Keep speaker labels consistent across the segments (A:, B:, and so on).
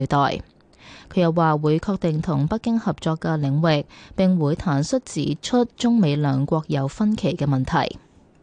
A: 對待。佢又話會確定同北京合作嘅領域，並會坦率指出中美兩國有分歧嘅問題。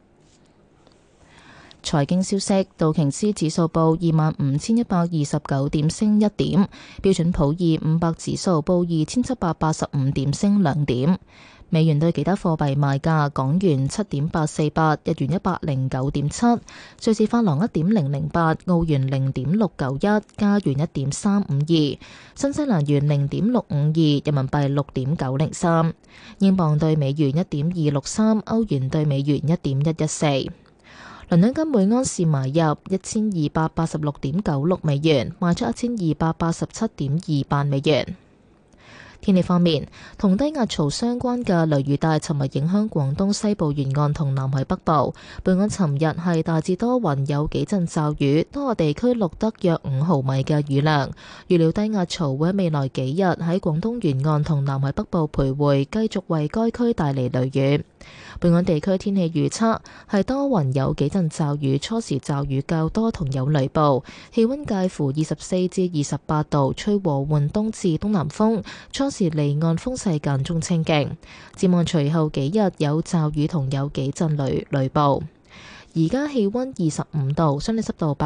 A: 財經消息，道瓊斯指數報25,129點，升1點；標準普爾500指數報2,785點，升2點。美元對其他貨幣賣價：港元7.848，日元109.7，瑞士法郎1.008，澳元0.691，加元1.352，新西蘭元0.652，人民幣6.903，英鎊對美元1.263，歐元對美元1.114。倫敦金每安士買入1286.96美元，賣出1287.28美元。天氣方面，同低壓槽相關嘅雷雨帶尋日影響廣東西部沿岸同南海北部。本港尋日係大致多雲，有幾陣驟雨，多個地區錄得約5毫米嘅雨量。預料低壓槽會喺未來幾日喺廣東沿岸同南海北部徘徊，繼續為該區帶嚟雷雨。本港地區天氣預測係多雲，有幾陣驟雨，初時驟雨較多同有雷暴，氣溫介乎24至28度，吹和緩東至東南風，初時離岸風勢間中清勁。展望隨後幾日有驟雨同有幾陣雷暴。而家氣溫25度，相對濕度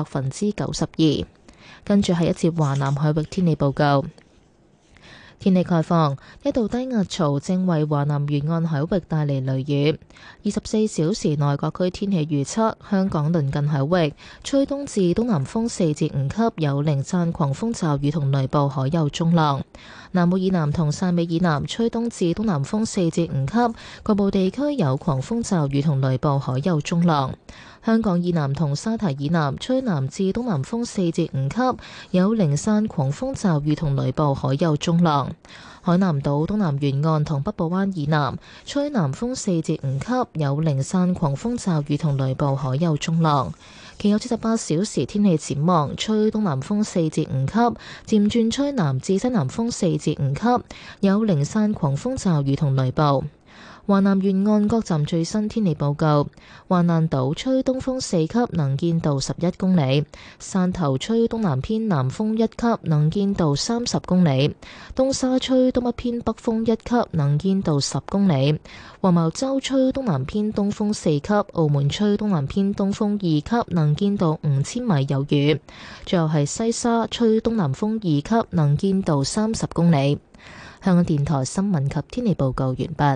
A: 92%。跟住係一節華南海域天氣報告。天氣概況，一道低壓槽正為華南沿岸海域帶嚟雷雨。24小時內各區天氣預測：香港鄰近海域吹東至東南風4至5級，有零散狂風驟雨同雷暴，海有中浪。南澳以南同汕尾以南吹東至東南風4至5級，局部地區有狂風驟雨同雷暴，海有中浪。香港以南同沙堤以南吹南至東南風4至5級，有零散狂風驟雨同雷暴，海有中浪。海南島東南沿岸同北部灣以南吹南風4至5級，有零散狂風驟雨同雷暴，海有中浪。其後48小時天氣展望，吹東南風4至5級，漸轉吹南至西南風4至5級，有零散狂風驟雨同雷暴。華南沿岸各站最新天氣報告：華南島吹東風4級，能見度11公里；汕頭吹東南偏南風1級，能見度30公里；東沙吹東北偏北風1級，能見度10公里；黃茅洲吹東南偏東風4級，澳門吹東南偏東風2級，能見度5000米有雨；最後係西沙吹東南風2級，能見度30公里。香港電台新聞及天氣報告完畢。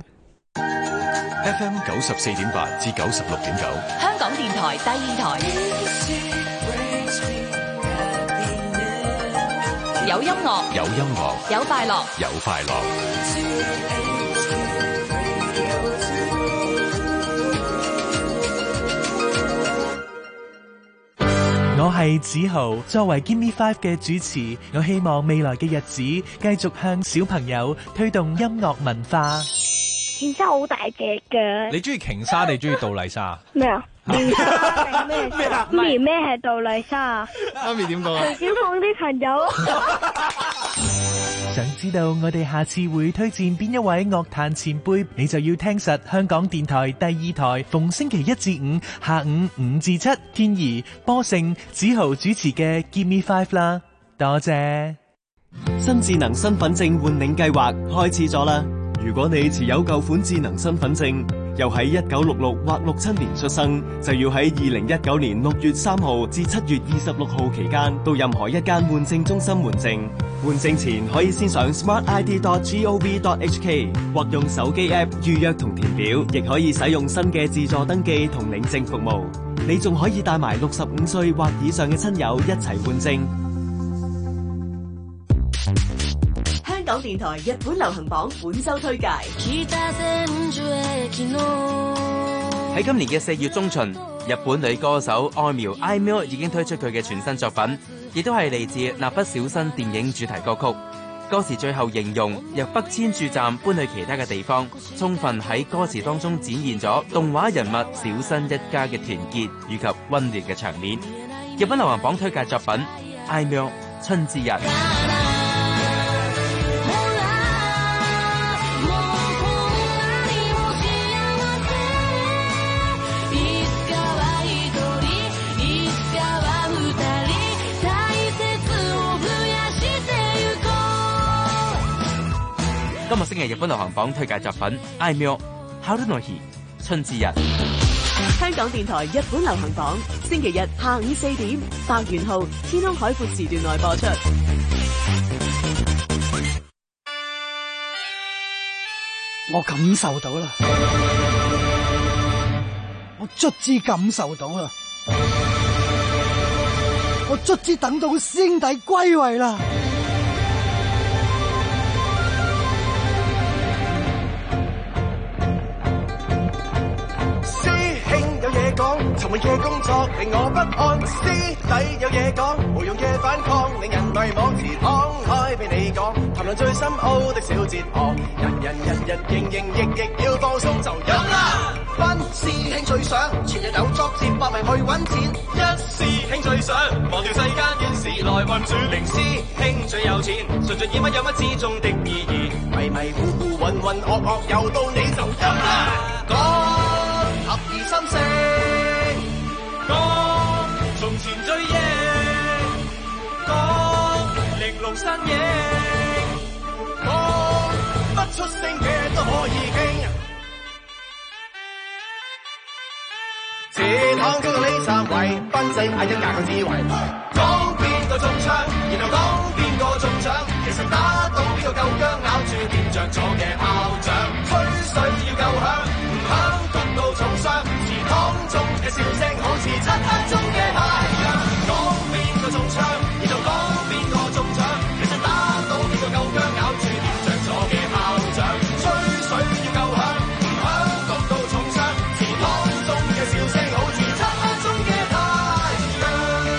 B: FM 94.8至96.9，
C: 香港電台第二台，有音樂，
B: 有音樂，
C: 有快樂，
B: 有快樂。
D: 我係子豪，作為 Give Me 5嘅主持，我希望未來嘅日子繼續向小朋友推動音樂文化。
E: 件衫好大隻噶。
F: 你中意瓊莎定中意杜麗莎？
E: 咩啊？瓊莎定咩？媽咪咩係杜麗莎啊？
F: 媽咪點講啊？
E: 徐小鳳啲朋友。
D: 想知道我哋下次會推薦邊一位樂壇前輩，你就要聽實香港電台第二台，逢星期1至5下午5至7，天怡、波盛、子豪主持嘅 Give Me 5啦。多謝。
G: 新智能身份證換領計劃開始咗啦！如果你持有舊款智能身份證，又喺1966或67年出生，就要喺2019年6月3號至7月26號期間，到任何一間換證中心換證。換證前可以先上 smartid.gov.hk 或用手機 app 預約同填表，亦可以使用新嘅自助登記同領證服務。你仲可以帶埋65歲或以上嘅親友一齊換證。
C: 香港電台日本流行榜本周推介。
H: 喺今年嘅4月中旬，日本女歌手愛苗 Aimyo 已經推出佢嘅全新作品，亦都係嚟自《蠟筆小新》電影主題歌曲。歌詞最後形容由北千住站搬去其他嘅地方，充分喺歌詞當中展現咗動畫人物小新一家嘅團結以及溫暖嘅場面。日本流行榜推介作品 Aimyo 春之日。 今日星期日本流行榜推介作品 Aimyo Haru no Hi 春之日。
C: 香港電台日本流行榜，星期日下午4點，白元浩天空海闊時段內播出。
I: 我感受到啦，我卒之感受到啦，我卒之等到師兄弟歸位啦。
J: 尋晚嘅工作令我不安，師弟有嘢講，無用嘅反抗令人迷惘，時敞開俾你講，談論最深奧的小哲學，人營役要放鬆就飲啦。分師兄最想，全日有作戰搏命去揾錢，一師兄最想忘掉世間怨事來運轉，零師兄最有錢，順盡以乜有乜之中的意義，迷糊渾噩又到你就飲啦。講合二心聲。講從前追憶，講玲瓏身影，講不出聲嘅都可以傾。前行經過呢站位，賓仔嗌緊價個智慧，講邊個中槍，然後講邊個中獎，其實打到邊個夠薑，咬住掂着咗嘅炮仗，吹水要夠響，唔響焗到重傷。當中嘅笑聲好似漆黑中嘅太陽，講邊個中槍，然後講邊個中獎，其實打到邊個夠薑，咬住掂着咗嘅炮仗，吹水要夠響，唔響焗到重傷，而當中嘅笑聲好似漆黑中嘅太陽。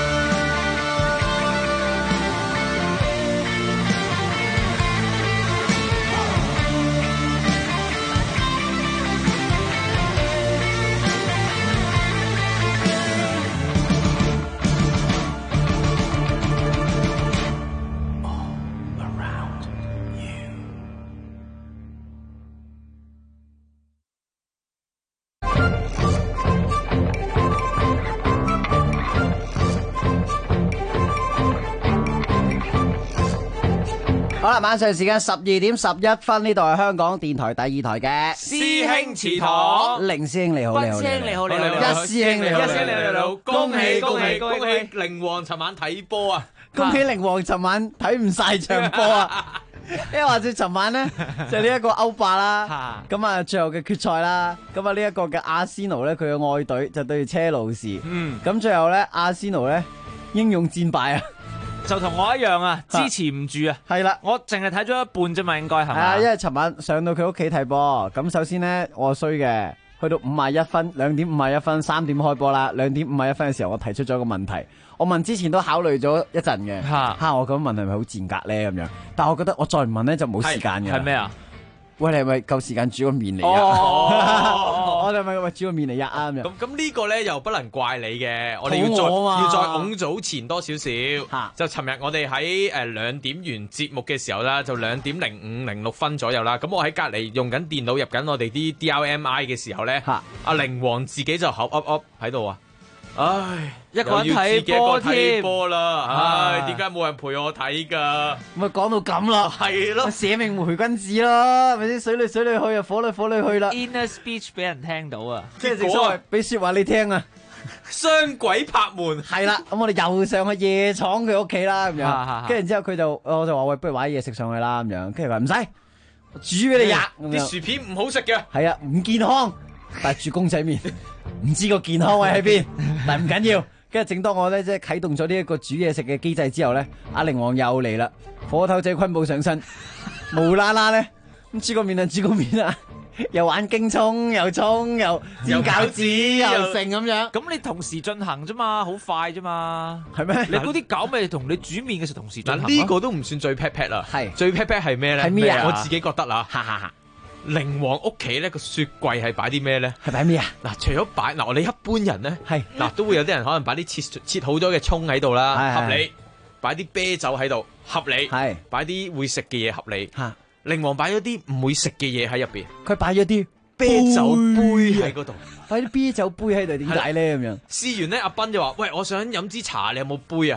K: 好啦，晚上時間12:11，呢度係香港電台第二台嘅
F: 師兄祠堂，
K: 凌師兄你好，你好，
F: 你好，你好，
K: 一師兄你好，
F: 一師兄你好，恭喜恭喜恭喜！靈王尋晚睇波啊！
K: 恭喜靈王尋晚睇唔晒場波啊！因為話說尋晚咧就呢一個歐霸啦，咁啊最後嘅決賽啦，咁啊呢一個嘅阿仙奴咧佢嘅愛隊就對住車路士，咁最後咧阿仙奴咧英勇戰敗啊！
F: 就同我一樣啊，支持唔住啊！
K: 係啦，
F: 我淨係睇咗一半啫嘛，應該係嘛？
K: 係啊，因為尋晚上到佢屋企睇波，咁首先咧我衰嘅，去到51分，2點51分，3點開波啦，2點51分嘅時候我提出咗一個問題，我問之前都考慮咗一陣嘅，我咁問係咪好賤格咧咁樣？但係我覺得我再唔問咧就冇時間嘅。
F: 係咩啊？
K: 喂，你係咪夠時間煮個麵嚟呀？我哋咪煮個麵嚟呀啱嘅。
F: 咁呢個咧又不能怪你嘅，我哋要再拱早前多少少。就尋日我哋喺2點完節目嘅時候啦，就2點0506分左右啦。咁我喺隔離用緊電腦入緊我哋啲 DRMI 嘅時候咧，阿靈王自己就口噏喺度啊！唉，一個人睇波啦，唉，點解冇人陪我睇噶？
K: 咪講到咁啦，
F: 係咯，
K: 寫明回君子咯，係咪先？水裏去啊，火裏去啦。
F: Inner speech 俾人聽到啊，
K: 即係正所謂俾說話你聽啊，
F: 雙鬼拍門
K: 係啦。咁我哋又上去夜闖佢屋企啦，咁樣。跟住之後佢就我就話喂，不如買嘢食上去啦，咁樣。跟住話唔使，煮俾你吔。
F: 啲薯片唔好食嘅，
K: 係啊，唔健康。但係煮公仔麵，唔知個健康位喺邊，但係唔緊要。跟住正當我咧即係啟動咗呢一個煮嘢食嘅機制之後咧，阿靈王又嚟啦，火頭仔昆布上身，無啦啦咧咁煮個麵啊，又玩京葱，又葱，又餃子，又剩咁樣。
F: 咁你同時進行啫嘛，好快啫嘛，
K: 係咩？
F: 你嗰啲餃咪同你煮麵嘅時候同時進行。
K: 呢個都唔算最 pat pat 啦，係最 pat pat 係咩咧？係咩啊？我自己覺得啦，靈王屋企咧個雪櫃係擺啲咩咧？係擺咩啊？嗱，除咗擺嗱，我哋一般人咧係嗱都會有啲人可能擺啲切好咗嘅葱喺度啦，合理；擺啲啤酒喺度，合理；係擺啲會食嘅嘢，合理。吓，靈王擺咗啲唔會食嘅嘢喺入邊，佢擺咗啲啤酒杯喺嗰度，擺啲啤酒杯喺度，點解咧咁樣？試完咧，阿斌就話：喂，我想飲支茶，你有冇杯啊？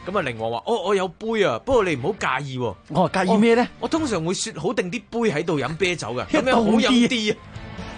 F: 咁啊，靈王話：我有杯啊，不過你唔好介意喎。
L: 我介意咩咧？
F: 我通常會雪好定啲杯喺度飲啤酒嘅，咁樣好飲啲啊！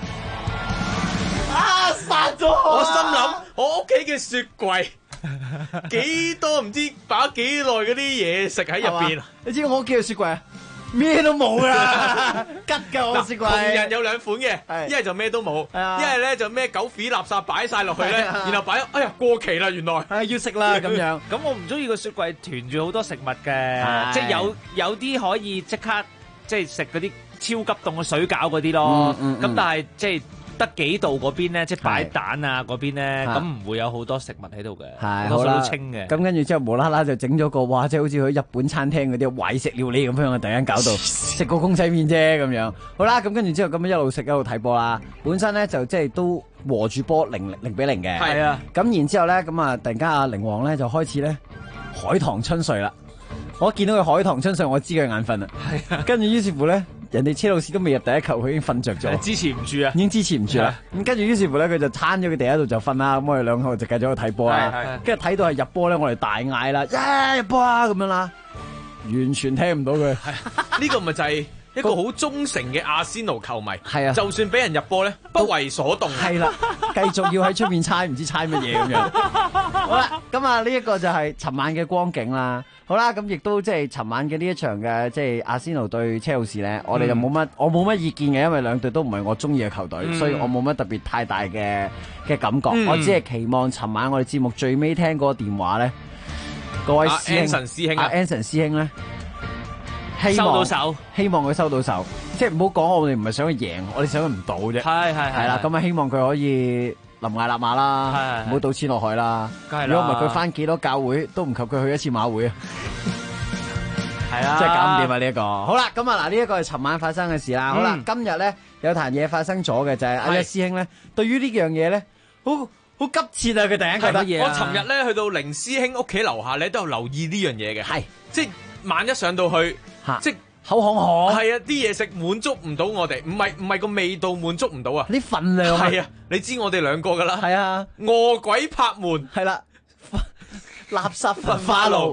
L: 啊！殺咗
F: 我心諗，我屋企嘅雪櫃幾多唔知擺咗幾耐嗰啲嘢食喺入邊。
L: 你知我屋企嘅雪櫃啊？咩都冇噶，吉噶我雪櫃。
F: 同人有兩款嘅，一係就咩都冇，一係咧就咩狗屎垃圾擺晒落去咧，然後擺，哎呀過期啦原來，
L: 要食啦咁樣。
M: 咁我唔中意個雪櫃囤住好多食物嘅，即係有啲可以即刻即係食嗰啲超級凍嘅水餃嗰啲咯。咁但係即係得幾度嗰邊咧，即係擺蛋啊嗰邊咧，咁唔會有好多食物喺度嘅，多數都清嘅。
L: 咁跟住之後無啦啦就整咗個，哇！即係好似去日本餐廳嗰啲懷石料理咁樣啊！突然間搞到食個公仔麵啫咁樣。好啦，咁跟住之後咁樣一路食一路睇波啦。本身咧就即係都和住波0-0嘅。
M: 係啊。
L: 咁然之後咧，咁啊突然間阿靈王咧就開始咧海棠春睡啦。我見到佢海棠春睡，我知佢眼瞓啦。係啊。跟住於是乎咧。人哋車路士都未入第一球，佢已經瞓着咗，
M: 支持唔住啊！
L: 已經支持唔住啦。咁跟住於是乎咧，佢就攤咗佢地喺度就瞓啦。咁我哋兩個就繼續去睇波啦。跟住睇到係入波咧，我哋大嗌啦，入波啊咁樣啦，完全聽唔到佢。
F: 呢個咪就係一個好忠誠嘅阿仙奴球迷。
L: 係啊，
F: 就算俾人入波咧，不為所動。
L: 係啦，繼續要喺出面猜，唔知猜乜嘢咁樣。好啦，咁啊呢一個就係尋晚嘅光景啦。好啦，咁亦都即係尋晚嘅呢一場嘅即係阿仙奴對車路士咧，我哋就冇乜，我冇乜意見嘅，因為兩隊都唔係我中意嘅球隊，所以我冇乜特別太大嘅感覺。我只係期望尋晚我哋節目最尾聽嗰個電話咧，各位師兄，阿 Anson 師兄咧，
M: 收到手，
L: 希望佢收到手，即係唔好講我哋唔係想佢贏，我哋想佢唔到啫。係啦，咁啊希望佢可以。臨崖勒馬啦，唔好賭錢落海啦。如果唔係佢翻幾多教會都唔及佢去一次馬會啊。係啊，真係搞唔掂啊呢一個。好啦，咁啊嗱呢一個係尋晚發生嘅事啦。好啦，今日咧有壇嘢發生咗嘅就係阿一師兄咧，對於呢樣嘢咧，好急切啊！佢突然間覺得嘢。
F: 我尋日咧去到凌師兄屋企樓下咧，都有留意呢樣嘢嘅。係，即係萬一上到去，即
L: 口響響，
F: 係啊！啲嘢食滿足唔到我哋，唔係個味道滿足唔到啊！
L: 啲份量
F: 係啊！你知我哋兩個噶啦，
L: 係啊！
F: 餓鬼拍門
L: 係啦，垃圾焚化爐。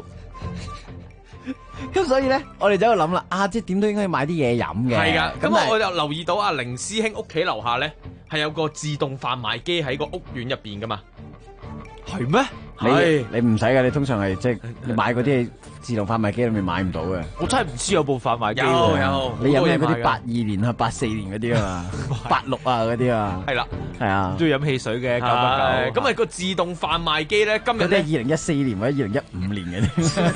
L: 咁所以咧，我哋就喺度諗啦，即係點都應該要買啲嘢飲嘅。
F: 係噶，咁我就留意到阿凌師兄屋企樓下咧係有個自動販賣機喺個屋苑入邊噶嘛。
M: 係咩？
L: 你唔使噶，你通常係即係你買嗰啲自動販賣機裏面買唔到嘅。
M: 我真係唔知有部販賣機。
F: 有，
L: 你有咩嗰啲82年啊、84年嗰啲啊嘛，86啊嗰啲啊。係
F: 啦，
L: 係啊。
M: 中意飲汽水嘅999。
F: 咁啊個自動販賣機咧，今日咧
L: 2014年或者2015年嘅啲。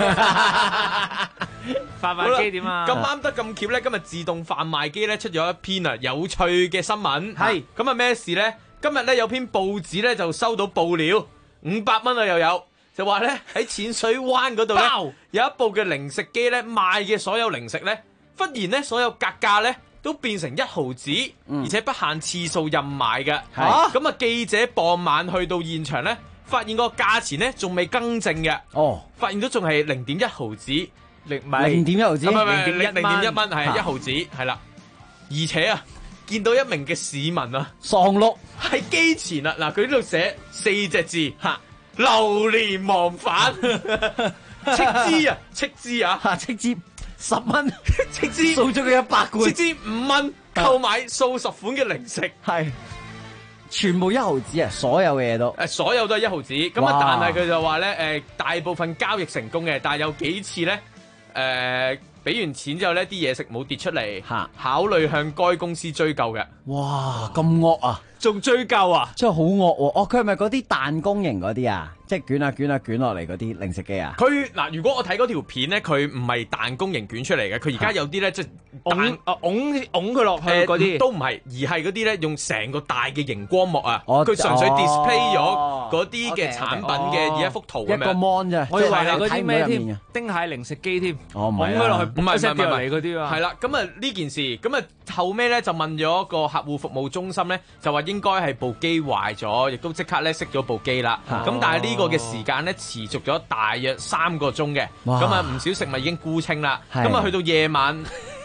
M: 販賣機點啊？
F: 咁啱得咁巧咧，今日自動販賣機咧出咗一篇有趣嘅新聞。係咁啊咩事咧？今日咧有篇報紙咧就收到報料。500蚊啊又有，就話咧喺淺水灣嗰度咧有一部嘅零食機咧賣嘅所有零食咧，忽然咧所有格價咧都變成1毫子，而且不限次數任買嘅。咁啊記者傍晚去到現場咧，發現個價錢咧仲未更正嘅。發現到仲係0.1毫子
L: ，0.1毫子，
F: 唔係0.1蚊，係1毫子，係啦。而且啊，見到一名嘅市民啊，
L: 喪碌
F: 喺機前啊，嗱佢呢度寫4隻字吓，流連忘返，斥資啊，斥資
L: 10蚊，
F: 斥資
L: 掃咗佢100罐，
F: 斥資5蚊購買數十款嘅零食，
L: 係全部1毫子啊，所有嘅嘢都
F: 所有都係1毫子，咁啊，但係佢就話咧，大部分交易成功嘅，但係有幾次咧，俾完錢之後呢啲嘢食冇跌出嚟，考慮向該公司追究嘅。
L: 哇，咁惡啊！
F: 仲追究啊！
L: 真係好惡喎！佢係咪嗰啲彈弓型嗰啲啊？即係捲落嚟嗰啲零食機啊？
F: 佢嗱，如果我睇嗰條片咧，佢唔係彈弓型捲出嚟嘅，佢而家有啲咧即係
M: 拱佢落去嗰啲，
F: 都唔係，而係嗰啲咧用成個大嘅熒光幕啊！佢純粹 display 咗嗰啲嘅產品嘅一幅圖咁樣。
L: 一個 mon 啫，
M: 我以為係嗰啲咩添？丁蟹零食機添。
L: 拱
M: 佢落去，
F: 唔係
M: 嚟嗰啲啊。
F: 係啦，咁啊呢件事，咁啊後尾咧就問咗個客戶服務中心咧，就話應該係部機壞咗，亦都即刻咧熄咗部機啦。咁但係呢個嘅時間咧持續咗大約3個鐘嘅，咁啊唔少食物已經沽清啦。咁啊去到夜晚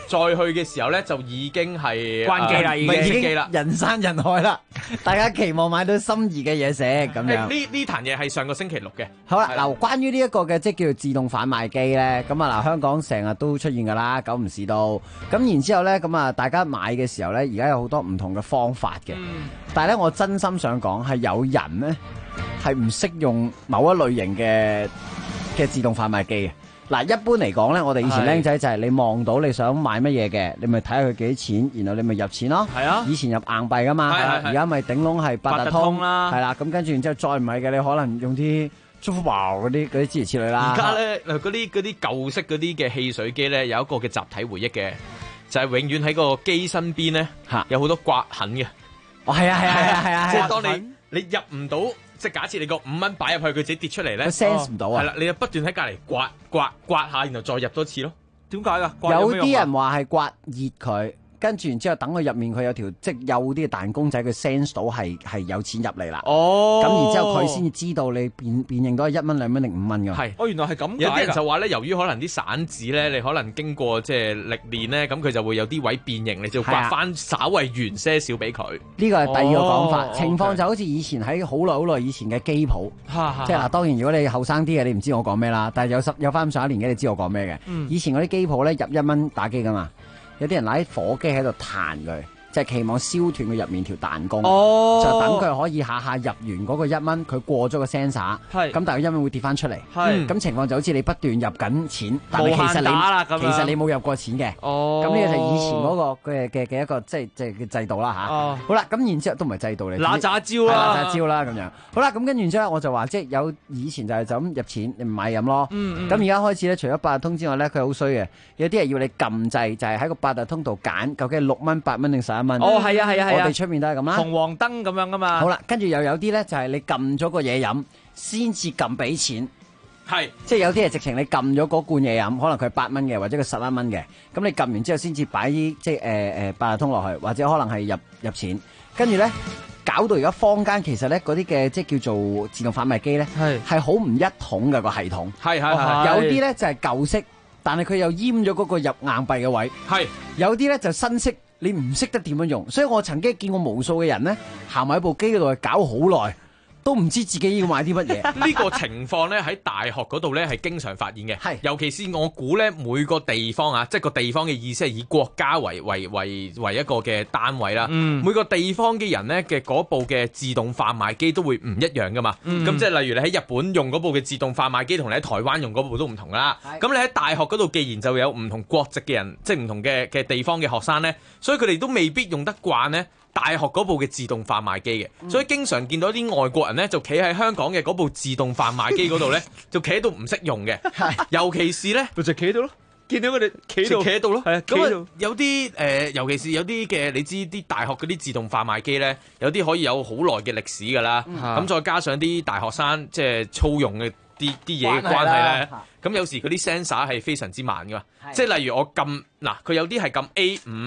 F: 再去嘅時候咧，就已經係
M: 關機啦，已經
L: 人山人海啦。大家期望買到心儀嘅嘢食咁樣。
F: 呢壇嘢係上個星期六嘅。
L: 好啦，嗱，關於呢一個嘅即係叫做自動販賣機咧，咁啊嗱，香港成日都出現噶啦，久唔時都。咁然之後咧，咁啊大家買嘅時候咧，而家有好多唔同嘅方法嘅。但係咧，我真心想講係有人咧係唔識用某一類型嘅自動販賣機嘅。嗱，一般嚟講咧，我哋以前僆仔就係你望到你想買乜嘢嘅，你咪睇下佢幾錢，然後你咪入錢咯。係啊，以前入硬幣噶嘛，而家咪頂籠係八達通啦，係啦。咁跟住然之後再唔係嘅，你可能用啲支付寶嗰啲諸如此類啦。
F: 而家咧嗰啲舊式嗰啲嘅汽水機咧，有一個嘅集體回憶嘅，就係永遠喺個機身邊咧有好多刮痕嘅。
L: 哦，係啊，
F: 即係當你入唔到。即係假設你個5蚊擺入去，佢自己跌出嚟咧，
L: 佢 sense 唔到啊！
F: 係啦，你就不斷喺隔離刮下，然後再入多次咯。
M: 點解㗎？
L: 有啲人話係刮熱佢。跟住然之後，等佢入面佢有條即幼啲嘅彈弓仔，佢 sense 到係有錢入嚟啦。哦，咁然之後佢先至知道你辨認到係1蚊、2蚊定5蚊㗎。
F: 係，
M: 哦，原來係咁。
F: 有啲人就話咧，由於可能啲散紙咧，你可能經過即係歷練咧，咁佢就會有啲位變形，你就刮翻稍為圓些少俾佢。
L: 呢個係第二個講法。情況就好似以前喺好耐以前嘅機鋪，即係嗱，當然如果你後生啲嘅，你唔知我講咩啦。但係有翻咁上下年紀，你知我講咩嘅。以前嗰啲機鋪咧入1蚊打機㗎嘛。有啲人拿啲火機喺度彈佢，就係期望燒斷佢入面條彈弓，就等佢可以下下入完嗰個1蚊，佢過咗個 sensor，咁但係1蚊會跌翻出嚟。咁情況就好似你不斷入緊錢，但係其實你冇入過錢嘅。咁呢個就係以前嗰個嘅一個即係嘅制度啦嚇。好啦，咁然之後都唔係制度嚟，
M: 嗱喳招啦
L: 咁樣。好啦，咁跟住之後我就話即係有以前就係就咁入錢，你唔買飲咯。咁而家開始咧，除咗八達通之外咧，佢好衰嘅，有啲係要你撳掣，就係喺個八達通度揀究竟係6蚊、8蚊定11蚊。
M: 哦，係啊，
L: 我哋出面都係咁啦，
M: 紅黃燈咁樣噶嘛。
L: 好啦，跟住又有啲咧，就係你撳咗個嘢飲先至撳俾錢，即係有啲係直情你撳咗嗰罐嘢飲，可能佢係8蚊嘅，或者佢11蚊嘅，咁你撳完之後先至擺啲即係八達通落去，或者可能係入錢，跟住咧搞到而家坊間其實咧嗰啲嘅即係叫做自動販賣機咧，係好唔一統嘅個系統，有啲咧就係舊式，但係佢又閹咗嗰個入硬幣嘅位，有啲咧就新式。你唔識得點樣用，所以我曾經見過無數嘅人咧，行埋喺部機嗰度搞好耐，都唔知自己要買啲乜嘢。
F: 呢個情況咧喺大學嗰度咧係經常發現嘅，尤其是我估咧每個地方啊，即係個地方嘅意思係以國家為一個嘅單位啦。每個地方嘅人咧嘅嗰部嘅自動販賣機都會唔一樣噶嘛。咁即係例如你喺日本用嗰部嘅自動販賣機，同你喺台灣用嗰部都唔同啦。咁你喺大學嗰度，既然就有唔同國籍嘅人，即係唔同嘅地方嘅學生咧，所以佢哋都未必用得慣咧大學嗰部嘅自動販賣機嘅，所以經常見到啲外國人咧就企喺香港嘅嗰部自動販賣機嗰度咧，就企喺度唔識用嘅，尤其是咧
M: 就企喺度咯，見到佢哋企喺度咯，係啊，
F: 咁啊有啲尤其是有啲嘅，你知啲大學嗰啲自動販賣機咧，有啲可以有好耐嘅歷史㗎啦，咁再加上啲大學生即係操用嘅啲嘢嘅關係咧，咁有時嗰啲 sensor 係非常之慢㗎，即係例如我撳嗱，佢有啲係撳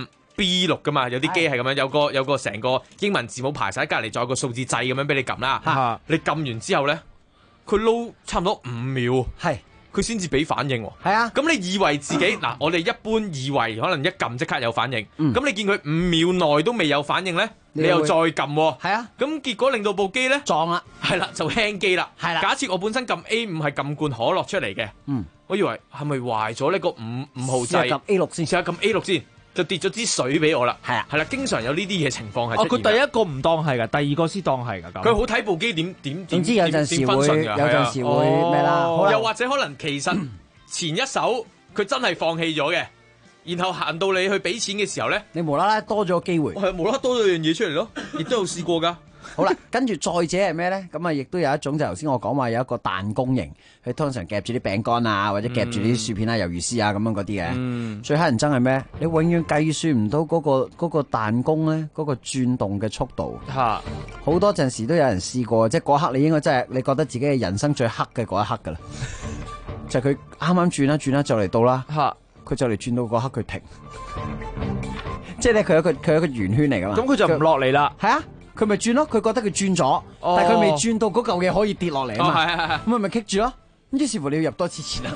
F: A5。B6 噶嘛，有啲機係咁樣，有個成個英文字母排晒喺隔離，再有個數字掣咁樣俾你撳啦。你撳完之後咧，佢撈差唔多5秒，佢先至俾反應。
L: 係啊，
F: 咁你以為自己嗱，我哋一般以為可能一撳即刻有反應，咁你見佢5秒內都未有反應咧，你又再撳，
L: 係啊，
F: 咁結果令到部機咧
L: 撞啦，
F: 係啦，就輕機啦。係啦，假設我本身撳 A5 係撳罐可樂出嚟嘅，我以為係咪壞咗呢個5號掣？
L: 撳 A6 先，
F: 試下撳 A6 先。就跌咗支水俾我啦，係啦，經常有呢啲嘢情況係出現。
M: 佢第一個唔當係㗎，第二個先當係㗎。
F: 佢好睇部機點
L: 總之有陣時會咩啦？
F: 又或者可能其實前一手佢真係放棄咗嘅，然後行到你去俾錢嘅時候咧，
L: 你無啦啦多咗個機會，
F: 係無啦啦多咗樣嘢出嚟咯，亦都有試過㗎。
L: 好啦，跟住再者係咩咧？咁啊，亦都有一種就頭先我講話有一個彈弓型，佢通常夾住啲餅乾啊，或者夾住啲薯片啊、魷魚絲啊咁樣嗰啲嘅。最乞人憎係咩？你永遠計算唔到嗰個彈弓咧，嗰個轉動嘅速度。好多陣時都有人試過，即係嗰刻你應該真係你覺得自己係人生最黑嘅嗰一刻㗎啦。就係佢啱啱轉啦，就嚟到啦。佢就嚟轉到嗰刻佢停，即係咧佢有一個圓圈嚟㗎嘛。
M: 咁佢就唔落嚟啦。
L: 係啊。佢咪轉咯，佢覺得佢轉咗，但係佢未轉到嗰嚿嘢可以跌落嚟啊嘛，咁咪棘住咯。咁於是乎你要入多次錢啦，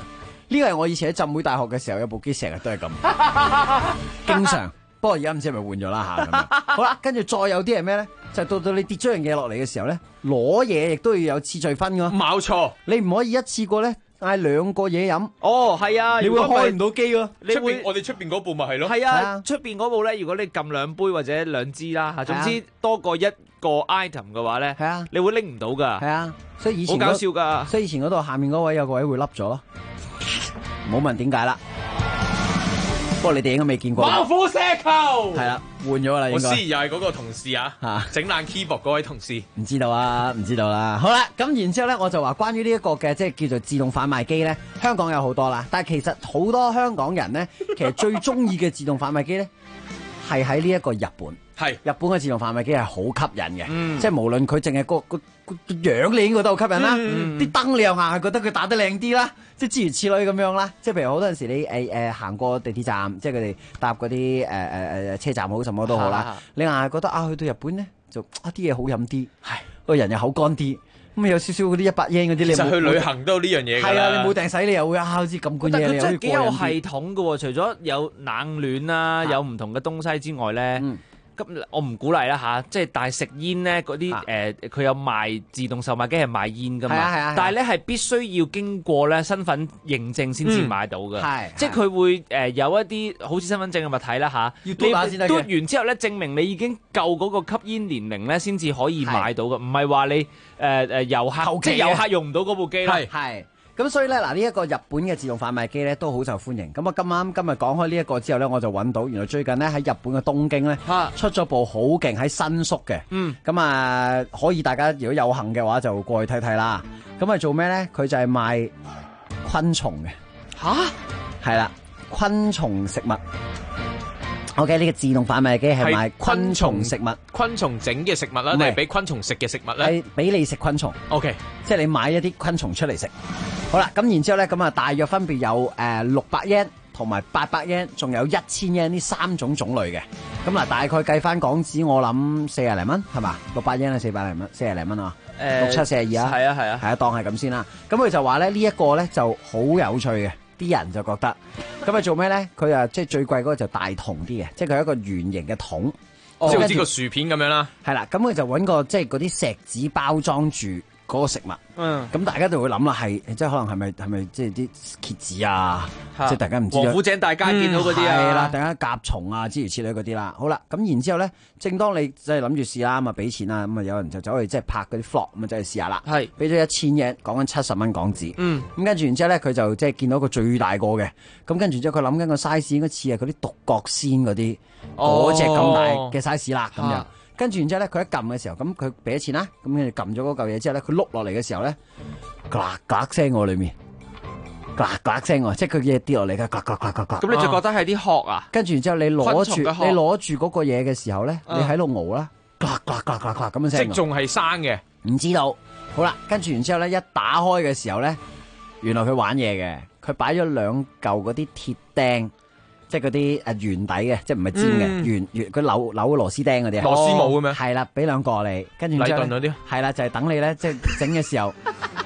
L: 呢個係我以前喺浸會大學嘅時候有部機，成日都係咁，經常。不過而家唔知係咪換咗啦嚇咁樣。好啦，跟住再有啲係咩咧？就到你跌咗樣嘢落嚟嘅時候咧，攞嘢亦都要有次序分㗎。
K: 冇錯，
L: 你唔可以一次過咧嗌2個嘢飲。
M: 哦，係啊，
L: 你會開唔到機喎。
K: 我哋出邊嗰部咪係咯。
M: 係啊，出邊嗰部咧，如果你撳2杯或者2支啦嚇，總之多過1個 item 嘅話咧，
L: 係啊，
M: 你會拎唔到㗎。
L: 係啊，所以以前
M: 好搞笑㗎。
L: 所以以前嗰度下面嗰位有個位會凹咗咯。唔好問點解啦。不過你哋應該未見過。
K: 猛虎射球
L: 係啦，換咗啦應該。
K: 我師又係嗰個同事啊，整爛 keyboard 嗰位同事。
L: 唔知道啊，唔知道啦。好啦，咁然之後咧，我就話關於呢一個嘅即係叫做自動販賣機咧，香港有好多啦，但係其實好多香港人咧，其實最中意嘅自動販賣機咧，係喺呢一個日本。係日本嘅自動販賣機係好吸引嘅，即係無論佢淨係個樣你已經覺得好吸引啦，啲燈你又硬係覺得佢打得靚啲啦，即係諸如此類咁樣啦。即係譬如好多陣時你行過地鐵站，即係佢哋搭嗰啲車站好什麼都好啦，你硬係覺得去到日本咧就啲嘢好飲啲，個人又口乾啲，咁有少少嗰啲100yen嗰啲，你
K: 其實去旅行都有呢樣嘢㗎。係
L: 啊，你冇訂洗你又會好似咁罐嘢，
M: 但佢真係幾有系統㗎喎，除咗有冷暖啦，有唔同嘅東西之外咧。咁我唔鼓勵啦嚇，即係但係食煙咧嗰啲佢有賣自動售賣機係賣煙噶嘛，但係咧係必須要經過咧身份認證先至買到嘅，即係佢會有一啲好似身份證嘅物體啦嚇，你嘟完之後咧證明你已經夠嗰個吸煙年齡咧先至可以買到嘅，唔係話你遊客即係遊客用唔到嗰部機啦。
L: 係。咁所以咧，嗱呢一個日本嘅自動販賣機咧都好受歡迎。咁啊，今日講開呢一個之後咧，我就揾到原來最近咧喺日本嘅東京咧出咗部好勁喺新宿嘅。咁啊，可以大家如果有幸嘅話就過去睇睇啦。咁啊做咩咧？佢就係賣昆蟲嘅。係啦，昆蟲食物。OK， 呢個自動販賣機係賣昆蟲食物，
K: 昆蟲整嘅食物啦，定係俾昆蟲食嘅食物咧？
L: 係俾你食昆蟲。OK， 即係你買一啲昆蟲出嚟食。好啦，咁然之後咧，咁啊大約分別有600 yen 同埋800 yen，仲有1000 yen 呢3種種類嘅。咁嗱，大概計翻港紙，我諗40零蚊係嘛？600 yen 係40零蚊啊，6742啊，係啊，當係咁先啦。咁佢就話咧呢一個咧就好有趣嘅。啲人就覺得咁啊做咩咧？佢啊即係最貴嗰個就大桶啲嘅，即係佢係一個圓形嘅桶，
K: 即係好似個薯片咁樣啦。
L: 係啦，咁佢就揾個即係嗰啲錫紙包裝住嗰個食物。咁大家就會諗啦，係即係可能係咪即係啲蠍子啊？即係大家唔知。
M: 王府井大街見到嗰啲啊，
L: 係啦，大家甲蟲啊諸如此類嗰啲啦。好啦，咁然之後咧，正當你即係諗住試啦，咁啊俾錢啦，咁啊有人就走去即係拍嗰啲 vlog，咁啊走去試下啦。係俾咗1000 yen，講緊70蚊港紙。咁跟住然之後咧，佢就即係見到個最大個嘅，咁跟住之後佢諗緊個 size 應該似係嗰啲獨角仙嗰啲嗰隻咁大嘅 size 啦，咁樣。跟住然之後咧，佢一撳嘅時候，咁佢俾咗錢啦，咁跟住撳咗嗰嚿嘢之後咧，佢碌落嚟嘅時候咧，㗎㗎聲喎裏面，㗎㗎聲喎，即係佢嘢跌落嚟嘅，㗎㗎㗎㗎㗎。
M: 咁你就覺得係啲殼啊？
L: 跟住然之後你攞住嗰個嘢嘅時候咧，你喺度熬啦，㗎㗎㗎㗎㗎咁樣聲。
K: 即仲係生嘅，
L: 唔知道。好啦，跟住然之後咧，一打開嘅時候咧，原來佢玩嘢嘅，佢擺咗2嚿嗰啲鐵釘。即係嗰啲圓底嘅，即係唔係尖嘅，圓佢扭螺絲釘嗰啲。
K: 螺絲帽咁樣。係
L: 啦，俾2個你，跟住
K: 禮頓嗰啲。
L: 係啦，就係等你咧，即係整嘅時候。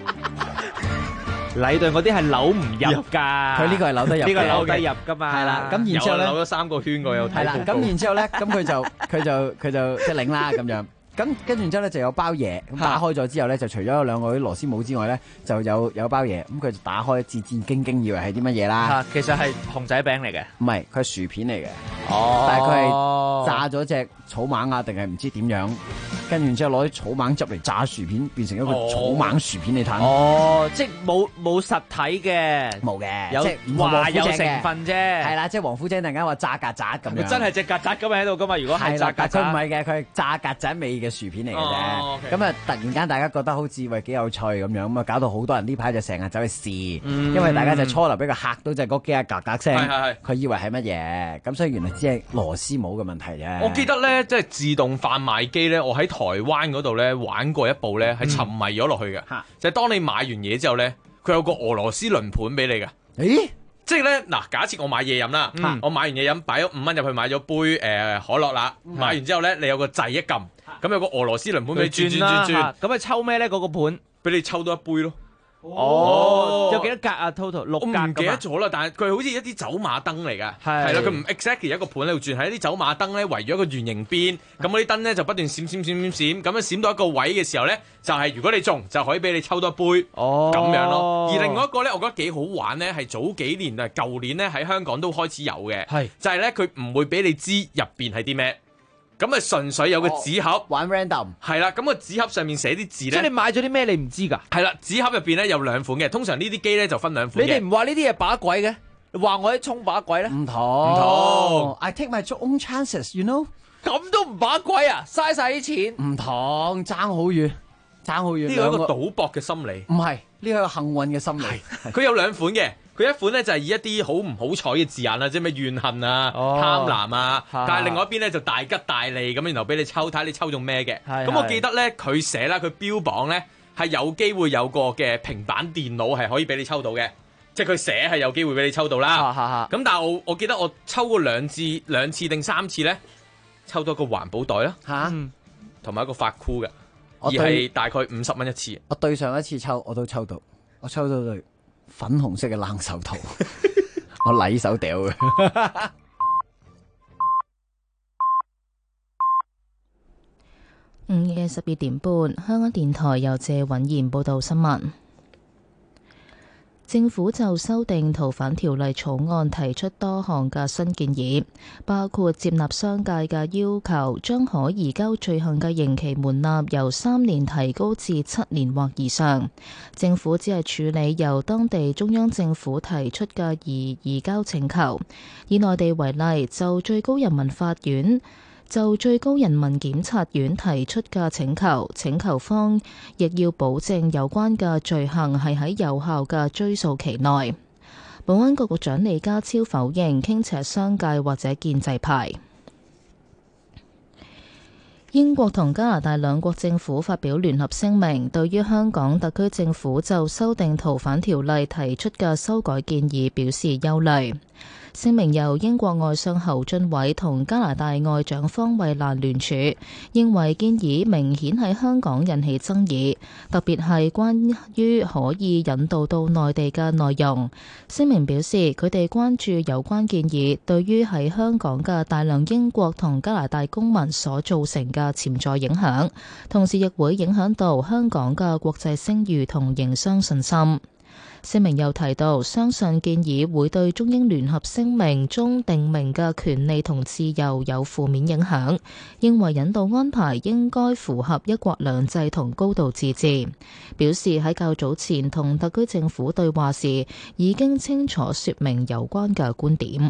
M: 禮頓嗰啲係扭唔入㗎。
L: 佢呢個係扭得入。
M: 呢個扭得入㗎嘛。
L: 係啦，咁然之後咧。
K: 扭咗3個圈我有睇。
L: 係啦，咁然之後咧，咁佢就即係擰啦咁樣。咁跟住然之後咧就有包嘢，咁打開咗之後咧就除咗有2個啲螺絲帽之外咧，就有包嘢，咁佢就打開戰戰兢兢以為係啲乜嘢啦？
M: 其實係熊仔餅嚟嘅，
L: 唔係，佢係薯片嚟嘅。但係佢係炸咗隻草蜢啊，定係唔知點樣？跟住然之後攞啲草蜢汁嚟炸薯片，變成一個草蜢薯片你睇。
M: 即係冇實體嘅，
L: 冇嘅，
M: 有話有成分啫。
L: 係啦，即係王府井突然間話炸曱甴咁樣。
M: 真係隻曱甴咁喺度噶嘛？如果係炸曱甴，
L: 佢唔係嘅，佢係炸曱甴味嘅薯片嚟嘅啫。咁啊，突然間大家覺得好似喂幾有趣咁樣，咁啊搞到好多人呢排就成日走去試，因為大家就初頭俾佢嚇到就係嗰幾下格格聲，佢以為係乜嘢，咁所以原來只係螺絲帽嘅問題啫。
K: 我記得咧，即係自動販賣機咧，我喺台灣嗰度咧玩過一部咧，係沉迷咗落去嘅。就係當你買完嘢之後咧，佢有個俄羅斯輪盤俾你嘅。
L: 咦？
K: 即係咧嗱，假設我買嘢飲啦，我買完嘢飲，擺咗5蚊入去買咗杯可樂啦，買完之後咧，你有個掣一撳，咁有個俄羅斯輪盤俾你轉，
M: 咁你抽咩咧？嗰個盤
K: 俾你抽多一杯咯。
M: 有幾多格啊 ？total 6格。
F: 我唔記得咗啦，但係佢好似一啲走馬燈嚟㗎，係啦，佢唔 exactly 一個盤喺度轉，係一啲走馬燈咧圍咗一個圓形邊，咁嗰啲燈咧就不斷閃，咁樣閃到一個位嘅時候咧，就係如果你中就可以俾你抽多一杯，咁樣咯。而另外一個咧，我覺得幾好玩咧，係早幾年啊，舊年咧喺香港都開始有嘅，就係咧佢唔會俾你知入邊係啲咩。咁啊，純粹有個紙盒
L: 玩 random，
F: 係啦。咁個紙盒上面寫啲字咧，
M: 即係你買咗啲咩你唔知㗎？
F: 係啦，紙盒入邊咧有2款嘅，通常呢啲機咧就分2款嘅。
M: 你哋唔話呢啲嘢把鬼嘅，話我啲葱把鬼咧？
L: 唔同 I take my own chances，you know？
M: 咁都唔把鬼啊？嘥晒啲錢？
L: 唔同，爭好遠。
F: 呢個係一個賭博嘅心理，
L: 唔係呢個係幸運嘅心理。
F: 佢有2款嘅，佢一款咧就係以一啲好唔好彩嘅字眼啦，即係咩怨恨啊、貪婪啊，但係另外一邊咧就大吉大利咁，然後俾你抽睇你抽中咩嘅。咁我記得咧佢寫啦，佢標榜咧係有機會有個嘅平板電腦係可以俾你抽到嘅，即係佢寫係有機會俾你抽到啦。咁但係我記得我抽過兩次定3次咧，抽到一個環保袋啦，同埋一個髮箍嘅。而係大概50蚊一次。
L: 我對上一次抽我都抽到，我抽到對粉紅色嘅冷手套，我禮手掉嘅。
A: 午夜12點半，香港電台由謝允賢報道新聞。政府就修訂逃犯條例草案提出多項嘅新建議，包括接納商界嘅要求，將可移交罪行嘅刑期門檻由3年提高至7年或以上。政府只係處理由當地中央政府提出嘅移交請求。以內地為例，就最高人民檢察院提出嘅請求方亦要保證有關嘅罪行係喺有效嘅追訴期內。保安局局長李家超否認傾斜商界或者建制派。英國同加拿大兩國政府發表聯合聲明，對於香港特區政府就修訂逃犯條例提出嘅修改建議表示憂慮。聲明由英國外相侯俊偉同加拿大外長方慧蘭聯署，認為建議明顯喺香港引起爭議，特別係關於可以引渡到內地嘅內容。聲明表示，佢哋關注有關建議對於喺香港嘅大量英國同加拿大公民所造成嘅潛在影響，同時亦會影響到香港嘅國際聲譽同營商信心。聲明又提到，相信建議會對中英聯合聲明中定明嘅權利同自由有負面影響，認為引渡安排應該符合一國兩制同高度自治。表示喺較早前同特區政府對話時，已經清楚說明有關嘅觀點。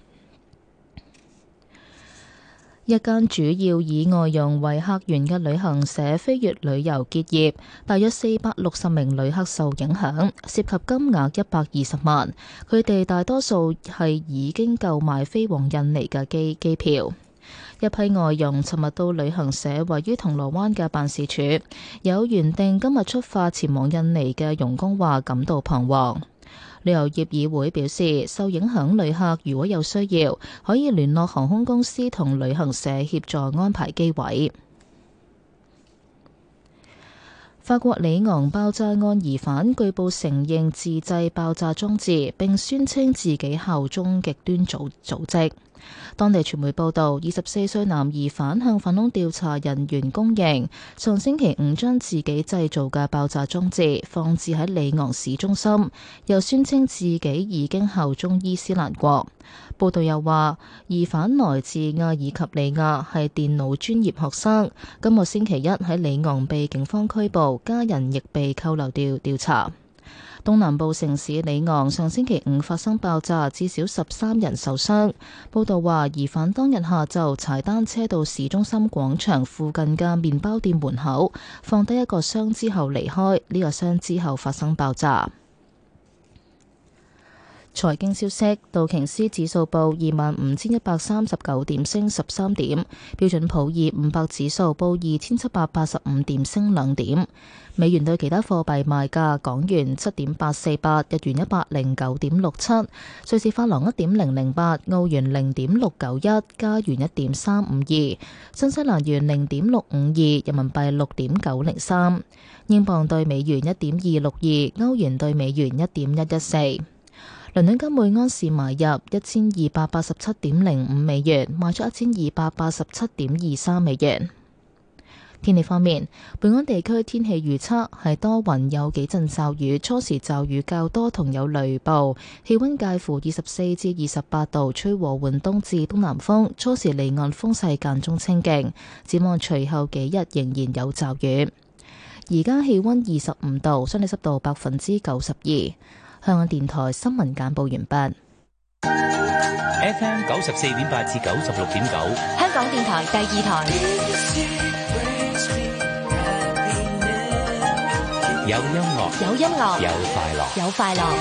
A: 一間主要以外傭為客源嘅旅行社飛越旅遊結業，大約460名旅客受影響，涉及金額120萬。佢哋大多數係已經購買飛往印尼嘅機票。一批外傭尋日到旅行社位於銅鑼灣嘅辦事處，有原定今日出發前往印尼嘅傭工話感到彷徨。旅遊業議會表示，受影響旅客如果有需要，可以聯絡航空公司同旅行社協助安排機位。法國里昂爆炸案疑犯據報承認自製爆炸裝置，並宣稱自己效忠極端組織。當地傳媒報道，24歲男疑犯向反恐調查人員供認，上星期五將自己製造嘅爆炸裝置放置喺里昂市中心，又宣稱自己已經效忠伊斯蘭國。報道又話，疑犯來自阿爾及利亞，係電腦專業學生。今個星期一喺里昂被警方拘捕，家人亦被扣留調查。東南部城市里昂上星期五發生爆炸，至少13人受傷。報道話，疑犯當日下晝踩單車到市中心廣場附近嘅麵包店門口，放低一個箱之後離開。呢個箱之後發生爆炸。 財經消息，道瓊斯指數報25,139點，升13點；標準普爾500指數報2,785點，升2點。美元對其他貨幣賣價：港元7.848，日元109.67，瑞士法郎1.008，澳元0.691，加元1.352，新西蘭元0.652，人民幣6.903，英鎊對美元1.262，歐元對美元1.114。倫敦金每安士買入1287.05美元，賣出1287.23美元。天氣方面，本港地區天氣預測係多雲，有幾陣驟雨，初時驟雨較多同有雷暴，氣溫介乎24至28度，吹和緩東至東南風，初時離岸風勢間中清勁。展望隨後幾日仍然有驟雨。而家氣溫25度，相對濕度92%。香港電台新聞簡報完畢。
N: FM 94.8至96.9，
O: 香港電台第二台。
N: 有音樂，
O: 有音樂，
N: 有快樂，
O: 有快樂。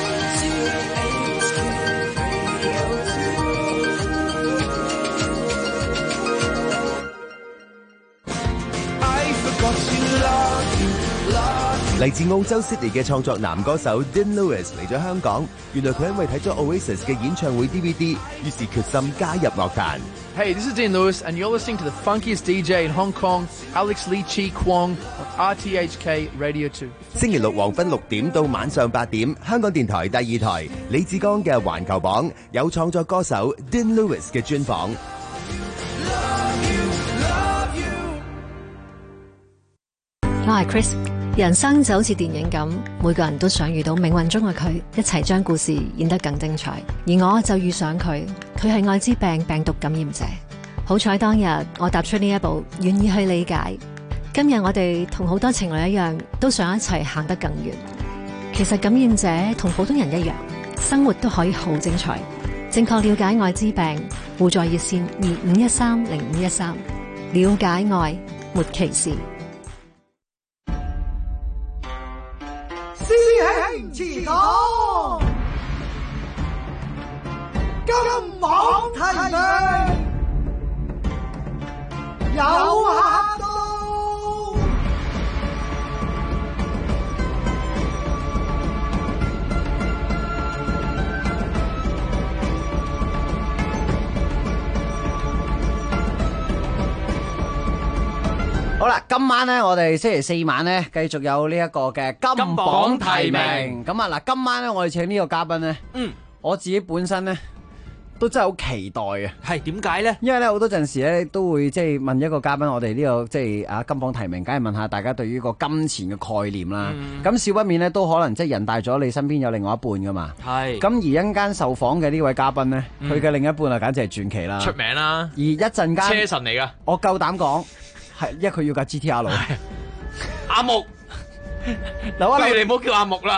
P: 嚟自澳洲 Sydney 嘅創作男歌手 Dean Lewis 嚟咗香港，原來佢因為睇咗 Oasis 嘅演唱會 DVD， 於是決心加入樂壇。
Q: Hey, this is Dean Lewis, and you're listening to the funkiest DJ in Hong Kong, Alex Lee Chi Kwong, on RTHK Radio 2.
P: 星期六黃昏6點到晚上8點，香港電台第二台，李志剛嘅環球榜有創作歌手 Dean Lewis 嘅專訪。
R: 我係 Chris， 人生就好似電影咁，每個人都想遇到命運中嘅佢，一齊將故事演得更精彩。而我就遇上佢，佢係愛滋病病毒感染者。好彩當日我踏出呢一步，願意去理解。今日我哋同好多情侶一樣，都想一齊行得更遠。其實感染者同普通人一樣，生活都可以好精彩。正確了解愛滋病，互助熱線25130513，了解愛，沒歧視。
I: 師兄祠堂，金榜題名，有客到。
L: 好啦，今晚咧，我哋星期四晚咧，繼續有呢一個嘅金榜題名。咁啊，嗱，今晚咧，我哋請呢個嘉賓咧，我自己本身咧都真係好期待嘅。
M: 係點解咧？
L: 因為咧好多陣時咧都會即係問一個嘉賓，我哋呢個即係啊金榜題名，梗係問下大家對於個金錢嘅概念啦。咁少不免咧都可能即係人大咗，你身邊有另外一半噶嘛。係。咁而一陣間受訪嘅呢位嘉賓咧，佢嘅另一半啊，簡直係傳奇啦，
F: 出名啦。
L: 而一陣間
F: 車神嚟噶，
L: 我夠膽講。係，因為佢要架 GTR 路。
F: 阿木，不如你唔好叫阿木啦。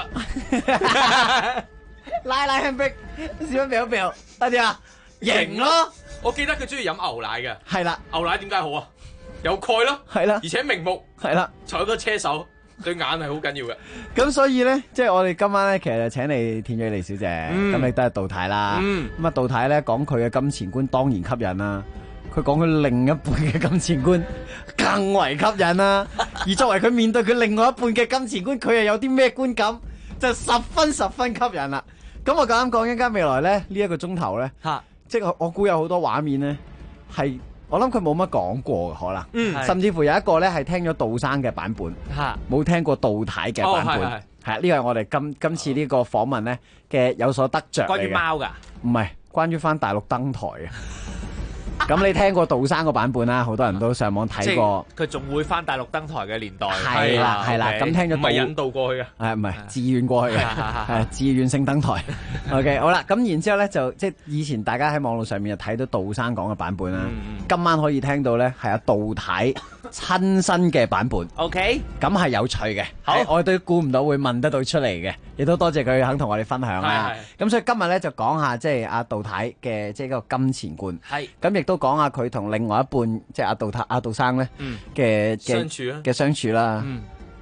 L: 拉 handbrake， 小分表表，得啲啊，型咯。
F: 我記得佢中意飲牛奶嘅。
L: 係啦，
F: 牛奶點解好啊？有鈣咯。係啦，而且明目。
L: 係啦，
F: 坐個車手對眼係好緊要嘅。
L: 咁所以咧，即係我哋今晚咧，其實就請你田蕊妮小姐，咁你都係杜太啦。咁啊，杜太咧講佢嘅金錢觀當然吸引啦。佢講佢另一半嘅金錢觀更為吸引啦，而作為佢面對佢另外一半嘅金錢觀，佢又有啲咩觀感，就十分吸引啦。咁我咁講，一間未來咧呢一個鐘頭咧，即係我估有好多畫面咧，係我諗佢冇乜講過嘅可能，甚至乎有一個咧係聽咗杜生嘅版本，冇聽過杜太嘅版本，係呢個係我哋今次呢個訪問咧嘅有所得着嚟嘅。關於貓㗎？唔係，關於返大陸登台嘅。咁你聽過杜生個版本啦，好多人都上網睇過。
M: 佢仲會翻大陸登台嘅年代。
L: 係啦，係啦。咁聽咗杜，
F: 唔係引導過去嘅，
L: 係唔係自願過去嘅？係自願性登台。OK， 好啦，咁然之後咧就即係以前大家喺網絡上面就睇到杜生講嘅版本啦。今晚可以聽到咧係阿杜太親身嘅版本。OK， 咁係有趣嘅。好，我都估唔到會問得到出嚟嘅，亦都多謝佢肯同我哋分享啦。咁所以今日咧就講下即係阿杜太嘅即係嗰個金錢觀。係。咁亦都講下佢同另外一半即係阿杜生咧嘅相處啦。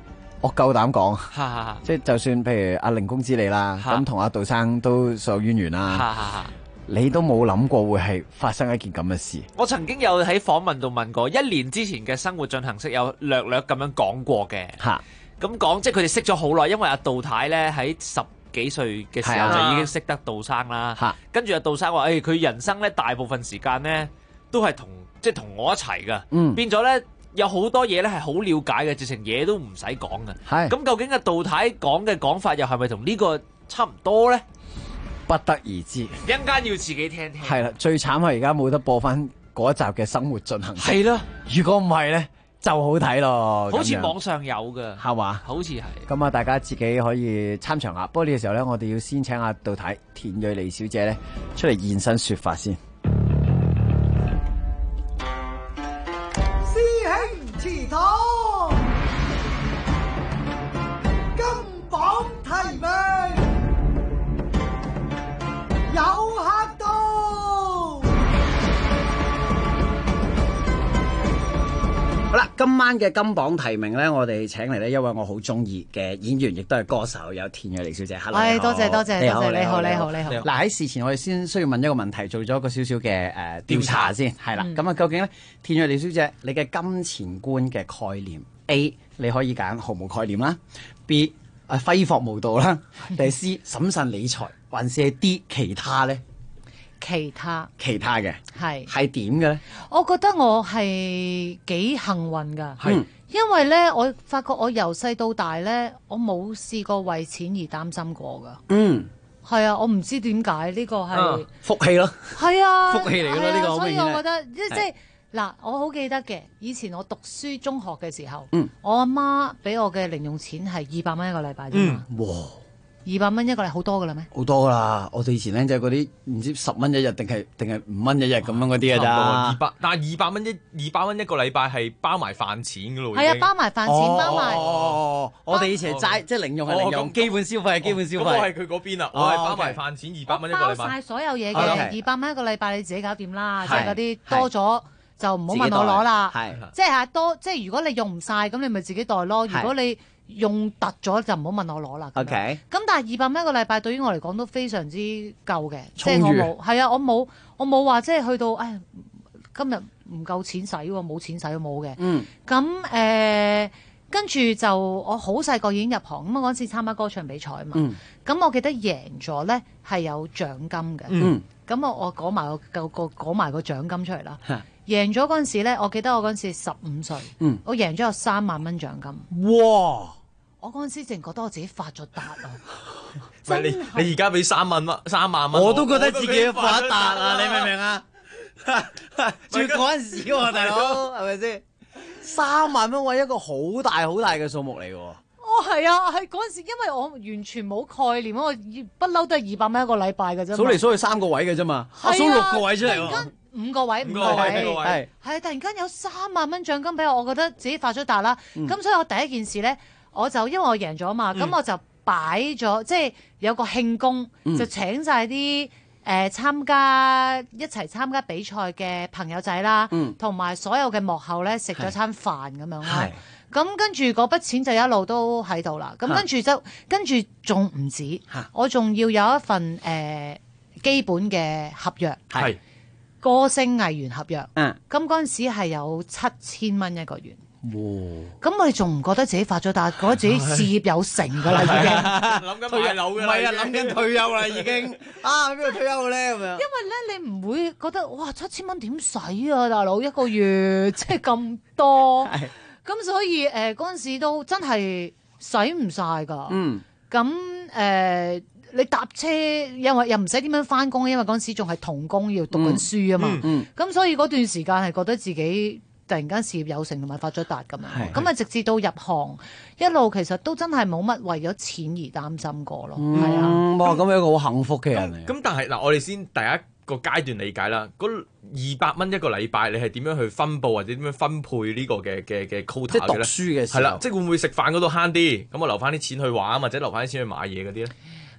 L: 我夠膽講，即係就算譬如阿凌公知你啦，咁同阿杜生都所有淵源啦。你都冇諗過會係發生一件咁嘅事？
M: 我曾經有喺訪問度問過，1年之前嘅生活進行式有略略咁樣講過嘅。咁講即係佢哋識咗好耐，因為阿杜太咧喺10幾歲嘅時候就已經識得杜生啦。跟住阿杜生話：佢人生咧大部分時間咧都係同我一齊噶，變咗咧有好多嘢咧係好了解嘅，直情嘢都唔使講嘅。咁究竟阿杜太講嘅講法又係咪同呢個差唔多咧？
L: 不得而知，
M: 一陣間要自己聽聽。
L: 係啦，最慘係而家冇得播翻嗰一集嘅生活進行式。
M: 係咯，
L: 如果唔係咧，就好睇咯。
M: 好似網上有㗎，
L: 係嘛？
M: 好似係。
L: 咁啊，大家自己可以參詳下。不過呢個時候咧，我哋要先請阿杜太田蕊妮小姐咧出嚟現身說法先。
I: 師兄祠堂，金榜題名。有客到，
L: 好啦，今晚嘅金榜題名咧，我哋請嚟咧一位我好中意嘅演員，亦都係歌手，有田蕊妮小姐。Hello，
S: 多謝，你好。
L: 嗱，喺事前我哋先需要問一個問題，做咗一個少少嘅調查先，係啦。咁啊，究竟咧田蕊妮小姐你嘅金錢觀嘅概念 A， 你可以揀毫無概念啦 ；B， 揮霍無度啦；定係 C， 審慎理財，還是係 D 其他咧？
S: 其他
L: 嘅係點嘅咧？
S: 我覺得我係幾幸運噶，因為咧我發覺我由細到大咧，我冇試過為錢而擔心過噶。係啊，我唔知點解呢個係
L: 福氣咯。
S: 係啊，
L: 福氣嚟嘅咯呢個。
S: 所以我覺得即係嗱，我好記得嘅，以前我讀書中學嘅時候，我阿媽俾我嘅零用錢係200蚊一個禮拜啫嘛。哇！200蚊一個禮拜好多噶啦咩？
L: 好多噶啦！我哋以前咧就係嗰啲唔知10蚊一日定係5蚊一日咁樣嗰啲嘅咋。
F: 但係200蚊一個禮拜係包埋飯錢噶咯。
S: 係啊，包埋飯錢，包埋。
L: 我哋以前齋即係零用係零用，基本消費係基本消費。
F: 咁我係佢嗰邊啊，我係包埋飯錢200蚊一個禮拜。
S: 包晒所有嘢嘅200蚊一個禮拜，你自己搞掂啦。即係嗰啲多咗就唔好問我攞啦。即係多，即係如果你用唔晒，咁你咪自己袋咯。如果你用突咗就唔好問我攞啦。
L: OK。
S: 咁但係200蚊一個禮拜對於我嚟講都非常之夠嘅，即係我冇係啊，我冇話即係去到誒今日唔夠錢使喎，冇錢使都冇嘅。咁跟住就我好細個已經入行，咁啊嗰陣時參加歌唱比賽啊嘛。咁我記得贏咗咧係有獎金嘅。咁我講埋個獎金出嚟啦。贏咗嗰陣時咧，我記得我嗰陣時15歲，我贏咗有3萬蚊獎金。哇！我嗰陣時淨覺得我自己發咗達啊！
F: 唔係你而家俾3萬蚊，
L: 我都覺得自己發達啊！你明唔明啊？仲要嗰陣時喎，大佬係咪先？3萬蚊為一個好大嘅數目嚟嘅喎。
S: 係啊，係嗰陣時，因為我完全冇概念，我不嬲都係200蚊一個禮拜嘅啫。
L: 數嚟數去3個位嘅啫嘛，數6個位出嚟喎。
S: 5個位，係突然間有3萬蚊獎金俾我，我覺得自己發咗達啦。咁所以我第一件事咧，我就因為我贏咗嘛，咁我就擺咗，即係有個慶功，就請晒啲一齊參加比賽嘅朋友仔啦，同埋所有嘅幕後咧食咗餐飯咁樣啦。咁跟住嗰筆錢就一路都喺度啦。咁跟住仲唔止，我仲要有一份基本嘅合約。歌星藝員合約，咁嗰陣時係有7000蚊一個月。咁我哋仲唔覺得自己發咗達，覺得自己事業有成㗎啦，已經
F: 諗緊買樓㗎啦，
L: 唔係啊，諗緊退休啦已經。啊，邊度退休咧咁樣？
S: 因為咧，你唔會覺得哇7000蚊點使啊，大佬一個月即係咁多。咁所以嗰陣時都真係使唔晒㗎。咁你搭車，因為又唔使點樣翻工，因為嗰陣時仲係童工，要讀緊書啊嘛。咁所以嗰段時間係覺得自己突然間事業有成同埋發咗達咁樣。咁啊，直至到入行一路其實都真係冇乜為咗錢而擔心過咯。係啊，
L: 哇！咁係一個好幸福嘅人嚟。
F: 咁但係嗱，我哋先第一個階段理解啦。嗰200蚊一個禮拜，你係點樣去分佈或者點樣分配呢個嘅 quota 嘅咧？
L: 即係讀書嘅時候，
F: 係啦，即係會唔會食飯嗰度慳啲，咁我留翻啲錢去玩，或者留翻啲錢去買嘢嗰啲咧？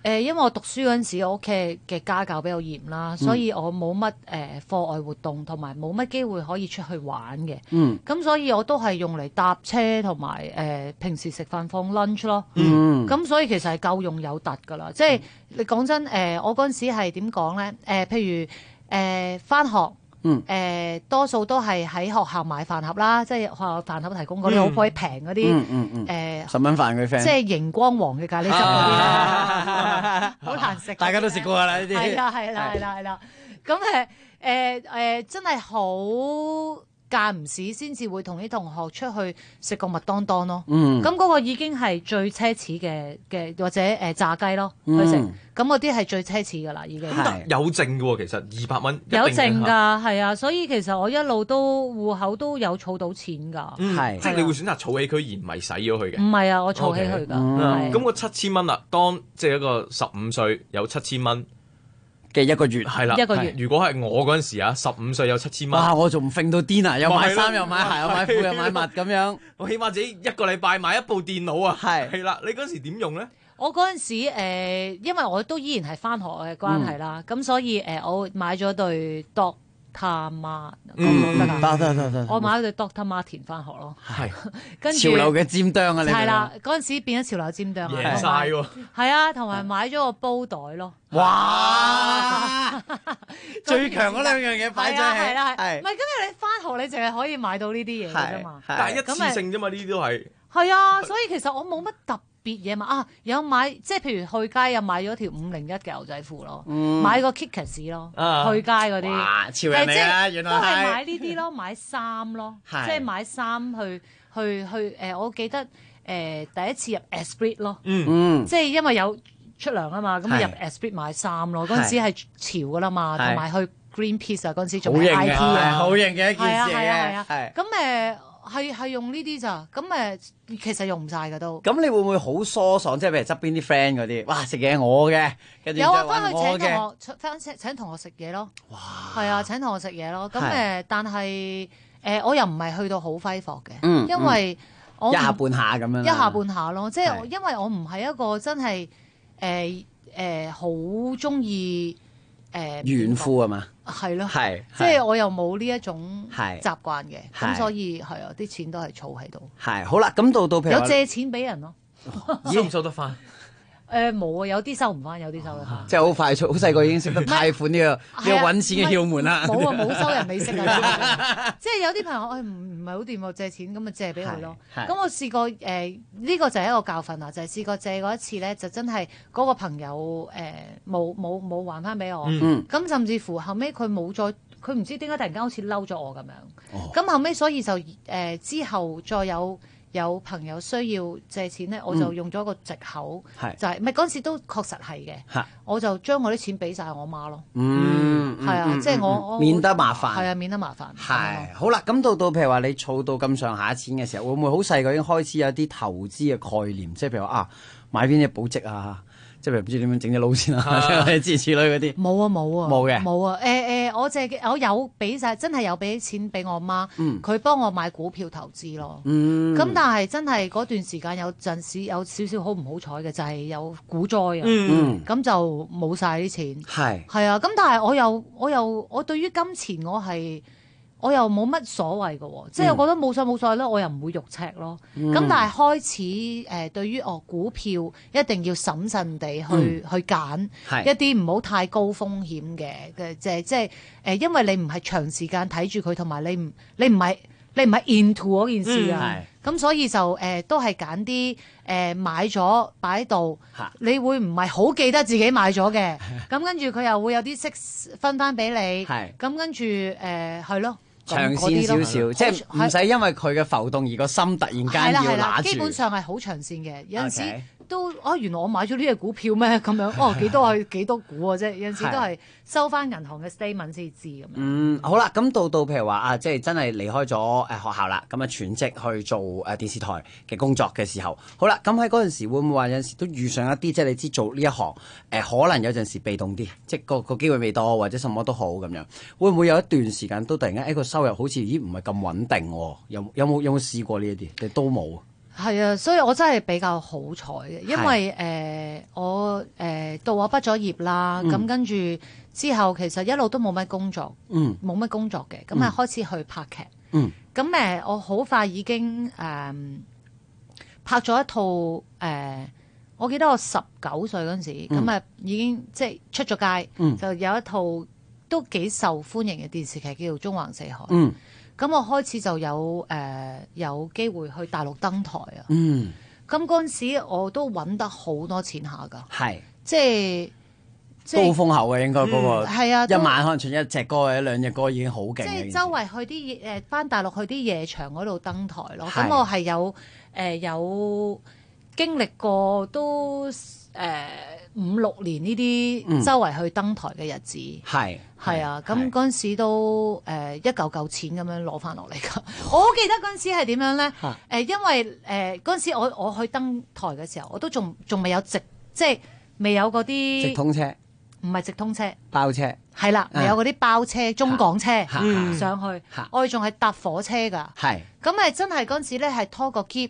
S: 因為我讀書嗰陣時，我屋企嘅家教比較嚴啦，所以我冇乜課外活動，同埋冇乜機會可以出去玩嘅。咁所以我都係用嚟搭車同埋平時食飯放 lunch 咯。咁所以其實係夠用有突㗎啦。即係你講真，我嗰陣時係點講咧？譬如返學。多數都係喺學校買飯盒啦，即係學校飯盒提供嗰啲好鬼平嗰啲
L: 10蚊飯嗰啲 friend，
S: 即係熒光黃嘅咖喱汁嗰啲啦，好難食。
L: 大家都食過㗎啦呢啲。
S: 係啦。咁真係好間唔時先至會同啲同學出去食個麥當當咯。咁嗰個已經係最奢侈嘅或者炸雞咯去食。咁嗰啲係最奢侈㗎啦，已經。
F: 有剩嘅喎，其實200蚊
S: 有剩㗎，係啊，所以其實我一路都戶口都有儲到錢㗎。
F: 即係你會選擇儲起佢而唔係使咗佢嘅。
S: 唔係啊，我儲起佢㗎。
F: 咁個7000蚊啦，當即係一個15歲有7000蚊
L: 嘅一個月，
F: 係啦，
S: 一個月。
F: 如果係我嗰陣時啊，15歲有7000蚊，
L: 哇！我仲揈到癲啊，又買衫又買鞋又買褲又買襪咁樣。
F: 我起碼自己一個禮拜買一部電腦啊。係啦，你嗰時點用咧？
S: 我嗰陣時因為我都依然係返學嘅關係啦，咁所以我買咗對 Doctor Martens，得，我買咗對 Doctor Martens 返學咯。係，跟住
L: 潮流嘅尖端啊！你
S: 係啦，嗰陣時變咗潮流尖端啊，
F: 贏曬喎。
S: 係啊，同埋買咗個煲袋咯。
L: 哇！最強嗰兩樣嘢擺咗
S: 係啦，唔係今日你返學你淨係可以買到呢啲嘢㗎啫嘛，
F: 但係一次性啫嘛，呢啲都係。
S: 係啊，所以其實我冇乜特別嘢買啊，有買即係譬如去街又買咗條501嘅牛仔褲咯，買個 Kickers 咯，去街嗰啲。
L: 哇！潮人嚟啊，原來
S: 都係買呢啲咯，買衫咯，即係買衫去我記得第一次入 Esprit 咯，即係因為有出糧啊嘛，咁入 Esprit 買衫咯，嗰陣時係潮噶啦嘛，同埋去 Greenpeace 啊嗰陣時仲係 IT 啊，
L: 好型嘅一件事
S: 啊，咁係用呢啲咋，咁其實用唔晒㗎都。
L: 咁你會唔會好疏爽？即係譬如側邊啲 friend 嗰啲，哇食嘢我嘅，跟住
S: 有啊，翻去請同學食嘢咯。哇！係啊，請同學食嘢咯。咁但係我又唔係去到好揮霍嘅，因為我
L: 一下半下咁樣。
S: 一下半下咯，即係因為我唔係一個真係好中意
L: 炫富啊嘛。
S: 係咯，即係我又冇呢一種習慣嘅，咁所以係啊，啲錢都係儲喺度。
L: 係好啦，咁到譬如
S: 有借錢俾人咯，
F: 收唔收得翻？
S: 冇啊，有啲收唔翻，有啲收得翻。
L: 即係好快速，好細個已經識得貸款呢個揾錢嘅竅門啦。
S: 冇啊，冇收人利息啊！即係有啲朋友唔係好掂喎，借錢咁咪借俾佢咯。咁我試過呢個就係一個教訓啦，就係試過借過一次咧，就真係嗰個朋友冇還翻俾我。咁甚至乎後尾佢冇再，佢唔知點解突然間好似嬲咗我咁樣。咁後尾所以就之後再有朋友需要借錢咧，我就用咗個藉口，就係唔係嗰陣時都確實係嘅，我就將我啲錢俾晒我媽咯。係啊，即係我
L: 免得麻煩。
S: 係啊，免得麻煩。
L: 係好啦，咁到譬如話你儲到咁上下錢嘅時候，會唔會好細個已經開始有啲投資嘅概念？即係譬如話買邊隻保值啊？即係唔知點樣整隻撈先啊，諸如此類嗰啲。
S: 冇啊
L: 冇嘅。
S: 冇啊！我有俾晒，真係有俾錢俾我媽，佢幫我買股票投資咯。咁但係真係嗰段時間有陣時有少少好唔好彩嘅，就係有股災啊。咁就冇晒啲錢。係啊，咁但係我對於金錢我又冇乜所謂嘅喎，即係我覺得冇所謂咯，我又唔會肉赤咯。咁但係開始對於股票一定要審慎地去揀一啲唔好太高風險嘅，即係因為你唔係長時間睇住佢，同埋你唔係 into 嗰件事啊。咁所以就都係揀啲買咗擺喺度，你會唔係好記得自己買咗嘅？咁跟住佢又會有啲息分翻俾你，咁跟住係咯。
L: 長線少少，即係唔使因為佢嘅浮動而個心突然間要揦住。
S: 基本上係好長線嘅，有陣時都原來我買咗呢隻股票咩咁樣？幾多股啊？啫，有陣時都係收翻銀行嘅 statement 先知咁樣。
L: 好啦，咁到譬如話即係真係離開咗學校啦，咁啊全職去做電視台嘅工作嘅時候，好啦，咁喺嗰陣時會唔會話有陣時都遇上一啲即係你知做呢一行可能有陣時被動啲，即係個機會未多或者什麼都好咁樣，會唔會有一段時間都突然間個收入好似唔係咁穩定喎？有冇試過呢一啲？你都冇？
S: 係啊，所以我真係比較好彩嘅，因為我到我畢咗業啦，咁跟住之後其實一路都冇乜工作，冇乜工作嘅，咁啊開始去拍劇，咁我好快已經拍咗一套我記得我19歲嗰陣時，咁已經即係出咗街，就有一套都幾受歡迎嘅電視劇叫做《縱橫四海》。咁我開始就有機會去大陸登台啊。咁嗰陣時我都揾得好多錢下㗎。係，即係
L: 高峰厚嘅應該嗰個。係啊，一晚可能唱一隻歌或者兩隻歌已經好勁。
S: 即係周圍去啲返大陸去啲夜場嗰度登台咯。咁我係有經歷過都5-6年呢啲周圍去登台嘅日子，係啊，咁嗰陣時都一嚿錢咁樣攞翻落嚟㗎。我好記得嗰陣時係點樣咧？因為嗰陣時我去登台嘅時候，我都仲未有即係未有嗰啲
L: 直通車，
S: 唔係直通車，包車
L: 係
S: 啦，未有嗰啲包車、中港車上去，我哋仲係搭火車㗎。係咁真係嗰陣時咧係拖個篋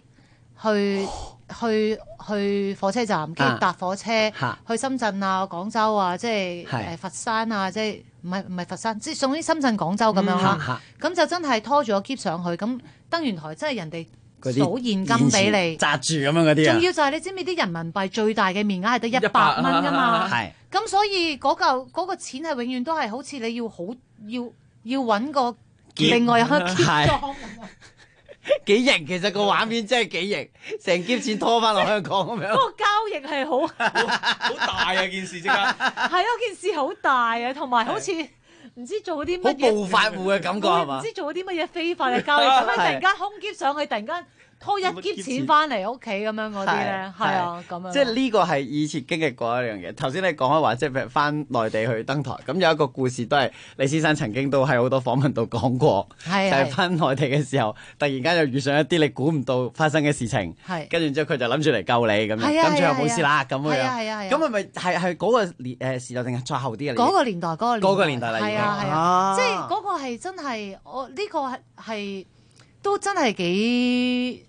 S: 去火車站，跟住搭火車去深圳啊、廣州啊，即係佛山啊，即係唔係佛山，即係送啲深圳、廣州咁樣啦。咁就真係拖住個篋上去，咁登完台真係人哋數現金俾你，紮住咁樣嗰啲。仲要就係你知唔知啲人民幣最大嘅面額係得100蚊㗎嘛？咁所以嗰個錢係永遠都係好似你要揾個另外有個篋裝。
L: 幾型，其實個畫面真係幾型，成篋錢拖翻落香港咁樣。
S: 嗰個交易係好
F: 大啊！件事即刻
S: 係啊，件事好大啊，同埋好似唔知做啲乜嘢，
L: 好暴發戶嘅感覺係嘛？
S: 唔知做啲乜嘢非法嘅交易，咁樣突然間空篋上去，突然間拖一篋錢翻嚟屋企咁樣嗰啲咧，係啊咁樣。
L: 即係呢個係以前經歷過一樣嘢。頭先你講開話，即係譬如翻內地去登台，咁有一個故事都係李先生曾經都喺好多訪問度講過，就係翻內地嘅時候，突然間又遇上一啲你估唔到發生嘅事情，跟住之後佢就諗住嚟救你咁樣，咁最後冇事啦咁樣。咁係咪係嗰個時代定係再後啲嘅？
S: 嗰個年代，嗰個年代
L: 啦，
S: 係啊，即係嗰個係真係我呢個係都真係幾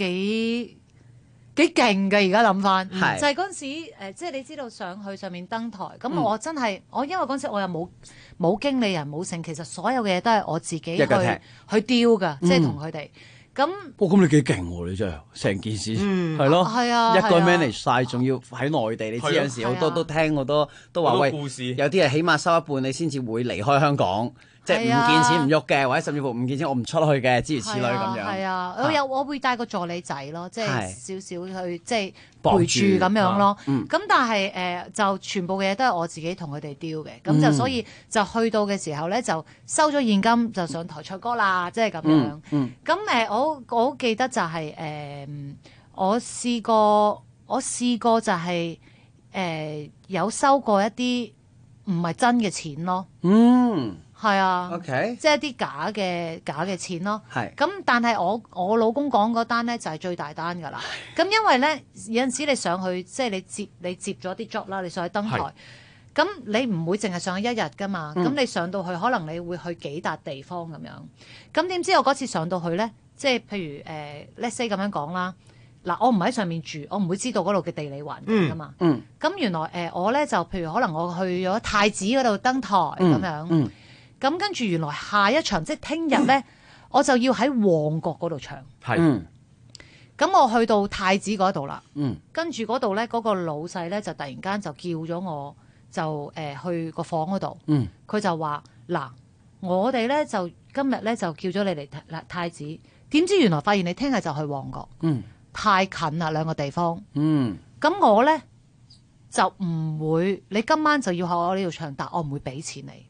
S: 勁嘅，而家諗翻，就係嗰陣時即係你知道上面登台，咁我真係因為嗰陣時我又冇經理人冇剩，其實所有嘅嘢都係我自己去丟㗎，即係同佢哋。咁
L: 咁你幾勁喎！你真係成件事係咯，係啊，一個 manage 曬，仲要喺內地，你知有陣時好多都聽好多都話喂，有啲係起碼收一半，你先至會離開香港。即係唔見錢唔喐嘅，或者甚至乎唔見錢我唔出去嘅，諸如此類咁樣。係啊，
S: 我會帶個助理仔咯，即係少少去即係陪住咁樣咯。咁但係就全部嘅嘢都係我自己同佢哋丟嘅，咁就所以就去到嘅時候咧，就收咗現金就上台唱歌啦，即係咁樣。咁我好記得就係我試過就係有收過一啲唔係真嘅錢咯。係啊，okay. 即係一啲假嘅錢咯。係咁，但係我老公講嗰單咧就係最大單㗎啦。咁因為咧有陣時你上去即係你接咗啲 job 啦，你上去登台，咁你唔會淨係上去1日㗎嘛。咁你上到去可能你會去幾笪地方咁樣。咁點知我嗰次上到去咧，即係譬如let's say 咁樣講啦。嗱，我唔喺上面住，我唔會知道嗰度嘅地理環境㗎嘛。咁原來我咧就譬如可能我去咗太子嗰度登台咁樣。咁跟住原來下一場即係聽日咧，我就要喺旺角嗰度唱。係。咁我去到太子嗰度啦。跟住嗰度咧，嗰個老細咧就突然間就叫咗我，就去個房嗰度。佢就話：嗱，我哋咧就今日咧就叫咗你嚟太子，點知原來發現你聽日就去旺角。太近啦，兩個地方。咁我咧就唔會，你今晚就要喺我呢度唱，但我唔會俾錢你。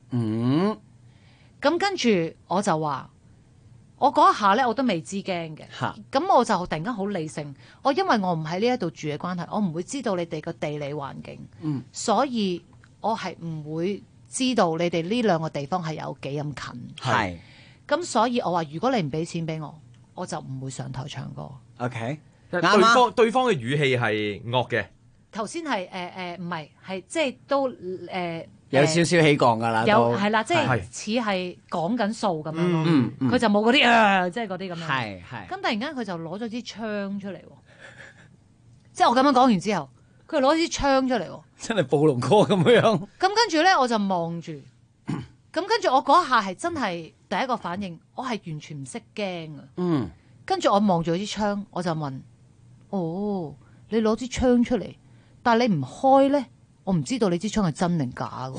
S: 咁跟住我就話，我嗰一下咧我都未知驚嘅，咁我就突然間好理性，因為我唔喺呢一度住嘅關係，我唔會知道你哋個地理環境，所以我係唔會知道你哋呢兩個地方係有幾咁近，係，咁所以我話如果你唔俾錢俾我，我就唔會上台唱歌。OK， 對
F: 方嘅語氣係惡嘅。
S: 頭先係唔係即係都
L: 有少少起降㗎啦，
S: 有係啦，即係似係講緊數咁樣咯。佢就冇嗰啲即係嗰啲咁樣。係。咁突然間佢就攞咗支槍出嚟喎，即係我咁樣講完之後，佢攞支槍出嚟喎，
L: 真係暴龍哥咁樣。
S: 咁跟住咧，我就望住，咁跟住我嗰一下係真係第一個反應，我係完全唔識驚啊。跟住我望住支槍，我就問：哦，你攞支槍出嚟，但係你唔開咧？我唔知道你支槍係真定假㗎。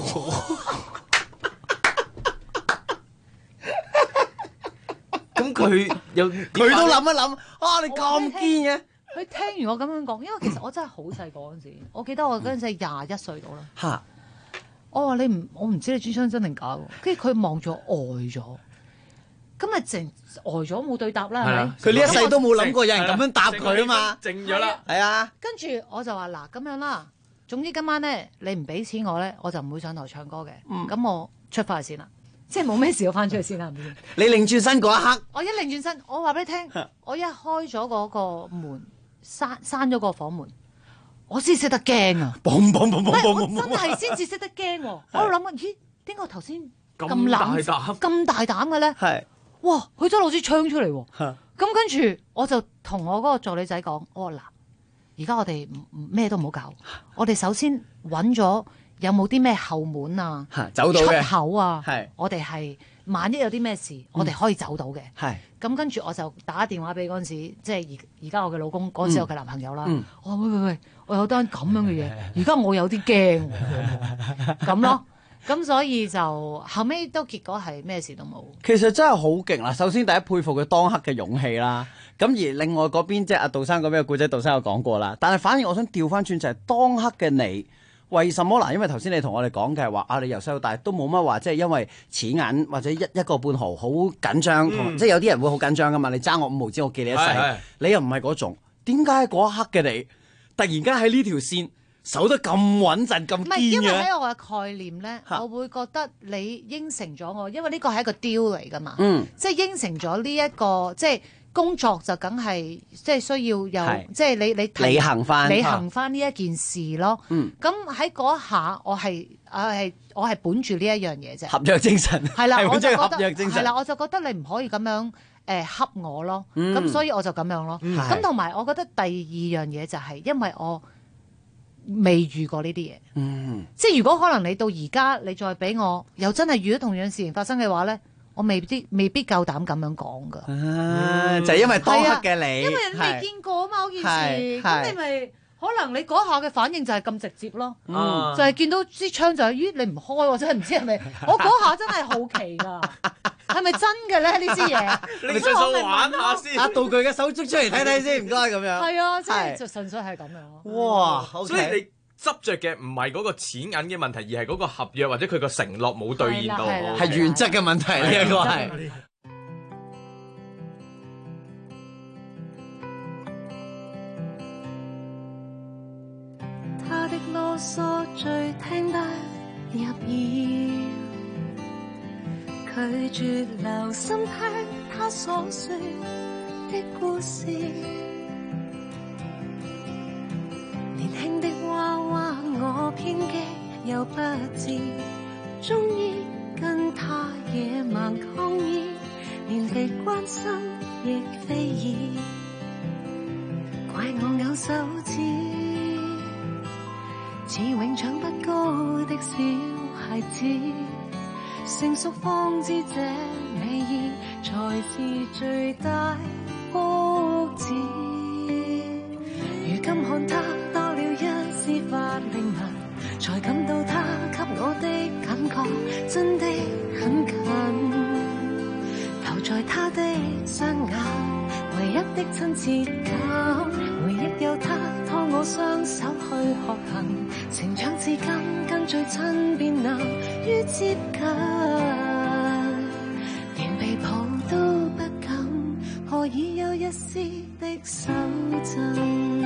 K: 咁佢都
L: 諗一諗，你咁堅嘅？
S: 佢聽完我咁樣講，因為其實我真係好細個嗰陣時，我記得我嗰陣時21歲到啦。嚇！我話我唔知你支槍真定假喎。跟住佢望住我呆咗，咁咪靜呆咗冇對答啦，係咪？
L: 佢呢一世都冇諗過有人咁樣答佢啊嘛。
K: 靜咗啦，
L: 係啊。
S: 跟住我就話嗱咁樣啦。總之今晚咧，你唔俾錢我咧，我就唔會上台唱歌嘅。咁我出翻去先啦，即係冇咩事，我翻出去先啦，係咪先？
L: 你擰轉身嗰一刻，
S: 我一擰轉身，我話俾你聽，我一開咗嗰個門，閂咗個房門，我先識得驚啊！
L: 我
S: 真係先至識得驚喎。我諗啊，咦？點解我頭先咁大膽嘅咧？係哇！佢真係攞支槍出嚟喎。咁跟住我就同我嗰個助理仔講，我話嗱。而家我哋咩都唔好搞，我哋首先揾咗有冇啲咩後門啊，
L: 走到嘅
S: 出口啊，我哋係萬一有啲咩事，我哋可以走到嘅。咁跟住我就打電話俾嗰陣時，即係而家我嘅老公，嗰陣時我嘅男朋友啦。我話喂，我有單咁樣嘅嘢，而家我有啲驚咁咯。咁所以就後尾都結果係咩事都冇。
L: 其實真係好勁啦！首先第一佩服佢當刻嘅勇氣啦。咁而另外嗰邊即係阿杜生嗰邊嘅故仔，杜生有講過啦。但係反而我想調翻轉就係當刻嘅你，為什麼嗱？因為頭先你同我哋講嘅係話你由細到大都冇乜話，即係因為錢銀或者一個半毫好緊張，即係有啲人會好緊張噶嘛。你爭我5毫子，我記你一世。你又唔係嗰種，點解喺嗰一刻嘅你突然間喺呢條線守得咁穩陣咁堅嘅？唔係，
S: 因為喺我嘅概念咧，我會覺得你應承咗我，因為呢個係一個 deal 嚟噶嘛。即係應承咗呢一個即係。工作就梗係即係需要有，即係你
L: 履行
S: 翻呢一件事咯。咁喺嗰一下，我係本住呢一樣嘢啫。
L: 合約精神
S: 係啦，我就覺得
L: 合約精神
S: 係啦，我就覺得你唔可以咁樣恰我咯。咁所以我就咁樣咯。咁同埋我覺得第二樣嘢就係因為我未遇過呢啲嘢。即係如果可能你到而家你再俾我又真係遇到同樣事情發生嘅話咧。我未必夠膽咁樣講噶，
L: 就係因為當刻嘅你，
S: 因為你未見過啊嘛嗰件事，咁你咪可能你嗰下嘅反應就係咁直接咯，就係見到支槍就係咦你唔開，我真係唔知係咪，我嗰下真係好奇㗎，係咪真嘅咧呢支嘢？
K: 你純粹玩下先，
L: 道具嘅手捉出嚟睇睇先，唔該咁樣。
S: 係啊，即係就純粹係咁樣。
L: 哇，
K: 所以你執着嘅唔係嗰個錢銀嘅問題，而係嗰個合約或者佢個承諾冇兌現到，
L: 係原則嘅問題。呢一個係。
T: 他的囉嗦最聽得入耳，拒絕留心聽他所說的故事。年輕的娃娃我偏激又不智，鍾意跟他野蠻抗議，連被關心亦非議，怪我咬手指，似永長不高的小孩子，成熟方知這美意才是最大福祉。如今看他多了一絲法令紋，才感到他給我的感覺真的很近。投在他的雙眼，唯一的親切感，回憶有他拖我雙手去學行，成長至今跟最親便難於接近，連被抱都不敢，何以有一絲的手震。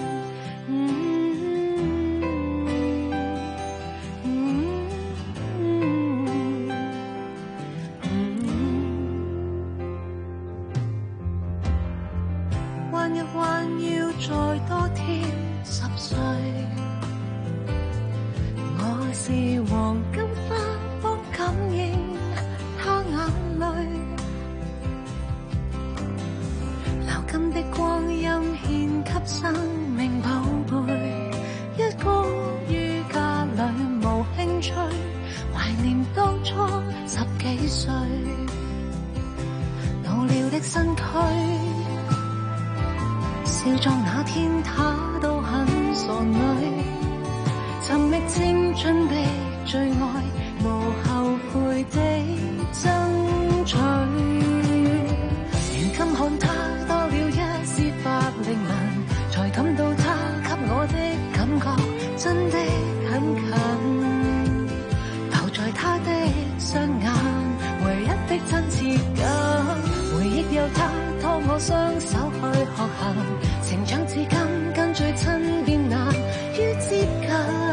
T: 還日還要再多添10歲，我是黃金睡，老了的身軀，少壯那天他都很傻女，尋覓青春的最愛，無後悔的爭取。如今看他多了一絲法令紋，才感到他給我的感覺真的很近。投在他的雙眼，唯一的親切感，回憶有他拖我雙手去學行，成長至今跟最親變難於接近，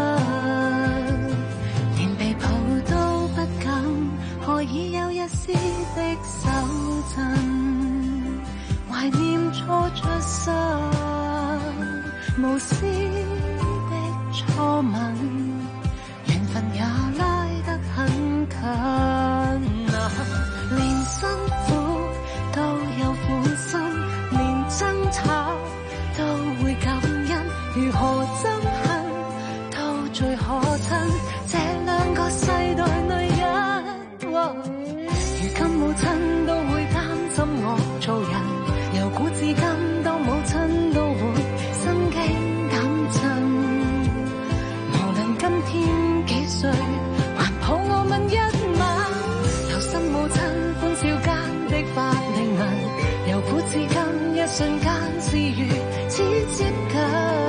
T: 連被抱都不敢，何以有一絲的手震，懷念初出生，無私的初吻，緣分也拉得很近，連辛苦都有苦心，連爭吵都會感恩，如何憎恨都最可親，這兩個世代女人，如今母親都會擔心我做人，由古至今當母親都會心驚膽震，無論今天幾歲，還抱我吻一晚，投身母親歡笑間的法令紋，由古至今一瞬間是如此接近，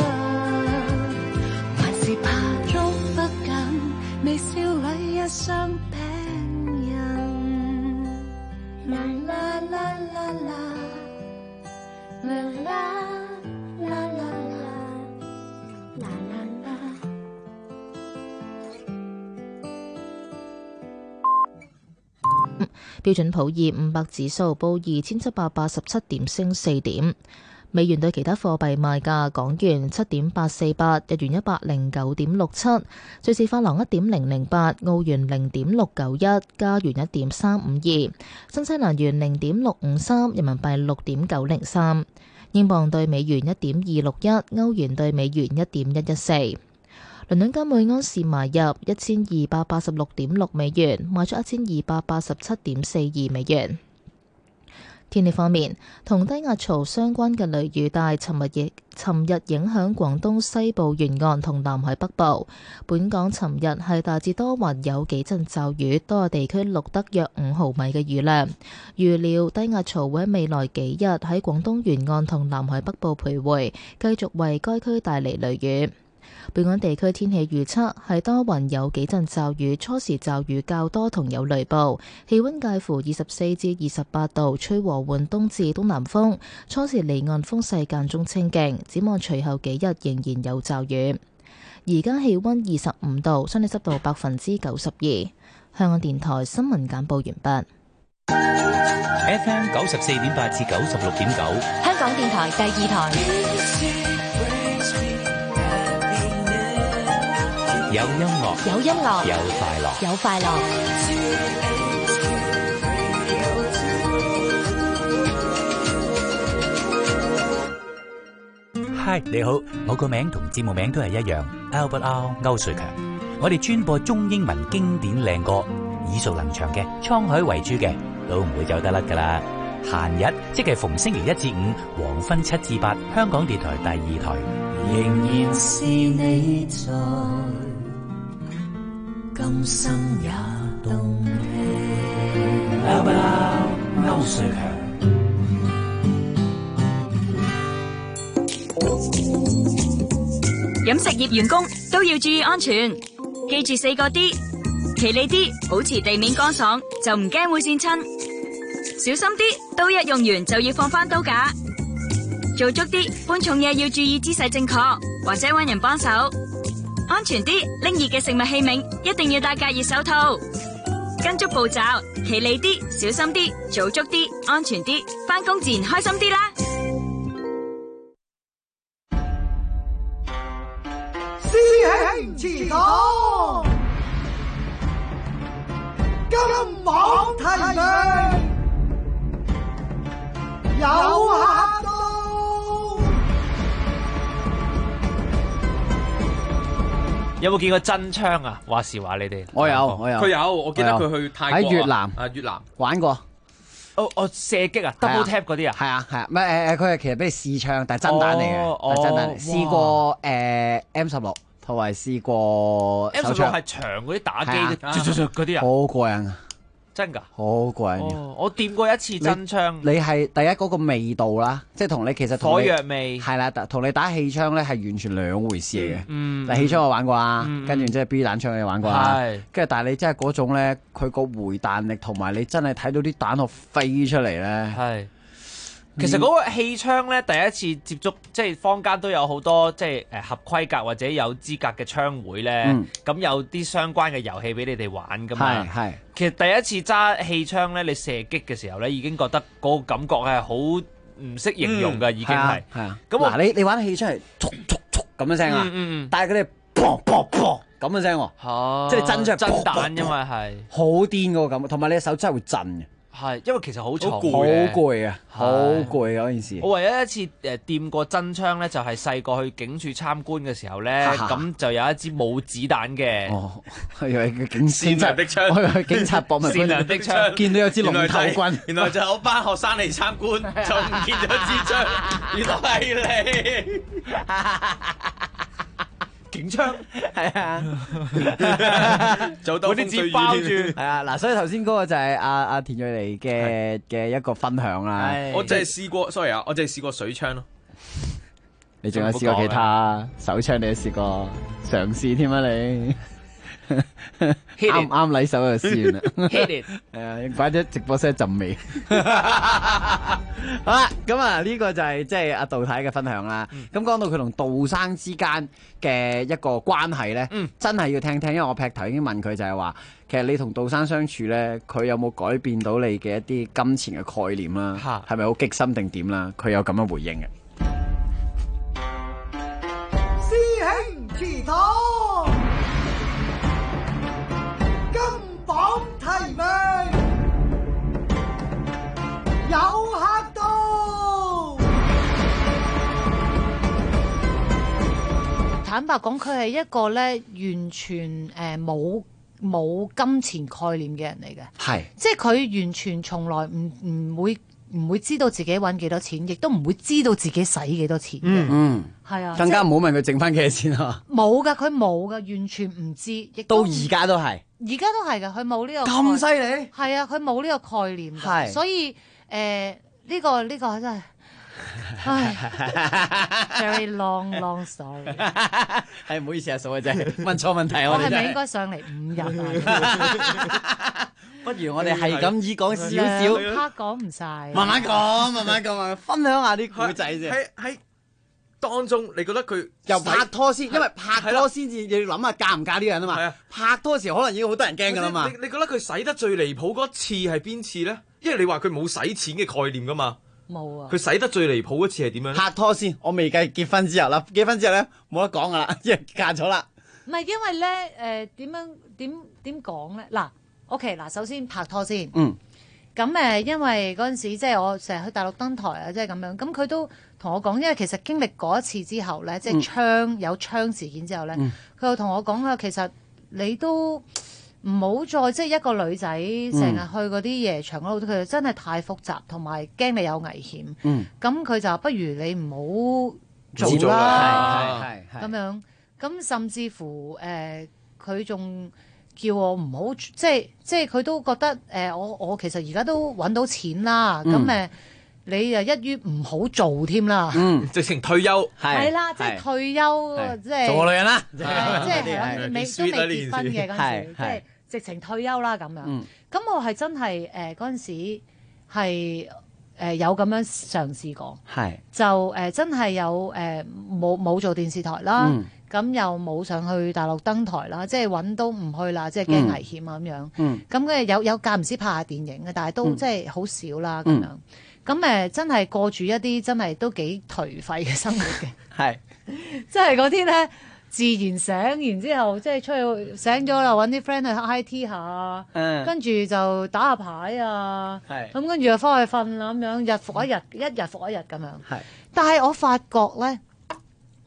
T: 還是怕捉不緊，微笑裏一雙病人，啦啦啦啦啦，啦啦啦啦啦，啦啦啦。
A: 標準普爾500指數報2787點，升4點。美元對其他貨幣賣價：港元7.848，日元109.67，瑞士法郎1.008，澳元0.691，加元1.352，新西蘭元0.653，人民幣6.903，英鎊對美元1.261，歐元對美元1.114。倫敦金每安士買入1286.6美元，賣出1287.42美元。天氣方面，同低壓槽相關嘅雷雨帶尋日影響廣東西部沿岸同南海北部。本港尋日係大致多雲，有幾陣驟雨，多個地區錄得約5毫米嘅雨量。預料低壓槽會喺未來幾日喺廣東沿岸同南海北部徘徊，繼續為該區帶嚟雷雨。本港地區天氣預測係多雲，有幾陣驟雨，初時驟雨較多同有雷暴，氣溫介乎24至28度，吹和緩東至東南風，初時離岸風勢間中清勁，展望隨後幾日仍然有驟雨。而家氣溫25度，相對濕度92%。香港電台新聞簡報完畢。
N: FM 94.8至96.9，
O: 香港電台第二台。
N: 有音樂，
O: 有音樂，
N: 有快樂，
O: 有快樂。
U: Hi， 你好，我個名同節目名都係一樣 ，Albert R 歐瑞強。我哋專播中英文經典靚歌，耳熟能詳嘅，滄海遺珠嘅，都唔會走得甩噶啦。閒日即係逢星期1至5，黃昏7至8，香港電台第二台，仍然是你在。今生也動聽。歐瑞強。
V: 飲食業員工都要注意安全，記住4個 D， 企理啲，保持地面乾爽，就唔驚會跣親；小心啲，刀一用完就要放返刀架；做足啲，搬重嘢要注意姿勢正確，或者搵人幫手。安全啲，拎熱嘅食物器皿一定要戴隔熱手套。跟足步驟，企理啲，小心啲，做足啲，安全啲，返工自然開心啲啦。
I: 師兄祠堂，金榜題名，有客到。
M: 有冇見過真槍啊？話時話你哋，
L: 我有，
F: 佢有，我記得佢去泰國
L: 喺越南
F: 越南
L: 玩過。
M: 我射擊啊 ，double tap 嗰啲啊，
L: 係啊，唔係佢係其實俾你試槍，但係真彈嚟嘅，真彈嚟。試過M16，同埋試過手槍。
M: M16係長嗰啲打機嗰啲啊，
L: 好過癮啊！
M: 真㗎，
L: 好過癮。
M: 我掂過一次真槍。
L: 你係第一嗰個味道啦，即係同你其實
M: 火藥味
L: 係啦，同你打氣槍咧係完全兩回事嚟嘅。但氣槍我玩過啊，跟住即係 B 彈槍你玩過啊，跟住但係你真係嗰種咧，佢個回彈力同埋你真係睇到啲彈殼飛出嚟咧。
M: 係。其實嗰個氣槍咧，第一次接觸，即係坊間都有好多即係合規格或者有資格嘅槍會咧，咁有啲相關嘅遊戲俾你哋玩噶嘛。係。其實第一次揸氣槍咧，你射擊嘅時候咧，已經覺得嗰個感覺係好唔識形容㗎，已經係。係啊。咁
L: 嗱，你玩氣槍係速咁樣聲啊，但係佢哋砰砰砰咁樣聲喎，即係真槍
M: 真彈，因為係
L: 好癲嗰個感覺，同埋你隻手真係會震嘅。
M: 係，因為其實好重，
L: 好攰啊，好攰嗰件事。
M: 我唯一一次掂過真槍咧，就係細個去警署參觀嘅時候咧，咁就有一支冇子彈嘅。
L: 哦，我以為
F: 善良的槍，
L: 我以為警察博物館
F: 善良的槍，
L: 見到有支龍頭棍，
F: 原來就有班學生嚟參觀，就唔見咗支槍，原來係你。
L: 警槍係啊，
F: 就當
M: 啲紙包住
L: 係啊。嗱，所以頭先嗰個就係阿田蕊妮嘅一個分享啦。
F: 我淨係試過 ，sorry 啊，我淨係試過水槍咯。
L: 你仲有試過其他手槍？你都試過嘗試添啊？你啱禮手就算啦。係啊，怪咗直播室一陣味。好啦，咁啊呢個就係即係阿杜太嘅分享啦。咁講到佢同杜生之間嘅一個關係咧，真係要聽聽，因為我劈頭已經問佢就係話，其實你同杜生相處咧，佢有冇改變到你嘅一啲金錢嘅概念啦？係咪好激心定點啦？佢有咁樣回應嘅。
I: 師兄祠堂，金榜題名，有客到。
S: 坦白講，佢係一個咧完全冇金錢概念嘅人嚟嘅，係即係佢完全從來唔會知道自己揾幾多錢，亦都唔會知道自己使幾多錢嘅，係啊，
L: 更加唔好問佢剩翻幾多錢啊！
S: 冇噶，佢冇噶，完全唔知，亦
L: 到而家都係，
S: 而家都係噶，佢冇呢個
L: 咁犀利，
S: 係啊，佢冇呢個概念，係，所以呢個真係。唉 ，very long story。
L: 係唔好意思啊，數嘅啫，問錯問題
S: 我係咪應該上嚟5日啊？
L: 不如我哋係咁以講少少，
S: 拍講唔晒，
L: 慢慢講，分享下啲古仔啫。
F: 喺當中，你覺得佢
L: 由拍拖先，因為拍拖先至要諗下嫁唔嫁呢個人啊嘛。拍拖時可能已經好多人驚噶啦嘛。
F: 你覺得佢使得最離譜嗰次係邊次咧？因為你話佢冇使錢嘅概念噶嘛。
S: 冇啊！
F: 佢使得最離譜嗰次係點樣？
L: 拍拖先，我未計結婚之後啦。結婚之後咧冇得講噶啦，因為嫁咗啦。
S: 唔係因為咧點講咧？嗱 ，OK 嗱，首先拍拖先。咁因為嗰陣時即係我成日去大陸登台啊，即係咁樣。咁佢都同我講，因為其實經歷嗰一次之後咧，即係有槍事件之後咧，佢又同我講啊，其實你都唔好再即係一個女仔成日去嗰啲夜場嗰度，佢真係太複雜，同埋驚你有危險。咁佢就不如你唔好做啦，咁樣。咁甚至乎佢仲叫我唔好即係佢都覺得我其實而家都揾到錢啦。咁你又一於唔好做添啦，
F: 直情退休
S: 係啦，即係退休，即係
L: 做個女人啦，
S: 即係都未結婚嘅嗰陣時，即係直情退休啦咁樣。咁我係真係嗰陣時係有咁樣嘗試過，就真係有冇做電視台啦，咁又冇上去大陸登台啦，即係揾都唔去啦，即係驚危險啊咁樣。咁佢有間唔時拍下電影嘅，但係都即係好少啦咁樣。咁真係過住一啲真係都幾頹廢嘅生活嘅，即係嗰啲咧自然醒，然之後即係出去醒咗啦，揾啲 friend 去 high tea 下，跟住就打下牌啊，咁跟住就翻去瞓啦咁樣，日復一日，一日復一日咁樣。但係我發覺咧，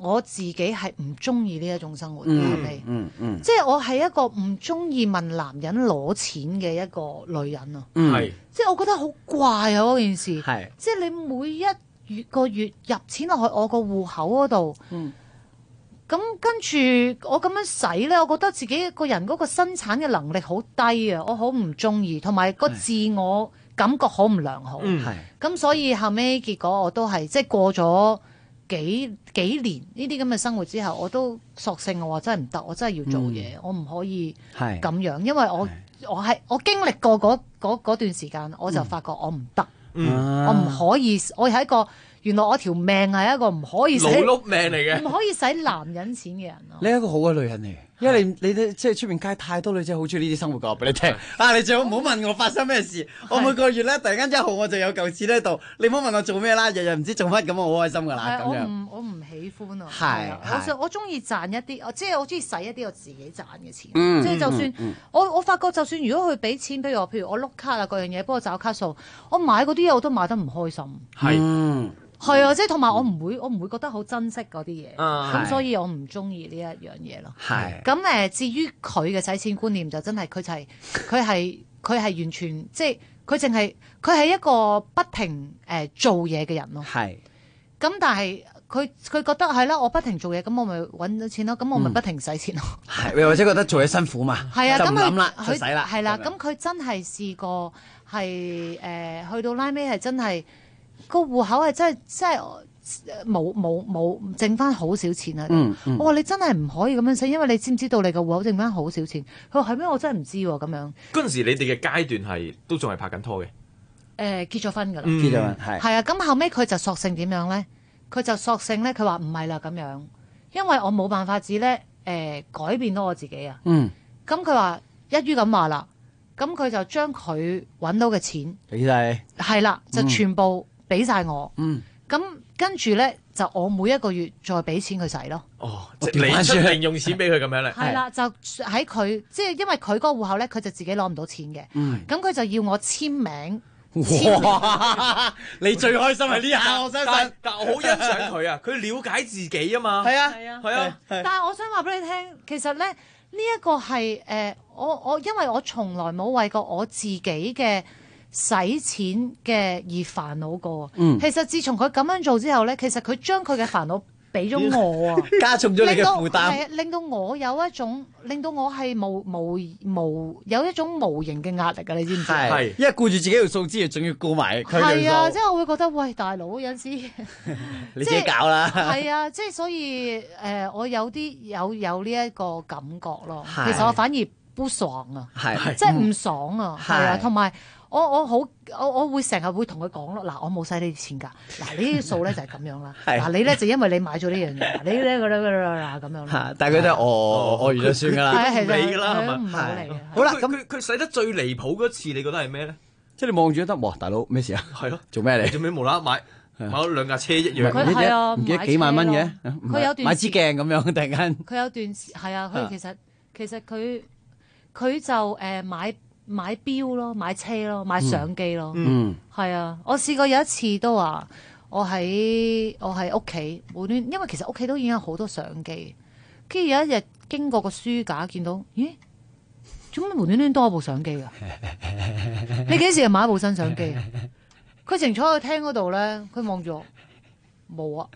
S: 我自己係唔中意呢一種生活，係咪？即係我係一個唔中意問男人攞錢嘅一個女人啊。即係我覺得好怪啊嗰件事。即係你每一個月入錢落去我個戶口嗰度。咁跟住我咁樣使咧，我覺得自己個人嗰個生產嘅能力好低啊，我好唔中意，同埋個自我感覺好唔良好。咁所以後尾結果我都係即係過咗幾年呢啲咁嘅生活之後，我都索性我話真係唔得，我真係要做嘢，我唔可以咁樣，因為我經歷過嗰段時間，我就發覺我唔得，我唔可以，我係一個。原來我條命係一個唔可以使
K: 勞碌命嚟嘅，
S: 唔可以使男人錢嘅人咯。
L: 你係一個好嘅女人嚟嘅，因為你即係出面街太多女仔好中意呢啲生活講俾你聽。你最好唔好問我發生咩事。我每個月咧突然間1號我就有嚿錢喺度，你唔好問我做咩啦，日日唔知做乜咁，我好開心㗎啦。咁樣
S: 我唔喜歡啊。我中意賺一啲，即係我中意使一啲我自己賺嘅錢。即係就算我發覺，就算如果佢俾錢俾我，譬如我碌卡啊嗰樣嘢，幫我找卡數，我買嗰啲嘢我都買得唔開心。係啊，即係同埋我唔會覺得好珍惜嗰啲嘢，咁所以我唔中意呢一樣嘢咯。咁至於佢嘅使錢觀念就真係佢係完全即係佢係一個不停做嘢嘅人咯。咁但係佢覺得係啦，我不停做嘢，咁我咪揾到錢咯，咁我咪不停使錢咯。
L: 或者覺得做嘢辛苦嘛，就唔諗啦，就使啦。
S: 係啦，咁佢真係試過係去到拉尾係真係。個戶口係真係冇剩翻好少錢啊！我話你真係唔可以咁樣使，因為你知唔知道你個戶口剩翻好少錢？佢話係咩？我真係唔知喎咁樣。
K: 嗰陣時你哋嘅階段係都仲係拍緊拖嘅？
S: 結咗婚㗎啦，
L: 結咗婚係
S: 啊！咁後尾佢就索性點樣咧？佢就索性咧，佢話唔係啦咁樣，因為我冇辦法子咧改變到我自己啊。咁佢話一於咁話啦，咁佢就將佢揾到嘅錢
L: 俾晒，
S: 係啦，就全部。俾晒我，咁跟住咧就我每一個月再俾錢佢使咯。
K: 即係你出零用錢俾佢咁樣咧。
S: 係啦，就喺佢即係因為佢嗰個戶口咧，佢就自己攞唔到錢嘅。咁佢就要我簽名。
L: 哇！你最開心係呢下，我相信。
K: 但我好欣賞佢啊，佢了解自己啊嘛。
L: 係
S: 啊。但係我想話俾你聽，其實咧呢一個係我因為我從來冇為過我自己嘅。使錢嘅而煩惱過，其實自從佢咁樣做之後咧，其實佢將佢嘅煩惱俾咗我啊，
L: 加重咗你嘅負擔，
S: 令到我有一種，令到我係有一種無形嘅壓力啊！你知唔知？
L: 係，因為顧住自己條數之餘，仲要顧埋佢條數。
S: 係啊，即係我會覺得，喂，大佬有陣時
L: 你自己搞啦。
S: 係啊，即係所以我有啲有呢一個感覺咯。其實我反而不爽啊，即係唔爽啊，係啊，同埋。我會成日會同佢講咯，嗱，我冇使呢啲錢㗎，嗱，呢啲數咧就係咁樣啦，嗱，你咧就因為你買咗呢樣嘢，你咧咁樣。
L: 但係佢都係我完咗算㗎啦，
K: 唔理㗎啦，係咪？
S: 唔好理。
L: 好啦，咁
K: 佢使得最離譜嗰次，你覺得係咩咧？
L: 即係你望住得，哇，大佬咩事啊？
K: 係咯，
L: 做咩嚟？
K: 做咩無啦啦買咗2架車一樣？
S: 佢係啊，
L: 唔記得幾萬蚊嘅，
S: 佢有段
L: 買支鏡咁樣，突然間。
S: 佢有段係啊，佢其實佢就買錶咯，買車咯，買相機咯，係啊！我試過有一次都話，我喺屋企無端，因為其實屋企都已經有好多相機，跟住有一日經過個書架，見到咦，做咩無端端多一部相機啊？你幾時又買一部新相機啊？佢靜坐喺個廳嗰度咧，佢望住我，冇啊！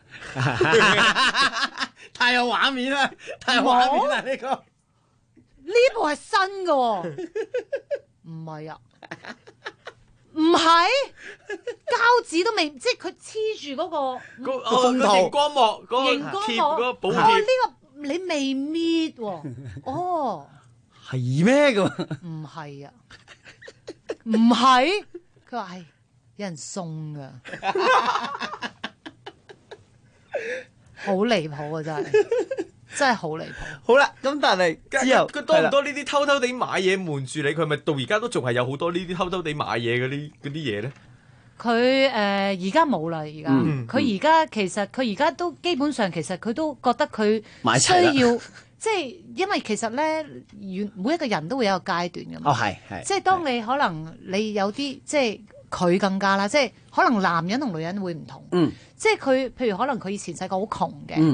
L: 太有畫面啦，太有畫面啦呢個。
S: 呢部係新嘅喎，唔係啊，唔係膠紙都未，即係佢黐住嗰個
K: 熒光幕嗰個
S: 熒光幕
K: 嗰個保
S: 貼。呢個你未搣喎，哦，
L: 係咩咁？
S: 唔係啊，唔係，佢話係有人送㗎，好離譜啊！真係。真係好離譜。
L: 好啦，咁但係之後
K: 佢多唔多呢啲偷偷地買嘢瞞住你？佢係咪到而家都仲係有好多呢啲偷偷地買嘢嗰啲嘢咧？
S: 佢而家冇啦，而家佢而家其實佢而家都基本上其實佢都覺得佢需要，即係因為其實咧，每一個人都會有一個階段㗎嘛。
L: 哦，係，
S: 即係當你可能你有啲即係佢更加啦，即係可能男人同女人會唔同。即係佢譬如可能佢以前細個好窮嘅。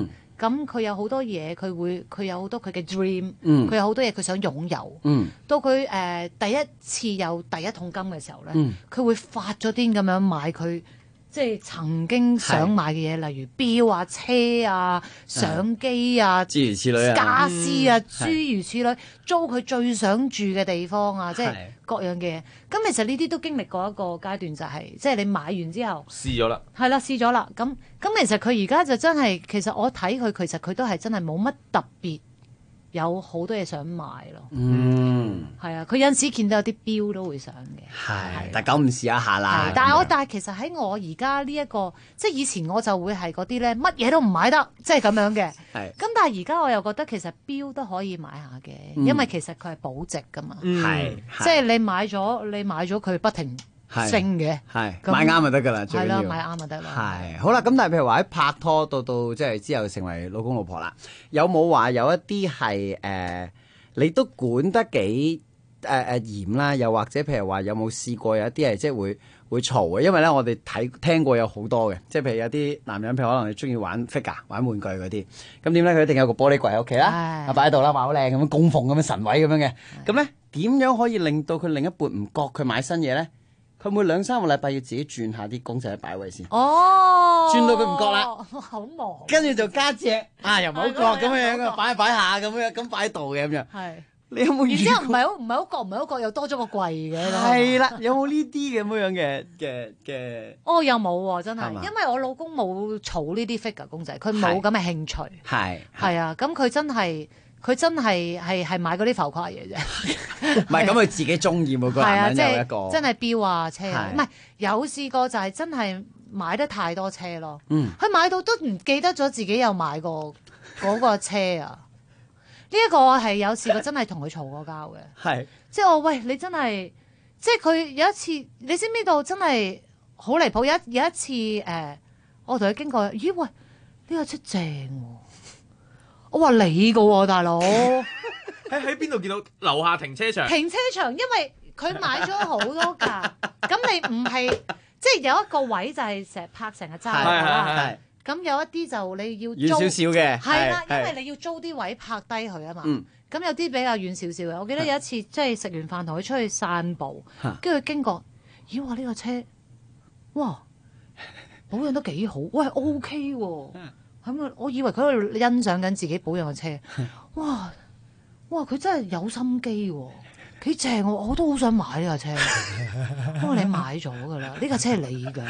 S: 咁佢有好多嘢，佢有好多佢嘅 dream，佢有好多嘢佢想擁有。到佢第一次有第一桶金嘅時候咧，佢會發咗癲咁樣買佢即係曾經想買嘅嘢，例如錶啊、車啊、相機啊、
L: 諸如此類啊、
S: 家私啊，諸如此類，租佢最想住嘅地方啊，即係各樣嘅嘢。咁其實呢啲都經歷過一個階段，就係即係你買完之後
F: 試咗啦，
S: 係啦，試咗啦。咁其實佢而家就真係，其實我睇佢，其實佢都係真係冇乜特別。有好多嘢想買咯，係啊！佢有陣時見到有啲錶都會想嘅，
L: 係，但久唔試一下啦。
S: 但係其實喺我而家呢一個，即係以前我就會係嗰啲咧，乜嘢都唔買得，即係咁樣嘅。咁但係而家我又覺得其實錶都可以買下嘅，因為其實佢係保值噶嘛，即係你買咗佢不停升嘅，
L: 買啱就得噶啦，
S: 係啦，買啱就得啦。
L: 係好啦，咁但係譬如話喺拍拖到即係之後成為老公老婆啦，有冇話有一啲係你都管得幾嚴啦？又或者譬如話有冇試過有一啲係即係會嘈嘅？因為咧我哋聽過有好多嘅，即係譬如有啲男人譬如可能你中意玩 figure 玩玩具嗰啲，咁點咧佢一定有個玻璃櫃喺屋企啦，擺喺度啦，話好靚咁樣供奉咁樣神位咁樣嘅，咁咧點樣可以令到佢另一半唔覺佢買新嘢咧？佢每2-3個禮拜要自己轉下啲公仔擺位先，轉到佢唔覺啦，
S: 好忙。
L: 跟住就加隻又唔好覺咁樣樣，擺下咁樣，咁擺喺度嘅咁樣。係，你有冇？然之後
S: 唔係好覺，又多咗個櫃嘅。
L: 係啦，有冇呢啲咁樣嘅？
S: 有冇喎？真係，因為我老公冇儲呢啲 figure 公仔，佢冇咁嘅興趣。係啊，咁佢真係買嗰啲浮誇嘢啫。
L: 唔係咁，佢自己中意每個男人有一個，
S: 真係錶啊車啊，唔係有試過就係真係買得太多車咯。佢買到都唔記得咗自己有買過嗰個車啊！呢一個係有試過真係同佢嘈過交嘅。係，即係我喂你真係，即係佢有一次，你知唔知道真係好離譜？有一次我同佢經過，咦喂，呢個車正喎！我話你㗎喎，大佬。
F: 喺邊度見到樓下停車場？
S: 停車場，因為佢買咗好多架，咁你唔係即係有一個位就係成日泊成日揸啦。咁有一啲就你要
L: 遠少少嘅，
S: 係啦，因為你要租啲位泊低佢啊嘛。咁有啲比較遠少少嘅，我記得有一次即係食完飯同佢出去散步，跟住佢經過，咦話呢個車，哇保養得幾好，喂 OK 喎，咁我以為佢喺度欣賞緊自己保養嘅車，哇！佢真係有心機喎，幾正喎！我都好想買呢架車，不過你買咗㗎啦，呢架車係你㗎，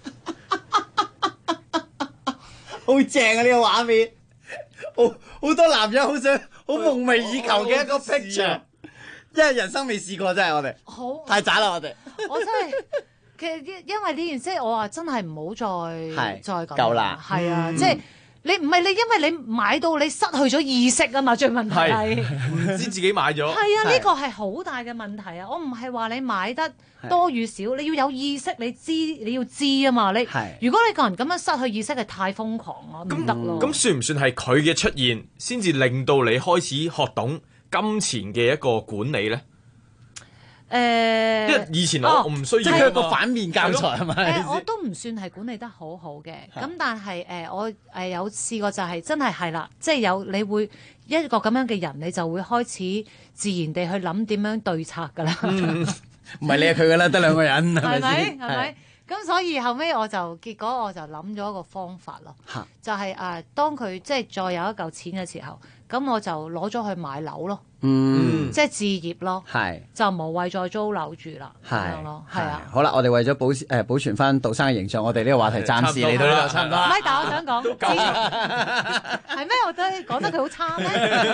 L: 好正啊！呢個畫面，好多男人好想好夢寐以求嘅一個 picture，因為人生未試過，真係我哋好太渣啦！我真
S: 係其實因為呢件事，我話真係唔好再咁
L: 夠啦，
S: 係啊，即係。你唔係你，因為你買到你失去咗意識啊嘛，最問題係
F: 唔知自己買咗。
S: 係啊，呢個係好大嘅問題啊！我唔係話你買得多與少，你要有意識，你要知啊嘛。如果你個人咁樣失去意識，係太瘋狂咯，唔得咯。
F: 咁算唔算係佢嘅出現，先至令到你開始學懂金錢嘅一個管理咧？因為以前我唔需要，
L: 即係一個反面教材係咪？
S: 我都唔算係管理得好好嘅，咁但係我有試過就係真係啦，即係你會一個咁樣嘅人，你就會開始自然地去諗點樣對策㗎啦。
L: 唔係你係佢㗎啦，得兩個人係
S: 咪？係咪？咁所以後尾結果我就諗咗一個方法咯，就係當佢即係再有一嚿錢嘅時候，咁我就攞咗去買樓咯。即係置業咯，就無謂再租樓住啦，咁樣咯，係啊。
L: 好啦，我哋為咗保存翻杜生嘅形象，我哋呢個話題暫時嚟到呢度差唔多。
S: 唔係，但係我想講，係咩？我覺得講得佢好差咩？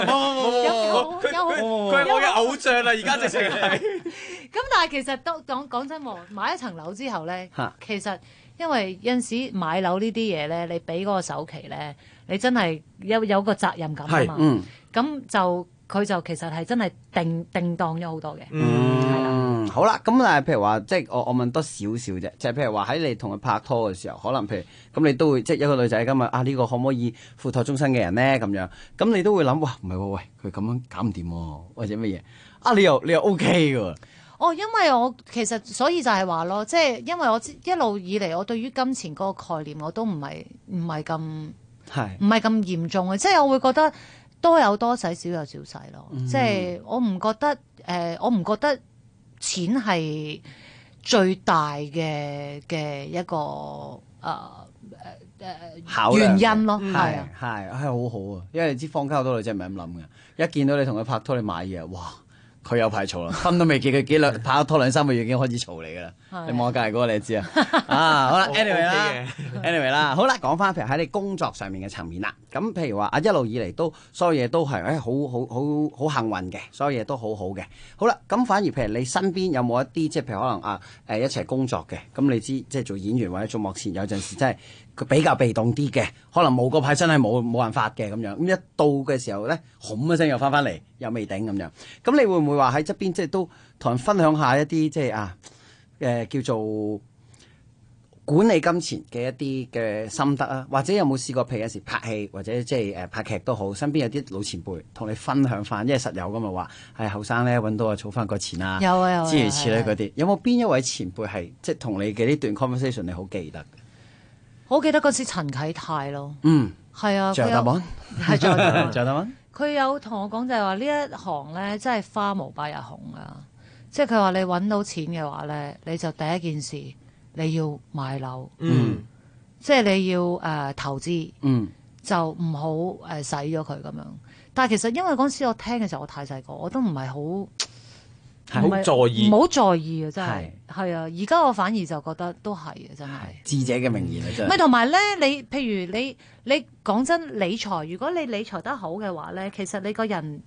F: 佢係我嘅偶像啦，而家直情係。
S: 咁但係其實都講真喎，買一層樓之後咧，其實因為有陣時買樓呢啲嘢咧，你俾嗰個首期咧，你真係有個責任感啊嘛。咁就。佢就其實係真係定當咗好多嘅，係啦。
L: 好啦，咁但係譬如話，即係我問多少少啫，就係譬如話喺你同佢拍拖嘅時候，可能譬如咁，你都會即係一個女仔今日呢個可唔可以付託終身嘅人咧？咁樣咁你都會諗，哇，唔係喎，喂，佢咁樣搞唔掂喎，或者乜嘢？你又 OK 嘅喎。
S: 因為我其實所以就係話咯，即係因為我一路以嚟，我對於金錢嗰個概念我都唔係咁。 唔係咁嚴重嘅，即係我會覺得多有多使，少有少使咯。即係我唔覺得錢係最大嘅一個原因咯。係
L: 好好啊，因為你知坊間好多女仔唔係咁諗嘅，一見到你同佢拍拖，你買嘢，哇！佢有排嘈啦，婚都未結，佢拍拖2-3個月已經開始嘈你噶啦。你望下隔離嗰個你就知啊。好啦，anyway 啦，好啦，講翻譬如喺你工作上面嘅層面啦。咁譬如話一路以嚟都所有嘢都係好幸運嘅，所有嘢都好好嘅。好啦，咁反而譬如你身邊有冇一啲即係譬如可能一齊工作嘅，咁你知即係做演員或者做幕前有陣時真係佢比較被動啲嘅，可能冇個牌真係冇辦法嘅咁樣。咁一到嘅時候咧，轟一聲又翻嚟，又未頂咁樣。咁你會唔會話喺側邊即係都同人分享下一啲即係叫做管理金錢嘅一啲嘅心得啊？或者有冇試過譬如有時拍戲或者即係拍劇都好，身邊有啲老前輩同你分享翻，因為實有噶嘛話係後生咧揾到儲翻個錢啊，
S: 有
L: 諸如此類嗰啲。有冇邊一位前輩係即係同你嘅呢段 conversation 你好記得？
S: 我記得嗰時陳啟泰咯，係啊，
L: 仲有答案，係仲有答案。
S: 佢有同我講就係話呢一行咧真係花無百日紅啊！即係佢話你揾到錢嘅話咧，你就第一件事你要買樓，即係你要投資，就唔好使咗佢咁樣。但係其實因為嗰時我聽嘅時候我太細個，我都唔係好
F: 在意，
S: 唔好在意啊！真係啊！而家我反而就覺得都係啊！真係
L: 智者嘅名言啊！真係。
S: 咪同埋咧，你譬如你講真理財，如果你理財得好嘅話咧，其實你個人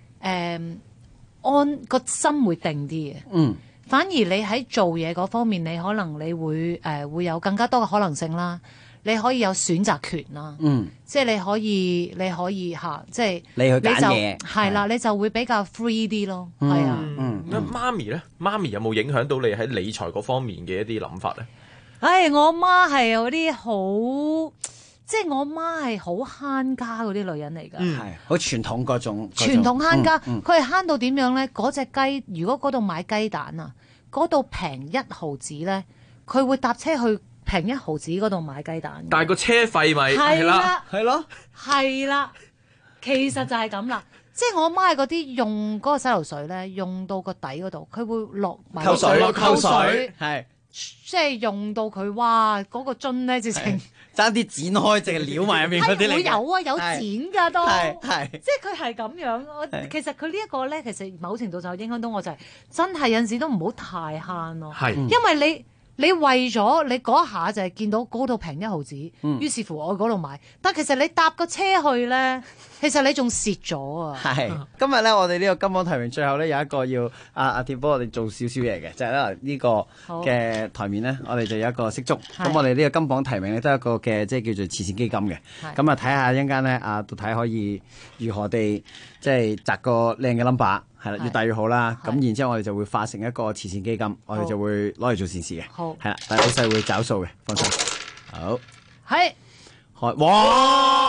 S: 安個心會定啲嘅。反而你喺做嘢嗰方面，你可能你會有更加多嘅可能性啦。你可以有選擇權啦，即係你可以嚇，即係
L: 你去揀嘢，
S: 係啦，你就會比較 free 啲咯，係啊。
F: 媽咪咧，媽咪有冇影響到你喺理財嗰方面嘅一啲諗法咧？
S: 我媽係有啲好，即係我媽係好慳家嗰啲女人嚟㗎，
L: 係好傳統嗰種。
S: 傳統慳家，佢係慳到點樣咧？嗰隻雞，如果嗰度買雞蛋啊，嗰度平1毫子咧，佢會搭車去平1毫子嗰度買雞蛋。
F: 但係個車費咪係啦，
L: 係咯，
S: 係啦，其實就係咁啦。即係我媽係嗰啲用嗰個洗頭水咧，用到個底嗰度，佢會落埋
L: 溝水，係
S: 即係用到佢哇嗰個樽咧，直情
L: 爭啲剪開，淨係撩埋入面嗰啲嚟。
S: 會有啊，有剪㗎都，
L: 係
S: 即係佢係咁樣。其實佢呢一個咧，其實某程度就影響到我，就係真係有陣時都唔好太慳咯。係，因為你為咗你嗰一下就係見到嗰度平1毫子，於是乎我去嗰度買。但其實你搭個車去咧，其實你仲蝕咗啊！
L: 係今日咧，我哋呢個金榜題名最後咧有一個要阿鐵幫我哋做少少嘢嘅，就係咧呢個嘅台面咧，我哋就有一個骰盅。咁我哋呢個金榜題名咧都係一個嘅即係叫做慈善基金嘅。咁啊睇下一陣間咧到底可以如何地即係擲個靚嘅 number。係啦，越大越好啦。咁然之後我哋就會化成一個慈善基金，我哋就會攞嚟做善事嘅。好，係啦，但係老細會找數嘅，放心。好，
S: 係
L: 開，哇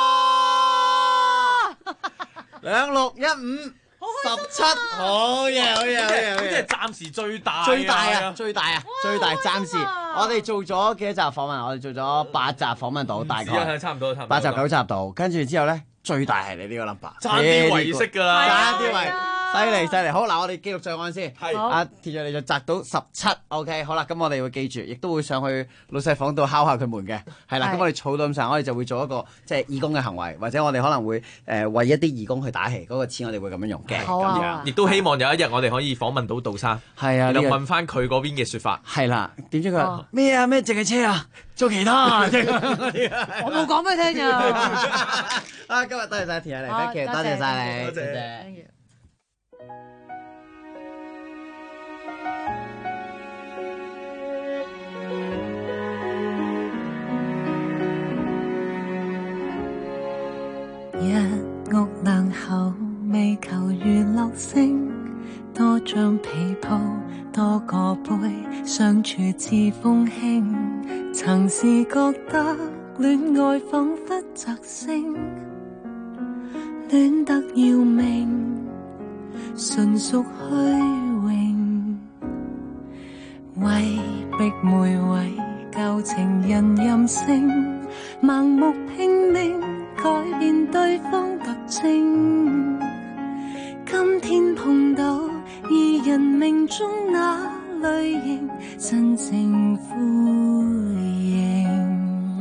L: ！261517，好嘢，好嘢，好嘢，
F: 即係暫時最大，
L: 最大，暫時。我哋做咗幾多集訪問？我哋做咗8集訪問到，大概
F: 差唔多
L: 8集9集到。跟住之後咧，最大係你呢個 number，
F: 差啲遺式㗎啦，
L: 差啲遺。犀利！好嗱，我哋記錄上岸先。係阿鐵仔，你就擲到17。OK， 好啦，咁我哋會記住，亦都會上去老細房度敲下佢門嘅。係啦，咁我哋儲到咁上，我哋就會做一個即係義工嘅行為，或者我哋可能會為一啲義工去打氣，嗰個錢我哋會咁樣用嘅。
S: 好啊！
F: 亦都希望有一日我哋可以訪問到杜生。係啊，就問翻佢嗰邊嘅説法。
L: 係啦，點知佢話咩啊？咩淨係車啊？做其他我
S: 冇講俾你聽咋。
L: 今日多謝晒鐵仔嚟，多謝晒你，多謝。
T: 一屋兩口未求娛樂性，多張被鋪多個杯，相處似風輕。曾是覺得戀愛彷彿摘星，戀得要命，純屬虛榮。為逼每位舊情人任性， 盲目拼命改變對方特徵。今天碰到二人命中那類型，真正呼應。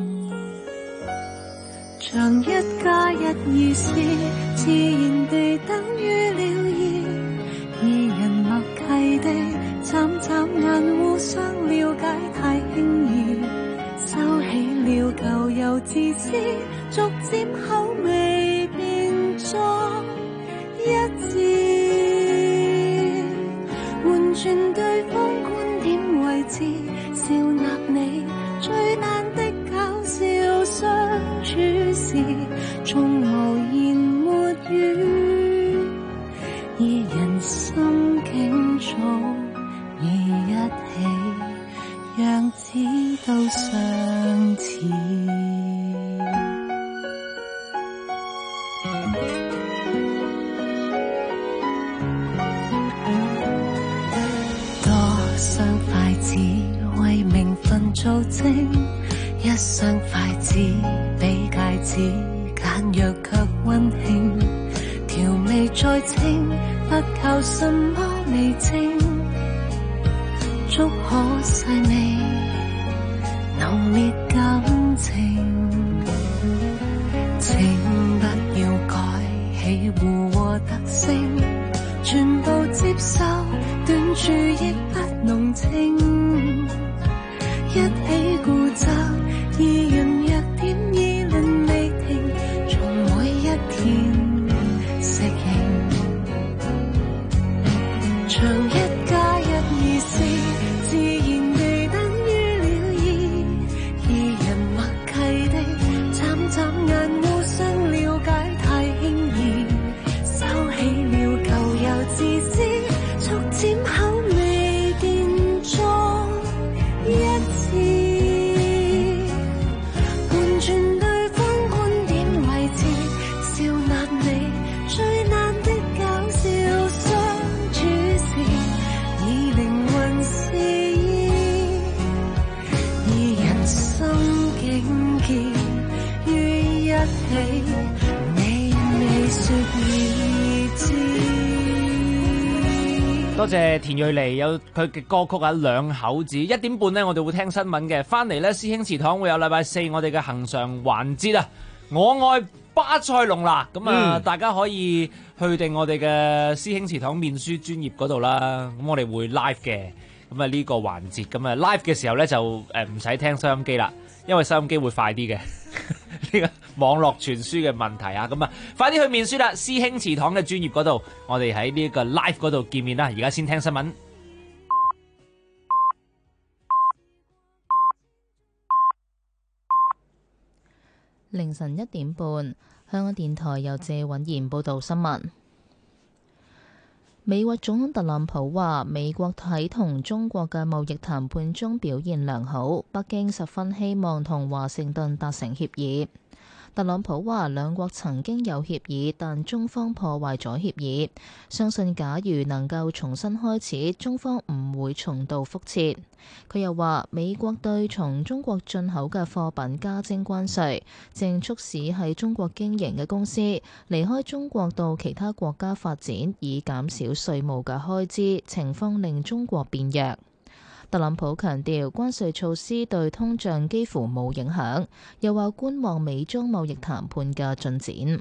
T: 像一加一二是自然地等於了二，二人默契地眨眨眼互相了解太輕易，收起了舊有自私，逐漸口味變作一致，換轉對方觀點位置，笑納你最難的搞笑相處時，從無言沒語，二人心境早已一起，樣子都相似。多雙筷子為名分做精，一雙筷子比戒指簡約卻溫馨，調味再清不靠什麼味精，足可細味濃烈感情，請不要改起互和特性，全部接受短處亦不濃情，一起固執二人弱點議論未停，從每一天適應，像一加一二是自然地等於了二，二人默契地眨眨眼互相了解太輕易，收起了舊有自私，逐漸口味變作一致，換轉對方觀點位置，笑納你最難的搞笑相處時，以靈魂示意，二人心境結於一起，你未說已知。
M: 多謝田蕊妮有佢嘅歌曲啊，兩口子。1點半呢，我哋會聽新聞嘅。翻嚟呢，師兄祠堂會有禮拜四我哋嘅恆常環節啊。我愛巴塞隆拿，咁啊，大家可以去定我哋嘅師兄祠堂面書專頁嗰度啦。咁我哋會 live 嘅，咁啊呢個環節，咁啊 live 嘅時候呢，就唔使聽收音機啦，因為收音機會快啲嘅。呢個網絡傳輸嘅問題啊，咁啊，快啲去面書啦！師兄祠堂嘅專頁嗰度，我哋喺呢個 live 嗰度見面啦。而家先聽新聞。
A: 凌晨1點半，香港電台由謝允賢報道新聞。美國總統特朗普話：美國喺同中國嘅貿易談判中表現良好，北京十分希望同華盛頓達成協議。特朗普話：兩國曾經有協議，但中方破壞咗協議。相信假如能夠重新開始，中方唔會重蹈覆轍。佢又話：美國對從中國進口嘅貨品加徵關稅，正促使喺中國經營嘅公司離開中國到其他國家發展，以減少稅務嘅開支，情況令中國變弱。特朗普強調關稅措施對通脹幾乎冇影響，又話觀望美中貿易談判嘅進展。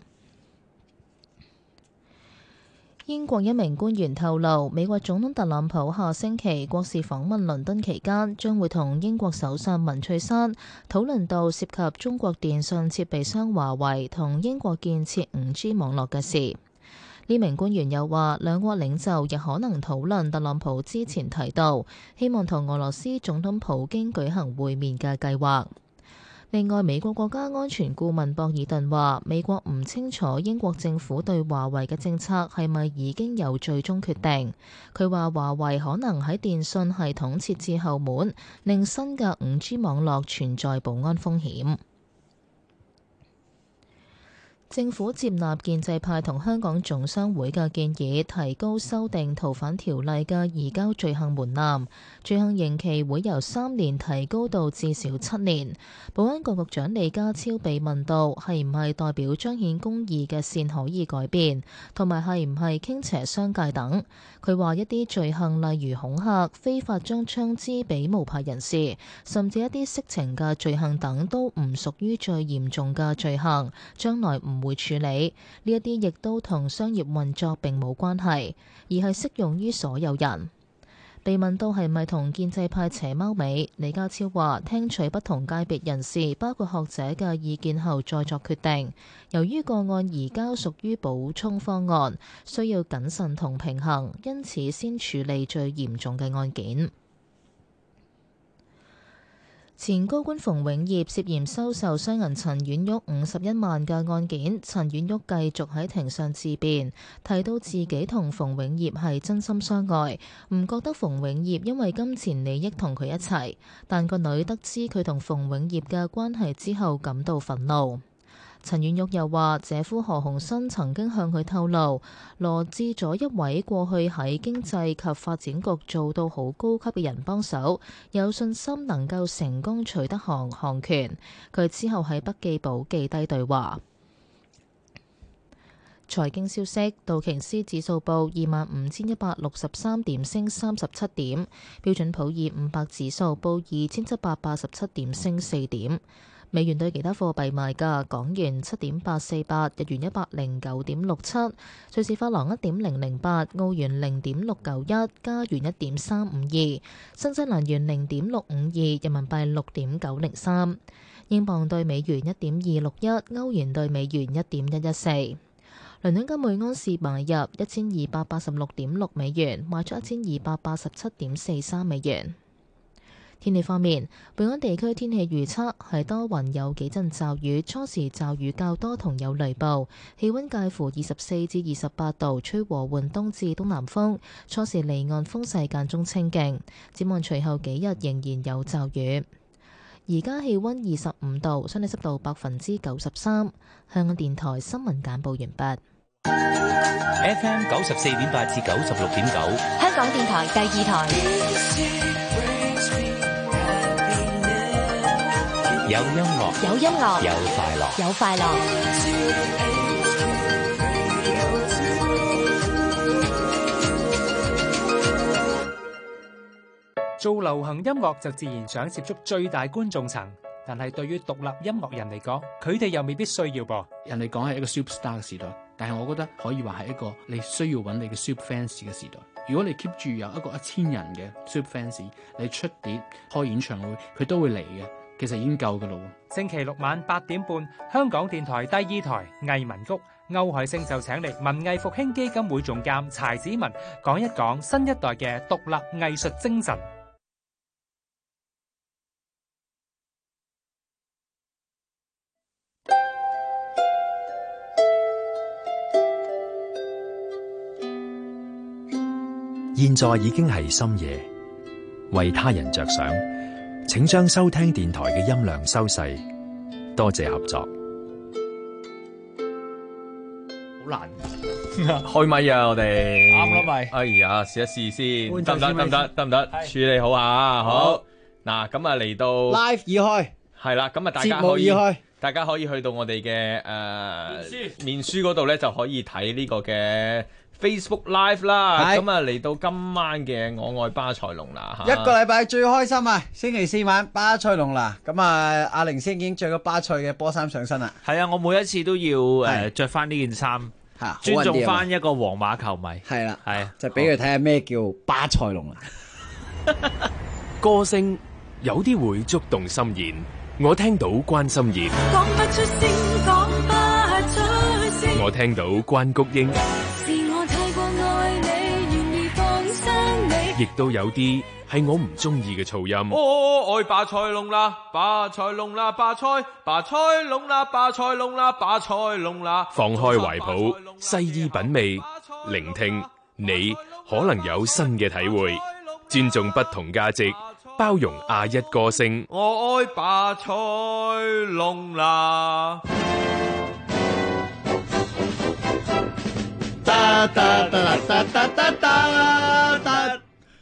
A: 英國一名官員透露，美國總統特朗普下星期國事訪問倫敦期間，將會同英國首相文翠珊討論到涉及中國電信設備商華為同英國建設 5G 網絡嘅事。呢名官員又話，兩國領袖亦可能討論特朗普之前提到希望同俄羅斯總統普京舉行會面嘅計劃。另外，美國國家安全顧問博爾頓話，美國唔清楚英國政府對華為嘅政策係咪已經有最終決定。佢話華為可能喺電信系統設置後門，令新嘅 5G 網絡存在保安風險。 政府接納建制派同香港總商會嘅建議，提高修訂逃犯條例嘅移交罪行門檻，罪行刑期會由3年提高到至少7年。保安局局長李家超被問到係唔係代表彰顯公義嘅線可以改變，同埋係唔係傾斜商界等，佢話一啲罪行例如恐嚇、非法將槍支俾無牌人士，甚至一啲色情嘅罪行等都唔屬於最嚴重嘅罪行，將來唔會處理呢一啲，亦都同商業運作並冇關係，而係適用於所有人。被問到係咪同建制派扯貓尾，李家超話聽取不同界別人士，包括學者嘅意見後再作決定。由於個案移交屬於補充方案，需要謹慎同平衡，因此先處理最嚴重嘅案件。前高官馮永業涉嫌收受商人陳婉玉51萬嘅案件，陳婉玉繼續喺庭上自辯，提到自己同馮永業係真心相愛，唔覺得馮永業因為金錢利益同佢一齊，但個女得知佢同馮永業嘅關係之後感到憤怒。陳婉玉又話，姐夫何鴻燊曾經向佢透露，羅致咗一位過去喺經濟及發展局做到好高級嘅人幫手，有信心能夠成功取得行權。佢之後喺筆記簿記低對話。財經消息，道瓊斯指數報25,163點，升37點；標準普爾500指數報2,787點，升4點。美元對其他貨幣賣價：港元7.848，日元109.67，瑞士法郎1.008，澳元0.691，加元1.352，新西蘭元0.652，人民幣6.903，英鎊對美元1.261，歐元對美元1.114。倫敦金每安士買入1286.6美元，賣出1287.43美元。天氣方面，本港地區天氣預測係多雲有幾陣驟雨，初時驟雨較多同有雷暴，氣溫介乎24至28度，吹和緩東至東南風，初時離岸風勢間中清勁。展望隨後幾日仍然有驟雨。而家氣溫25度，相對濕度93%。香港電台新聞簡報完畢。
N: FM 94.8至96.9，
O: 香港電台第二台。
N: 有音樂，
O: 有音樂，
N: 有快樂，
O: 有快樂。
B: 做流行音樂就自然想接觸最大觀眾層，但係對於獨立音樂人嚟講，佢哋又未必需要噃。
Q: 人哋講係一個 superstar 嘅時代，但係我覺得可以話係一個你需要揾你嘅 super fans 嘅時代。如果你 keep 住有一個1000人嘅 super fans， 你出碟開演唱會，佢都會嚟嘅。其實已經夠噶咯。
B: 星期六晚8點半，香港電台第二台藝文谷，歐海星就請嚟文藝復興基金會總監柴子文講一講新一代嘅獨立藝術精神。
E: 現在已經係深夜，為他人着想，請將收聽電台嘅音量收細，多謝合作。
K: 好難開咪啊！我哋
L: 啱啦咪。
K: 哎呀，試一試先，得唔得？處理好啊！好嗱，咁啊嚟到
L: live 已開，
K: 係啦，咁啊大家可以去到我哋嘅面書嗰度咧，就可以睇呢個嘅 Facebook Live 啦。咁啊嚟到今晚嘅我愛巴塞隆拿嚇，
L: 一個禮拜最開心啊！星期4晚巴塞隆拿，咁啊阿凌先已經着咗巴塞嘅波衫上身啦。
M: 係啊，我每一次都要着翻呢件衫，尊重翻一個皇馬球迷。係啦，係
L: 就俾佢睇下咩叫巴塞隆拿。
W: 歌聲有啲會觸動心弦，我聽到關心妍，講不出聲，講不出聲，我聽到關菊英，是我太過愛你，願意放生你，亦都有啲係我唔中意嘅噪音。
F: 我愛巴塞隆拿，巴塞隆拿，巴塞隆拿，巴塞隆拿，巴塞隆拿。
W: 放開懷抱，細意品味，聆聽，你可能有新嘅體會，尊重不同價值，包容亞一歌聲。
F: 我愛巴塞隆拿。
L: 噠噠噠噠噠噠噠噠。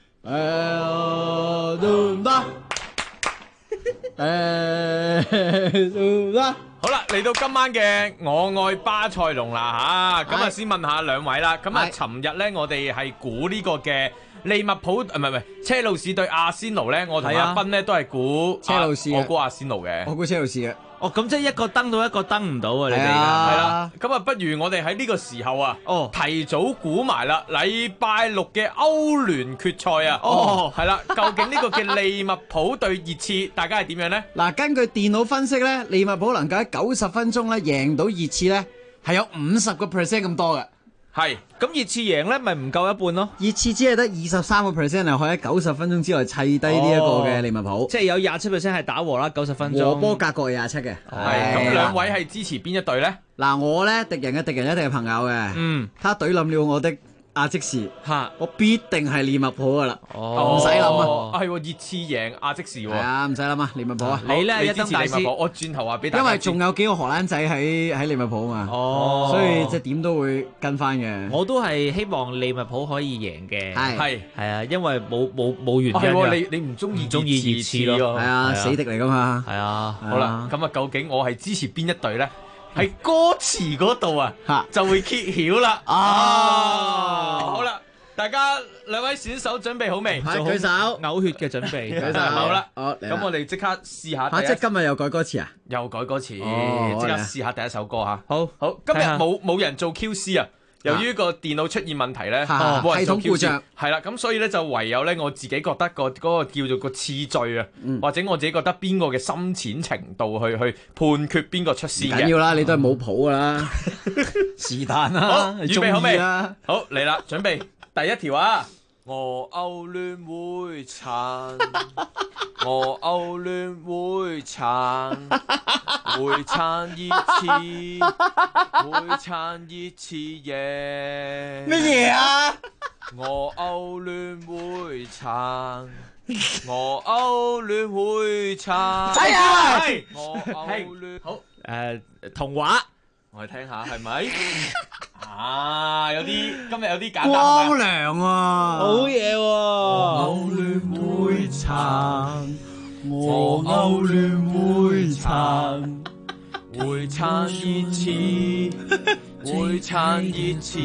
F: 好啦，嚟到今晚嘅我愛巴塞隆啦吓，咁啊先問下兩位啦。咁啊，尋日咧我哋係估呢個嘅利物浦，唔係車路士對阿仙奴咧，我同阿斌咧都係估
L: 車路士，
F: 我估阿仙奴嘅，
L: 我估車路士嘅。
M: 哦，咁即係一個登到一個登唔到啊！你哋係
F: 啦，咁啊，不如我哋喺呢個時候啊，提早估埋啦，禮拜六嘅歐聯決賽啊，係啦，究竟呢個嘅利物浦對熱刺，大家係點樣呢？
L: 嗱，根據電腦分析咧，利物浦能夠喺90分鐘咧贏到熱刺咧，係有50% 咁多嘅。
M: 係，咁熱刺贏咧，咪唔夠一半咯？
L: 熱刺只係得23%係可以喺90分鐘之內砌低呢一個嘅利物浦，
M: 即係有27%係打和啦，90分鐘。
L: 和波格局係27嘅。
F: 係，咁兩位係支持邊一隊咧？
L: 嗱，我咧敵人嘅敵人一定係朋友嘅，他懟冧了我的阿積士，我必定係利物浦噶啦，唔使諗啊！
F: 係熱刺贏阿積士喎，
L: 係啊，唔使諗啊，利物浦啊！
M: 你咧一
F: 支持利物浦，我轉頭話俾大家，
L: 因為仲有幾個荷蘭仔喺利物浦啊嘛，所以即係點都會跟翻嘅。
M: 我都係希望利物浦可以贏嘅，
F: 係
M: 啊，因為冇原因
F: 嘅。你唔中意熱刺咯？
L: 係啊，死敵嚟噶嘛。
M: 係啊，
F: 好啦，咁啊，究竟我係支持邊一隊咧？喺歌詞嗰度啊，就會揭曉啦。好啦，大家兩位選手準備好未？
L: 舉手，
M: 嘔血嘅準備。
L: 舉手，
F: 好啦。咁我哋即刻試下。
L: 即係今日又改歌詞啊？
F: 又改歌詞，即刻試下第一首歌吓。
M: 好，
F: 今日冇人做 QC 啊。由於個電腦出現問題咧，冇人做 QC，系統故障，係啦，咁所以咧就唯有咧我自己覺得嗰個叫做個次序啊，或者我自己覺得邊個嘅深淺程度去判決邊個出線嘅。
L: 緊要啦，你都係冇譜噶啦，是但啦。
F: 好，預備好未？好嚟啦，準備第一條啊！我歐聯會撐，我歐聯會撐，會撐熱刺，會撐熱刺贏。
L: 乜嘢啊？
F: 我歐聯會撐，我歐聯會撐。
L: 係啊，
F: 我歐聯
M: 好童話。
F: 我哋聽下係咪？有啲今日有啲簡單。
L: 光良啊，
M: 好嘢喎！
L: 歐聯會撐，我歐聯會撐，
F: 會撐熱刺，會撐熱刺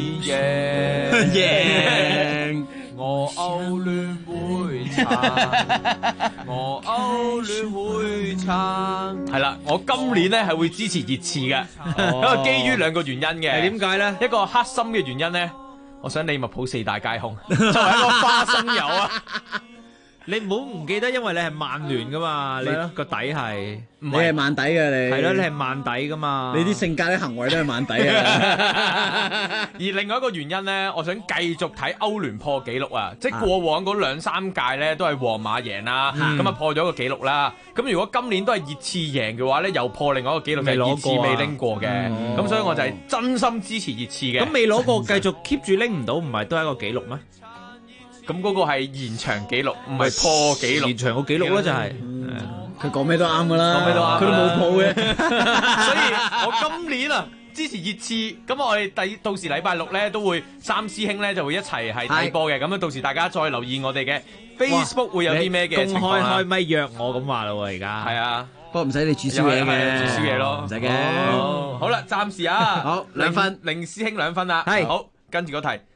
F: 贏。我歐聯會撐，我歐聯會撐。係啦，我今年咧係會支持熱刺嘅，因為基於兩個原因嘅。
M: 係點解咧？
F: 一個黑心嘅原因咧，我想利物浦四大皆空，作為一個花生友啊。
M: 你唔好唔記得，因為你係曼聯噶嘛，你個底係，
L: 你係曼底嘅你，
M: 係咯，你係曼底噶嘛，
L: 你啲性格啲行為都係曼底嘅。
F: 而另外一個原因咧，我想繼續睇歐聯破紀錄啊！即係過往嗰2-3屆咧都係皇馬贏啦，咁啊破咗個紀錄啦。咁如果今年都係熱刺贏嘅話咧，又破另外一個紀錄，就係熱刺未拎過嘅。咁所以我就係真心支持熱刺嘅。
M: 咁未攞過，繼續 keep 住拎唔到，唔係都係一個紀錄咩？
F: 咁嗰個係延長紀錄，唔係破紀錄。
M: 延長個紀錄咧就係，
L: 佢講咩都啱噶啦，
F: 講咩都啱，
L: 佢都冇譜嘅。
F: 所以我今年啊支持熱刺，咁我哋到時禮拜六咧都會三師兄咧就會一齊係睇波嘅，咁樣到時大家再留意我哋嘅 Facebook 會有啲咩嘅情況啦。
M: 公開咪約我咁話啦喎，而家
F: 係啊，
L: 不過唔使你煮宵夜嘅，
F: 煮宵夜咯，
L: 唔使嘅。
F: 好啦，暫時啊，
L: 好2分，
F: 令師兄2分啦，
L: 係
F: 好，跟住個題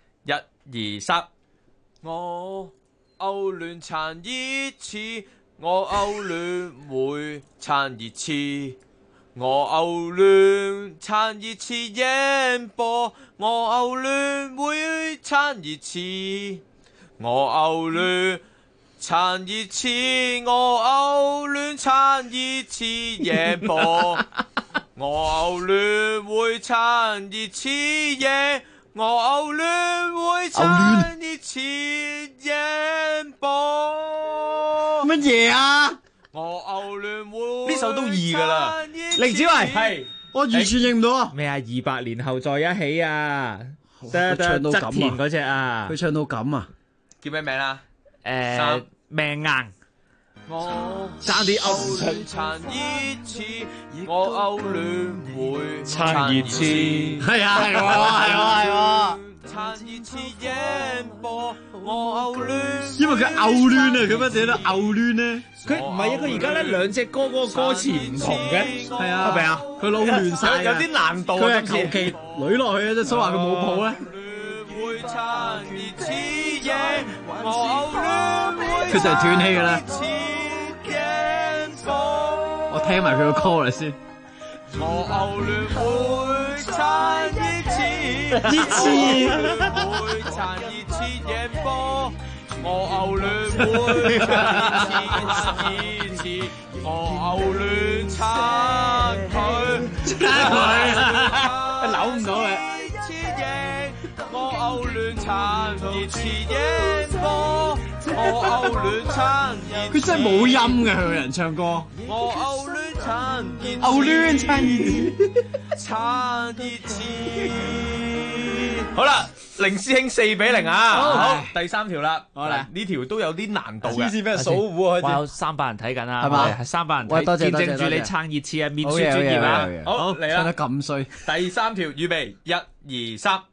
F: 1、2、3。我歐聯撐熱刺，我歐聯會撐熱刺，我歐聯撐熱刺贏波，我歐聯會撐熱刺，我歐聯撐熱刺，我歐聯撐熱刺贏波，我歐聯會撐熱刺贏。我歐聯會撐熱刺贏波。
L: 乜嘢啊？
F: 我歐聯會呢首都易噶啦。
L: 凌子維係，我完全認唔到啊！
M: 咩啊？200年後在一起啊！
L: 佢唱到咁啊！
M: 側田嗰隻啊！
L: 佢唱到咁啊！
F: 叫咩名啊？
M: 命硬。
K: 我
M: 爭啲勾唔出。
K: 撐熱刺，我歐聯會
M: 撐熱刺，
L: 係啊係喎。
K: 撐熱刺贏波，我歐聯。
L: 因為佢歐亂啊，佢乜嘢都歐亂咧。
M: 佢唔係啊，佢而家咧兩隻歌嗰個歌詞唔同嘅，
L: 係啊，
M: 係咪啊？
L: 佢撈亂晒，
K: 有啲難度。
L: 佢係求其捋落去嘅啫，所以話佢冇譜咧。佢就係斷氣㗎啦。我聽埋佢個 call 嚟先。
K: 我歐聯會撐熱刺，
L: 熱刺
K: 會撐熱刺贏波。我歐聯會撐熱刺，我歐聯撐佢，
L: 扭唔到嘅。
K: 我歐聯撐熱刺贏波，我歐聯撐熱刺。
L: 佢真係冇音嘅，佢個人唱歌。
K: 我歐聯撐熱刺，
L: 歐聯撐熱
K: 刺，撐熱刺。好啦，0師兄4-0啊！好，第3條啦。好啦，呢條都有啲難度嘅。
L: 黐線俾人數糊開始。
M: 哇，有300人睇緊啊，
L: 係嘛？
M: 係300人
L: 喂，多謝
M: 見證住你撐熱刺啊，面書專業啊。
K: 好嚟啦，
L: 唱得咁衰。
K: 第3條，預備，1、2、3。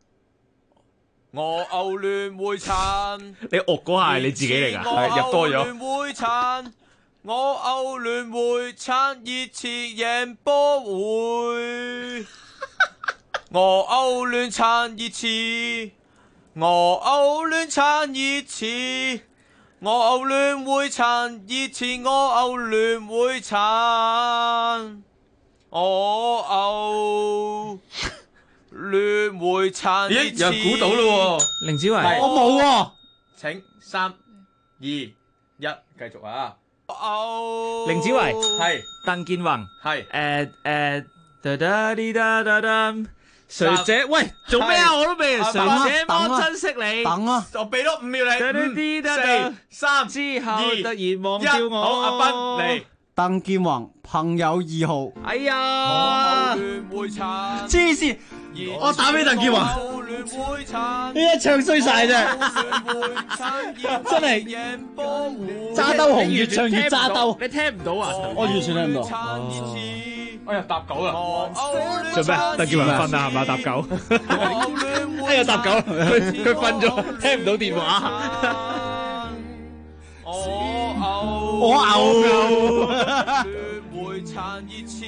K: 我歐聯會撐，
M: 你惡嗰下係你自己嚟㗎，
K: 係入多咗。我歐聯會撐，我歐聯會撐熱刺贏波會。我歐聯撐熱刺，我歐聯撐熱刺，我歐聯會撐熱刺，我歐聯會撐，我歐聯會撐熱刺。
F: 又估到咯喎，
M: 凌子維，
L: 我冇喎。
K: 請3、2、1，繼續啊！
M: 凌子維
K: 係，
M: 鄧健泓
K: 係，
M: 噠噠滴噠噠噠。誰者喂做咩啊？我都未。誰者麼珍惜你？
L: 等啊！
K: 我俾多5秒你。4、3
M: 之後突然忘掉我。
K: 好，阿斌嚟。
L: 鄧健泓朋友2號。
M: 哎呀！
L: 黐線！我打俾鄧健泓。呢一唱衰晒啫！真係揸兜紅，越唱越揸兜。
M: 你聽唔到啊？
L: 我完全聽唔到。
K: 哎呀，搭狗啦！
M: 做咩？鄧健泓瞓啊，係嘛？搭狗。哎呀，搭狗，佢瞓咗，聽唔到電話。
L: 我嘔。
K: 會撐熱刺，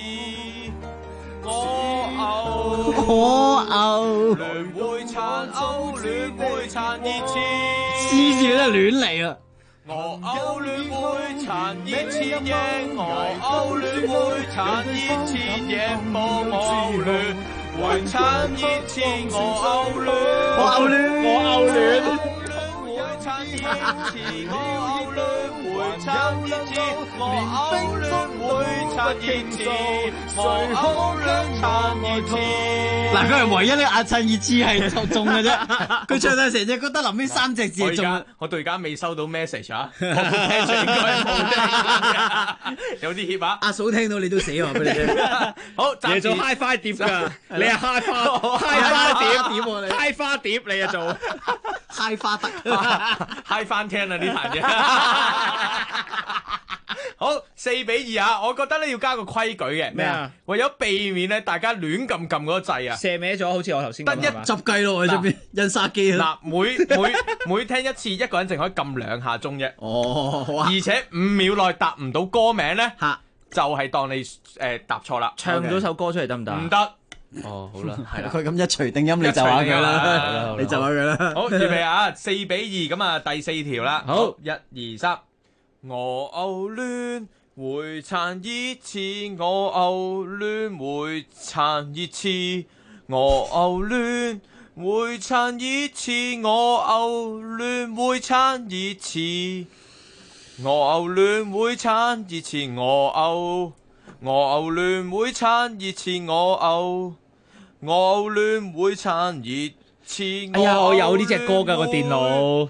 L: 我嘔。
K: 聯會撐歐聯會撐熱刺。
L: 黐線都亂嚟啊！
K: 我歐聯會撐熱刺贏，我歐聯會撐熱刺贏波，我歐聯會撐熱刺，我歐聯，
L: 我歐聯，我歐聯。
K: 會撐熱刺，我歐聯會撐熱刺，我歐聯會撐熱刺，我歐聯撐熱刺。
L: 嗱，佢係唯一呢阿襯熱刺係中嘅啫，佢唱晒成隻歌得臨尾3隻字係中。
K: 我到而家未收到 message 啊，我冇聽住應該冇聽，有啲怯啊。
L: 阿嫂聽到你都死話俾你聽。
K: 好，
M: 你做 high 花碟㗎，你係 high 花碟喎，你 high 花碟你啊做
L: high 花得
K: high 翻聽啊呢壇嘢。好4-2啊！我覺得咧要加個規矩嘅
M: 咩啊？
K: 為咗避免咧大家亂撳嗰個掣啊，
M: 射歪咗，好似我頭先
K: 得一
L: 執雞咯喺出邊印刷機
K: 嗱，每聽一次，一個人淨可以撳2下鐘啫。
L: 哦，好啊！
K: 而且5秒內答唔到歌名咧，就係當你答錯啦。
M: 唱咗首歌出嚟得唔得？
K: 唔得。
M: 哦，好啦，係啦。
L: 佢咁一錘定音，你就下佢啦，你就下佢啦。
K: 好，預備啊！4-2，咁啊，第4條啦。好，1、2、3。我歐聯會撐熱刺，我歐聯會撐熱刺，我歐聯會撐熱刺，我歐聯會撐熱刺，我歐聯會撐熱刺，我歐聯會撐熱刺，我歐聯會撐熱刺。
M: 哎呀，我有呢隻歌㗎個電腦。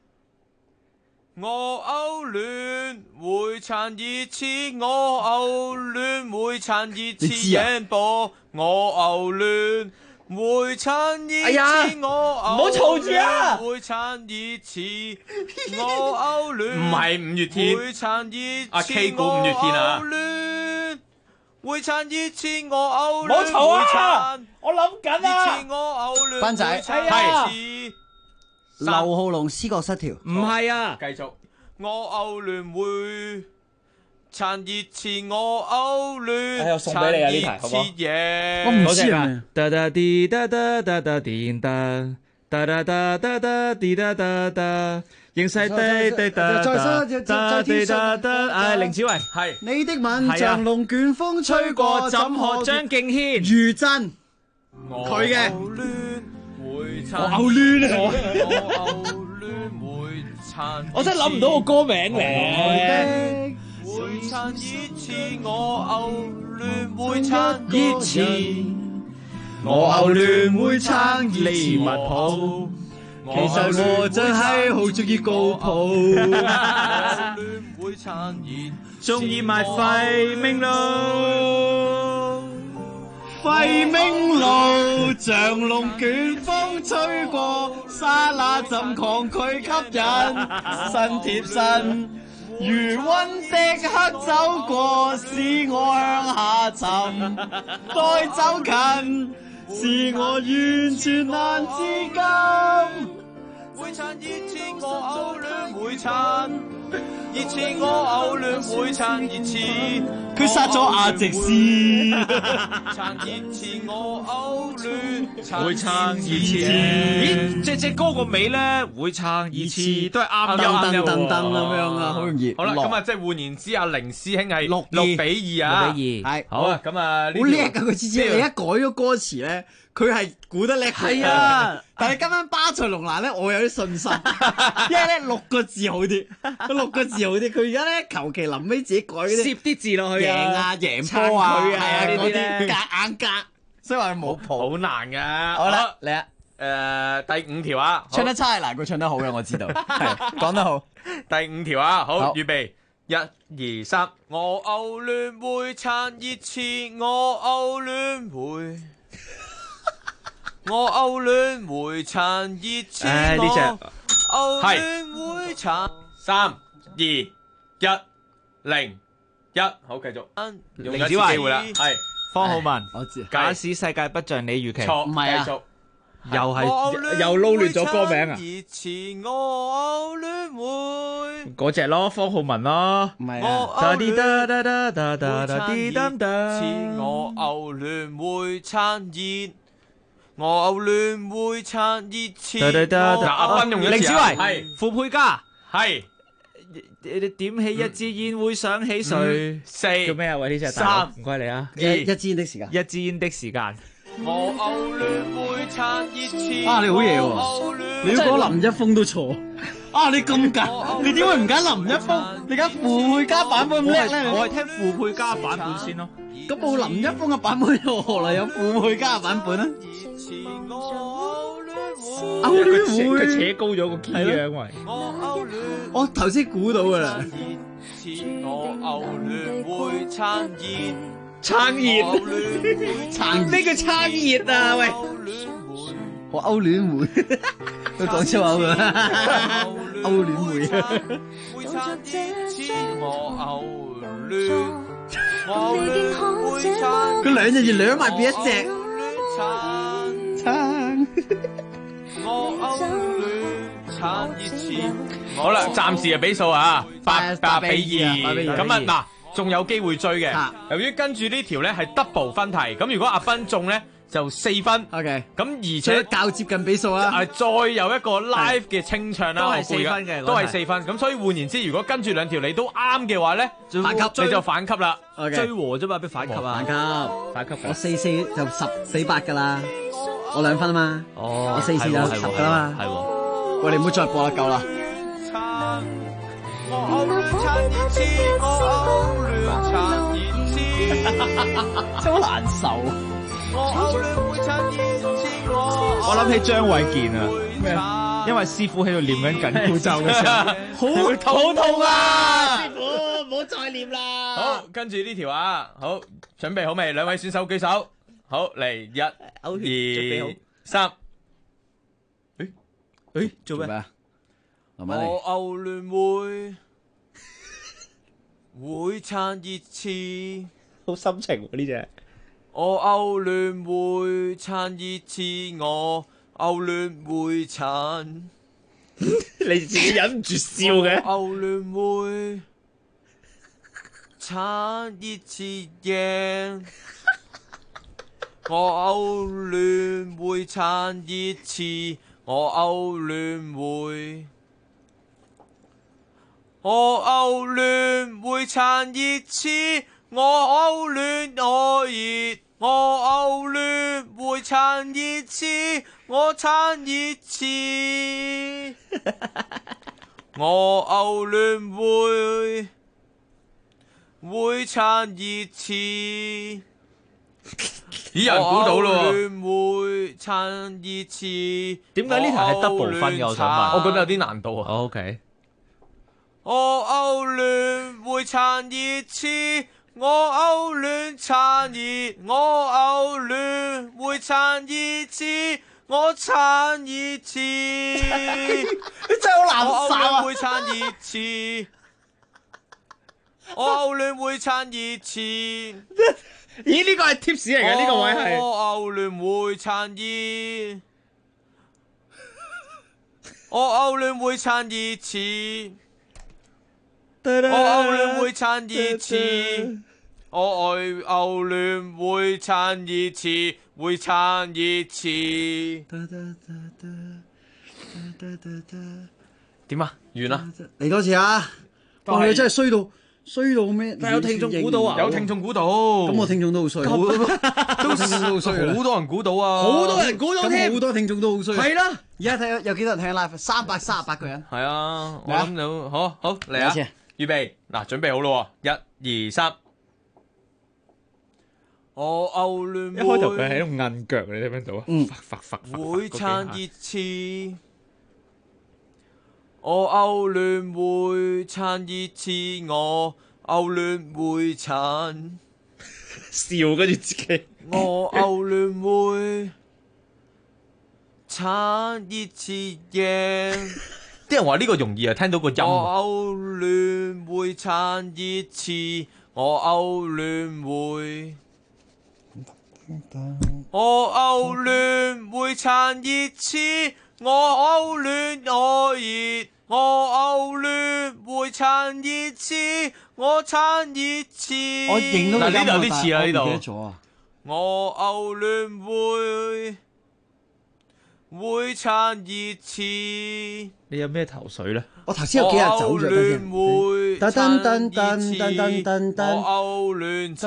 K: 我歐聯會撐熱刺，我歐聯會撐熱刺贏波，我歐聯
F: 會撐熱
M: 哎呀
F: 刺我
M: 唔好嘈住啊
F: 會撐熱刺我歐聯，
K: 唔係五月天
F: 會撐熱
K: 阿 K 估五月天啊
F: 歐聯，會撐熱刺我歐
M: 唔
F: 聯，
M: 好嘈啊
F: 會撐
M: 我諗緊啊
F: 熱刺我歐聯，
L: 班仔
F: 會撐
M: 係啊
F: 熱刺
L: 劉浩龍思覺失調，
M: 唔係啊，
K: 繼續。
F: 我歐聯會撐熱刺我歐聯，
M: 哎呀送俾你啊呢題好唔好
F: 撐熱刺贏
L: 我唔知啊。
M: 噠噠滴噠噠噠噠叮噠，噠噠噠噠噠滴噠噠噠，應勢滴滴噠噠滴噠噠。唉，凌子維
F: 係
L: 你的吻像龍捲風吹過，
M: 怎可張敬軒
L: 如真佢嘅。
F: 我
M: 歐聯啊！
F: 歐聯會撐，
M: 我真係諗唔到個歌名咧。
F: 會撐熱刺，我歐聯會撐
M: 熱刺，我歐聯會撐利物浦。其實我真係好中意高普，
F: 歐聯會撐熱，
M: 中意買廢命路。廢命路，像龍捲風吹過，沙拉怎抗拒吸引？身貼身，如溫的刻走過，使我向下沉。再走近，是我完全難自禁。
F: 會撐熱刺，我歐聯會撐熱刺，我歐聯會撐熱刺。
M: 佢殺咗阿直斯，
F: 撐熱刺，我歐聯
M: 會撐熱刺。咦，隻歌個尾咧會撐熱刺都係啱
L: 噔噔咁樣啊，好容易。
F: 好啦，咁啊，即係換言之，阿凌師兄係6-2啊，
L: 係
F: 好啊，咁啊，
L: 好叻噶佢次次，你一改咗歌詞咧，佢係估得叻。
M: 係啊，
L: 但係今晚巴塞隆拿咧，我有啲信心，因為咧6個字好啲，6個字好啲。佢而家咧求其臨尾自己改嗰啲，
M: 攝啲字落去
L: 贏啊，贏波啊，係啊，
M: 呢啲
L: 咧夾硬夾，所以話佢冇譜，
F: 好難噶。
L: 好啦，嚟啊！
F: 第5條啊，
L: 唱得差係難過唱得好嘅，我知道，係講得好。
F: 第5條啊，好，預備1、2、3，我歐聯會撐熱刺，我歐聯會。我歐聯會撐熱刺，我歐聯會撐。3、2、1、0、1，好，繼續。
M: 凌子維
F: 機會啦，係
M: 方浩文，
L: 我知。
M: 假使世界不像你預期，
F: 錯，
L: 唔係啊，
F: 繼續。
M: 又撈亂咗歌名啊！
F: 熱刺，我歐聯會
M: 嗰隻咯，方浩文咯，
L: 唔係啊。
F: 我歐聯會撐熱。我歐聯會撐熱刺。嗱，阿斌用咗
M: 凌子維
F: 係
M: 傅佩嘉
F: 係。
M: 點起一支煙會想起誰
F: ？4
M: 叫咩啊？喂，呢隻
F: 3，
M: 唔該你啊！
L: 一支煙的時間，
M: 一支煙的時間。
F: 我歐聯會撐熱刺。
L: 啊，你好嘢喎！你要講林一峰都錯。啊，你咁揀，你點會唔揀林一峰？你揀傅佩嘉版本咁叻咧？
M: 我係聽傅佩嘉版本先咯。
L: 咁冇林一峰嘅版本，又何來有傅佩嘉嘅版本啊？歐聯會
M: 佢扯高咗個 key 啊，因為
L: 我頭先估到噶啦。
F: 我歐聯會撐熱。
M: 撐熱，撐咩叫撐熱啊？喂，
L: 我歐聯會都講粗口噶，歐聯會。佢兩隻字兩埋變一隻。撐。
F: 好啦，暫時嘅比數啊，8比2。咁啊嗱。仲有機會追嘅，由於跟住呢條咧係 double 分題，咁如果阿斌中咧就4分。
L: OK，
F: 咁而且
L: 較接近比數啦。
F: 再有一個 live 嘅清唱啦，
M: 都係4分嘅，
F: 都係4分。咁所以換言之，如果跟住兩條你都啱嘅話咧，
L: 反級
F: 你就反級啦。
M: 追和啫嘛，俾反級啊！
L: 反級。我4-4就10-8噶啦，我2分啊嘛。我4-4就10噶啦嘛。係喎。喂，你唔好再播啦，夠啦。真好難受。
M: 我諗起張衛健啊，因為師傅喺度念緊緊箍咒嘅時候，好痛啊！師傅唔好再念啦。
F: 好，跟住呢條啊，好，準備好未？兩位選手舉手。
K: 好嚟1、2、3。
L: 做咩啊？
K: 我歐聯會撐熱刺，
M: 好深情喎呢隻。
K: 我歐聯會撐熱刺，我歐聯會撐。
M: 你自己忍唔住笑嘅。
K: 歐聯會撐熱刺贏，我歐聯會撐熱刺，我歐聯會，我歐聯會撐熱刺，我歐聯我熱，我歐聯會撐熱刺，我撐熱刺，我歐聯會撐熱刺。咦，有人估到咯喎！會撐熱刺。
M: 點解呢題係 double 分嘅？我想問。
K: 我覺得有啲難度啊。
M: OK。
K: 我歐聯會撐熱刺，我歐聯撐熱，我歐聯會撐熱刺，我撐熱刺。
L: 你真係好難受啊！
K: 我歐聯會撐熱刺，我歐聯會撐熱刺。
M: 咦？呢個係 tips 嚟嘅，呢個位係。
K: 我歐聯會撐熱，我歐聯會撐熱刺，我歐聯會撐熱刺，我歐聯會撐熱刺，會撐熱刺。點啊？完啦！
L: 嚟多次啊！哇！你真係衰到咩？
M: 但有聽眾估到啊！
K: 有聽眾估到，
L: 咁我聽眾都好衰，
K: 都聽眾都好衰，好多人估到啊！
M: 好多人估到添，
L: 好多聽眾都好衰。
M: 係啦，
L: 而家睇有幾多人聽 live？ 338個人。
K: 係啊，我諗到，好嚟啊！預備嗱，準備好咯喎！1、2、3。我歐聯會。
M: 一開頭佢喺度摁腳，你聽唔聽到啊？
K: 會撐熱刺。我歐聯會撐熱刺，我歐聯會撐。
M: 笑跟住自己。
K: 我歐聯會撐熱刺贏。啲人話呢個容易啊，聽到個音。我歐聯會撐熱刺，我歐聯會。我歐聯會撐熱刺，我歐聯我熱。我歐聯會撐熱刺，我撐熱刺。
L: 我認到個音，
K: 嗱呢度有啲似啊，呢度。
L: 我唔記得咗啊。
K: 我歐聯會撐熱刺。
M: 你有咩頭緒咧？
L: 我頭先有幾日走咗嘅。
K: 我歐聯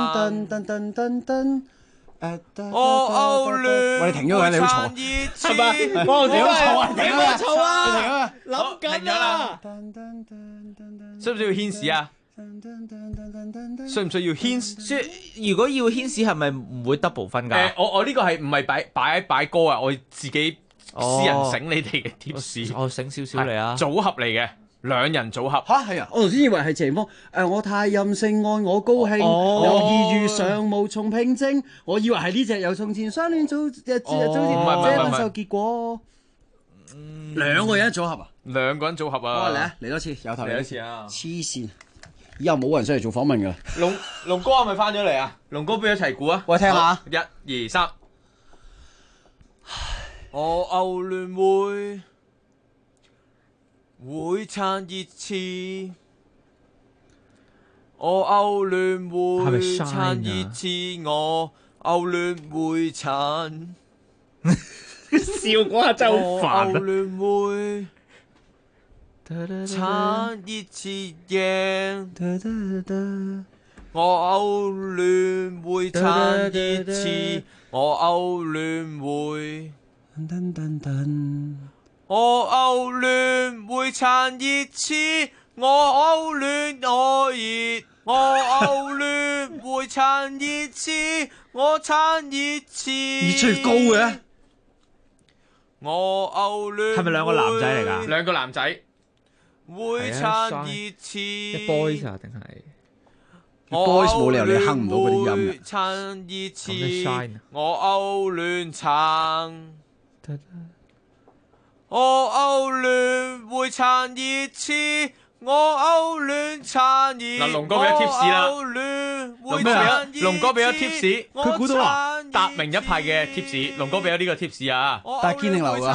K: 撐。我歐聯，
L: 我哋停咗佢，你好嘈，
M: 係咪？我點啊？你冇嘈啊！諗緊啦。
K: 需唔需要牽使啊？需唔需要牽使？
M: 如果要牽使，係咪唔會 double 分㗎？
K: 我呢個係唔係擺歌啊？我自己私人醒你哋嘅貼士。
M: 我醒少少嚟啊！
K: 組合嚟嘅。2人組合
L: 嚇係啊！我頭先以為係謝霆鋒我太任性愛我高興，猶豫遇上無從平靜。我以為係呢隻由從前相戀早前這分手結果。2個人組合啊
K: ！2個人組合啊！
L: 嚟多次，由頭
K: 嚟一次啊！
L: 黐線，以後冇人上嚟做訪問㗎。
K: 龍哥係咪翻咗嚟啊？龍哥，不如一齊估啊！
L: 我聽下。
K: 1、2、3。我歐聯會撐熱刺，我歐聯會撐熱刺，我歐聯會撐。
M: 笑嗰下真係好煩啊！
K: 我歐聯會撐熱刺贏，我歐聯會撐熱刺，我歐聯會。我歐聯會撐熱刺，我歐聯我熱，我歐聯會撐熱刺，我撐熱刺。
L: 而最高嘅，
K: 我歐聯
M: 係咪2個男仔嚟㗎
K: ？2個男仔會撐熱刺。
M: 一 boys 啊定係？
L: Boys 冇理由你哼唔到嗰啲音嘅。
F: 撐熱刺，我歐聯撐。我歐聯會撐熱刺，我歐聯撐熱。嗱，龍哥俾咗 tips 啦。龍哥俾咗 tips，佢估到啊！達明一派嘅 tips，龍哥俾咗呢個 tips 啊。
L: 但係堅定流㗎。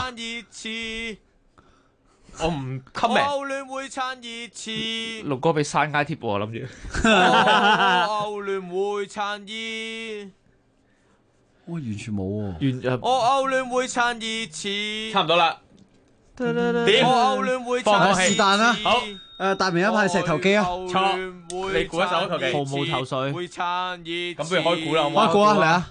F: 我唔吸名。歐聯會撐熱刺。龍哥俾山街貼喎，諗住。歐聯會撐熱。
L: 我完全冇喎。
F: 我歐聯會撐熱刺。差唔多啦。點？
L: 放棄是但啦。好，達明一派石頭機啊。
F: 錯，你估一首頭機。
M: 毫無頭緒。
F: 會撐熱。咁不如開估啦，好唔好？
L: 開估啊，嚟啊！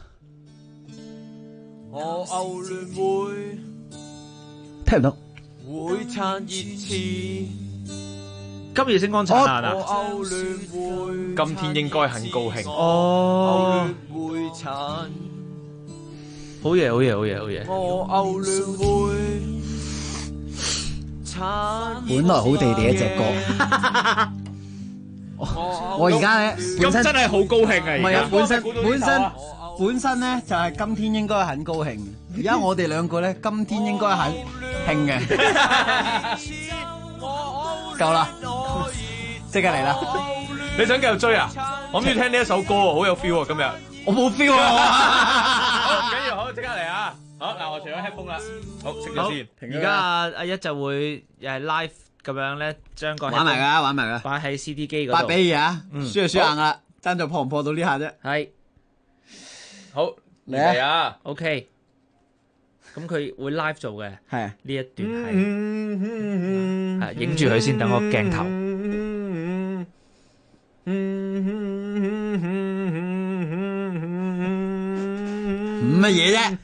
F: 我歐聯會
L: 聽唔到。
F: 會撐熱刺。
M: 今夜星光燦爛啊！
F: 歐聯會。今天應該很高興。
M: 哦。
F: 歐聯會撐。
M: 好嘢，好嘢，好嘢，好嘢。
F: 我歐聯會。
L: 本來好地地一隻歌，我而家咧本身
M: 真係好高興啊！
L: 唔係啊，本身咧就係今天應該很高興。而家我哋兩個咧，今天應該很興嘅。夠啦，即刻嚟啦！
F: 你想繼續追啊？我諗住聽呢一首歌啊，好有 feel 啊！今日
L: 我冇 feel 啊！
F: 好唔緊要，好即刻嚟啊！好嗱，我除咗 headphone 啦，好熄咗先。
M: 而家阿一就會又係 live 咁樣咧，將個
L: 玩埋噶，
M: 擺喺 CD 機嗰度。
L: 8比2啊，輸就輸硬啦，爭在破唔破到呢下啫。
M: 係，
F: 好嚟啊
M: ，OK。咁佢會 live 做嘅，
L: 係
M: 呢一段係影住佢先，等我鏡頭。
L: 乜嘢啫？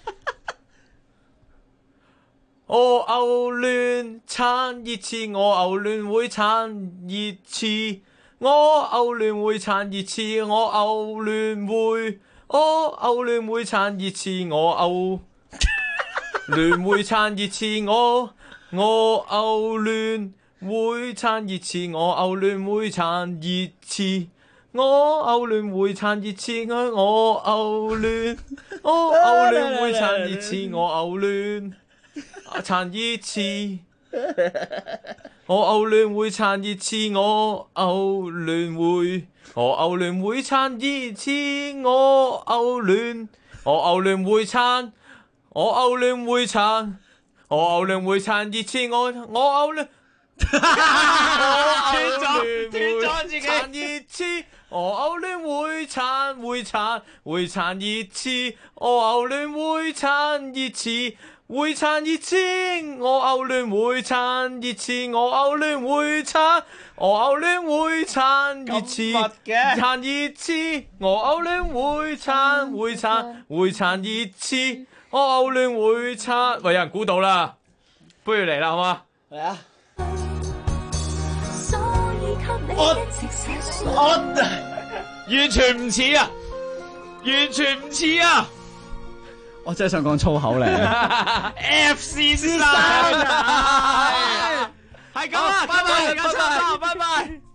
F: 我歐聯撐熱刺，我歐聯會撐熱刺，我歐聯會撐熱刺，我歐聯會，我歐聯會撐熱刺，我歐聯會撐熱刺，我歐聯會撐熱刺，我歐聯會撐熱刺，我歐聯會撐熱刺，我歐聯會撐熱刺，我歐聯撐熱刺，我歐聯會撐熱刺，我歐聯會，我歐聯會撐熱刺，我歐聯會撐，我歐聯會撐，我歐聯會撐熱刺，我歐聯，斷咗自己撐熱刺，我歐聯會撐熱刺，我歐聯會撐熱刺。會撐熱刺，我歐聯會撐熱刺，我歐聯會撐，我歐聯會撐熱刺，撐熱刺，我歐聯會撐熱刺，我歐聯會撐。喂，有人估到啦，不如嚟啦，好嘛？
L: 嚟啊！
F: 我完全唔似啊，完全唔似啊！
L: 我真係想講粗口咧
F: ，FC 三係咁啦，拜拜，拜拜。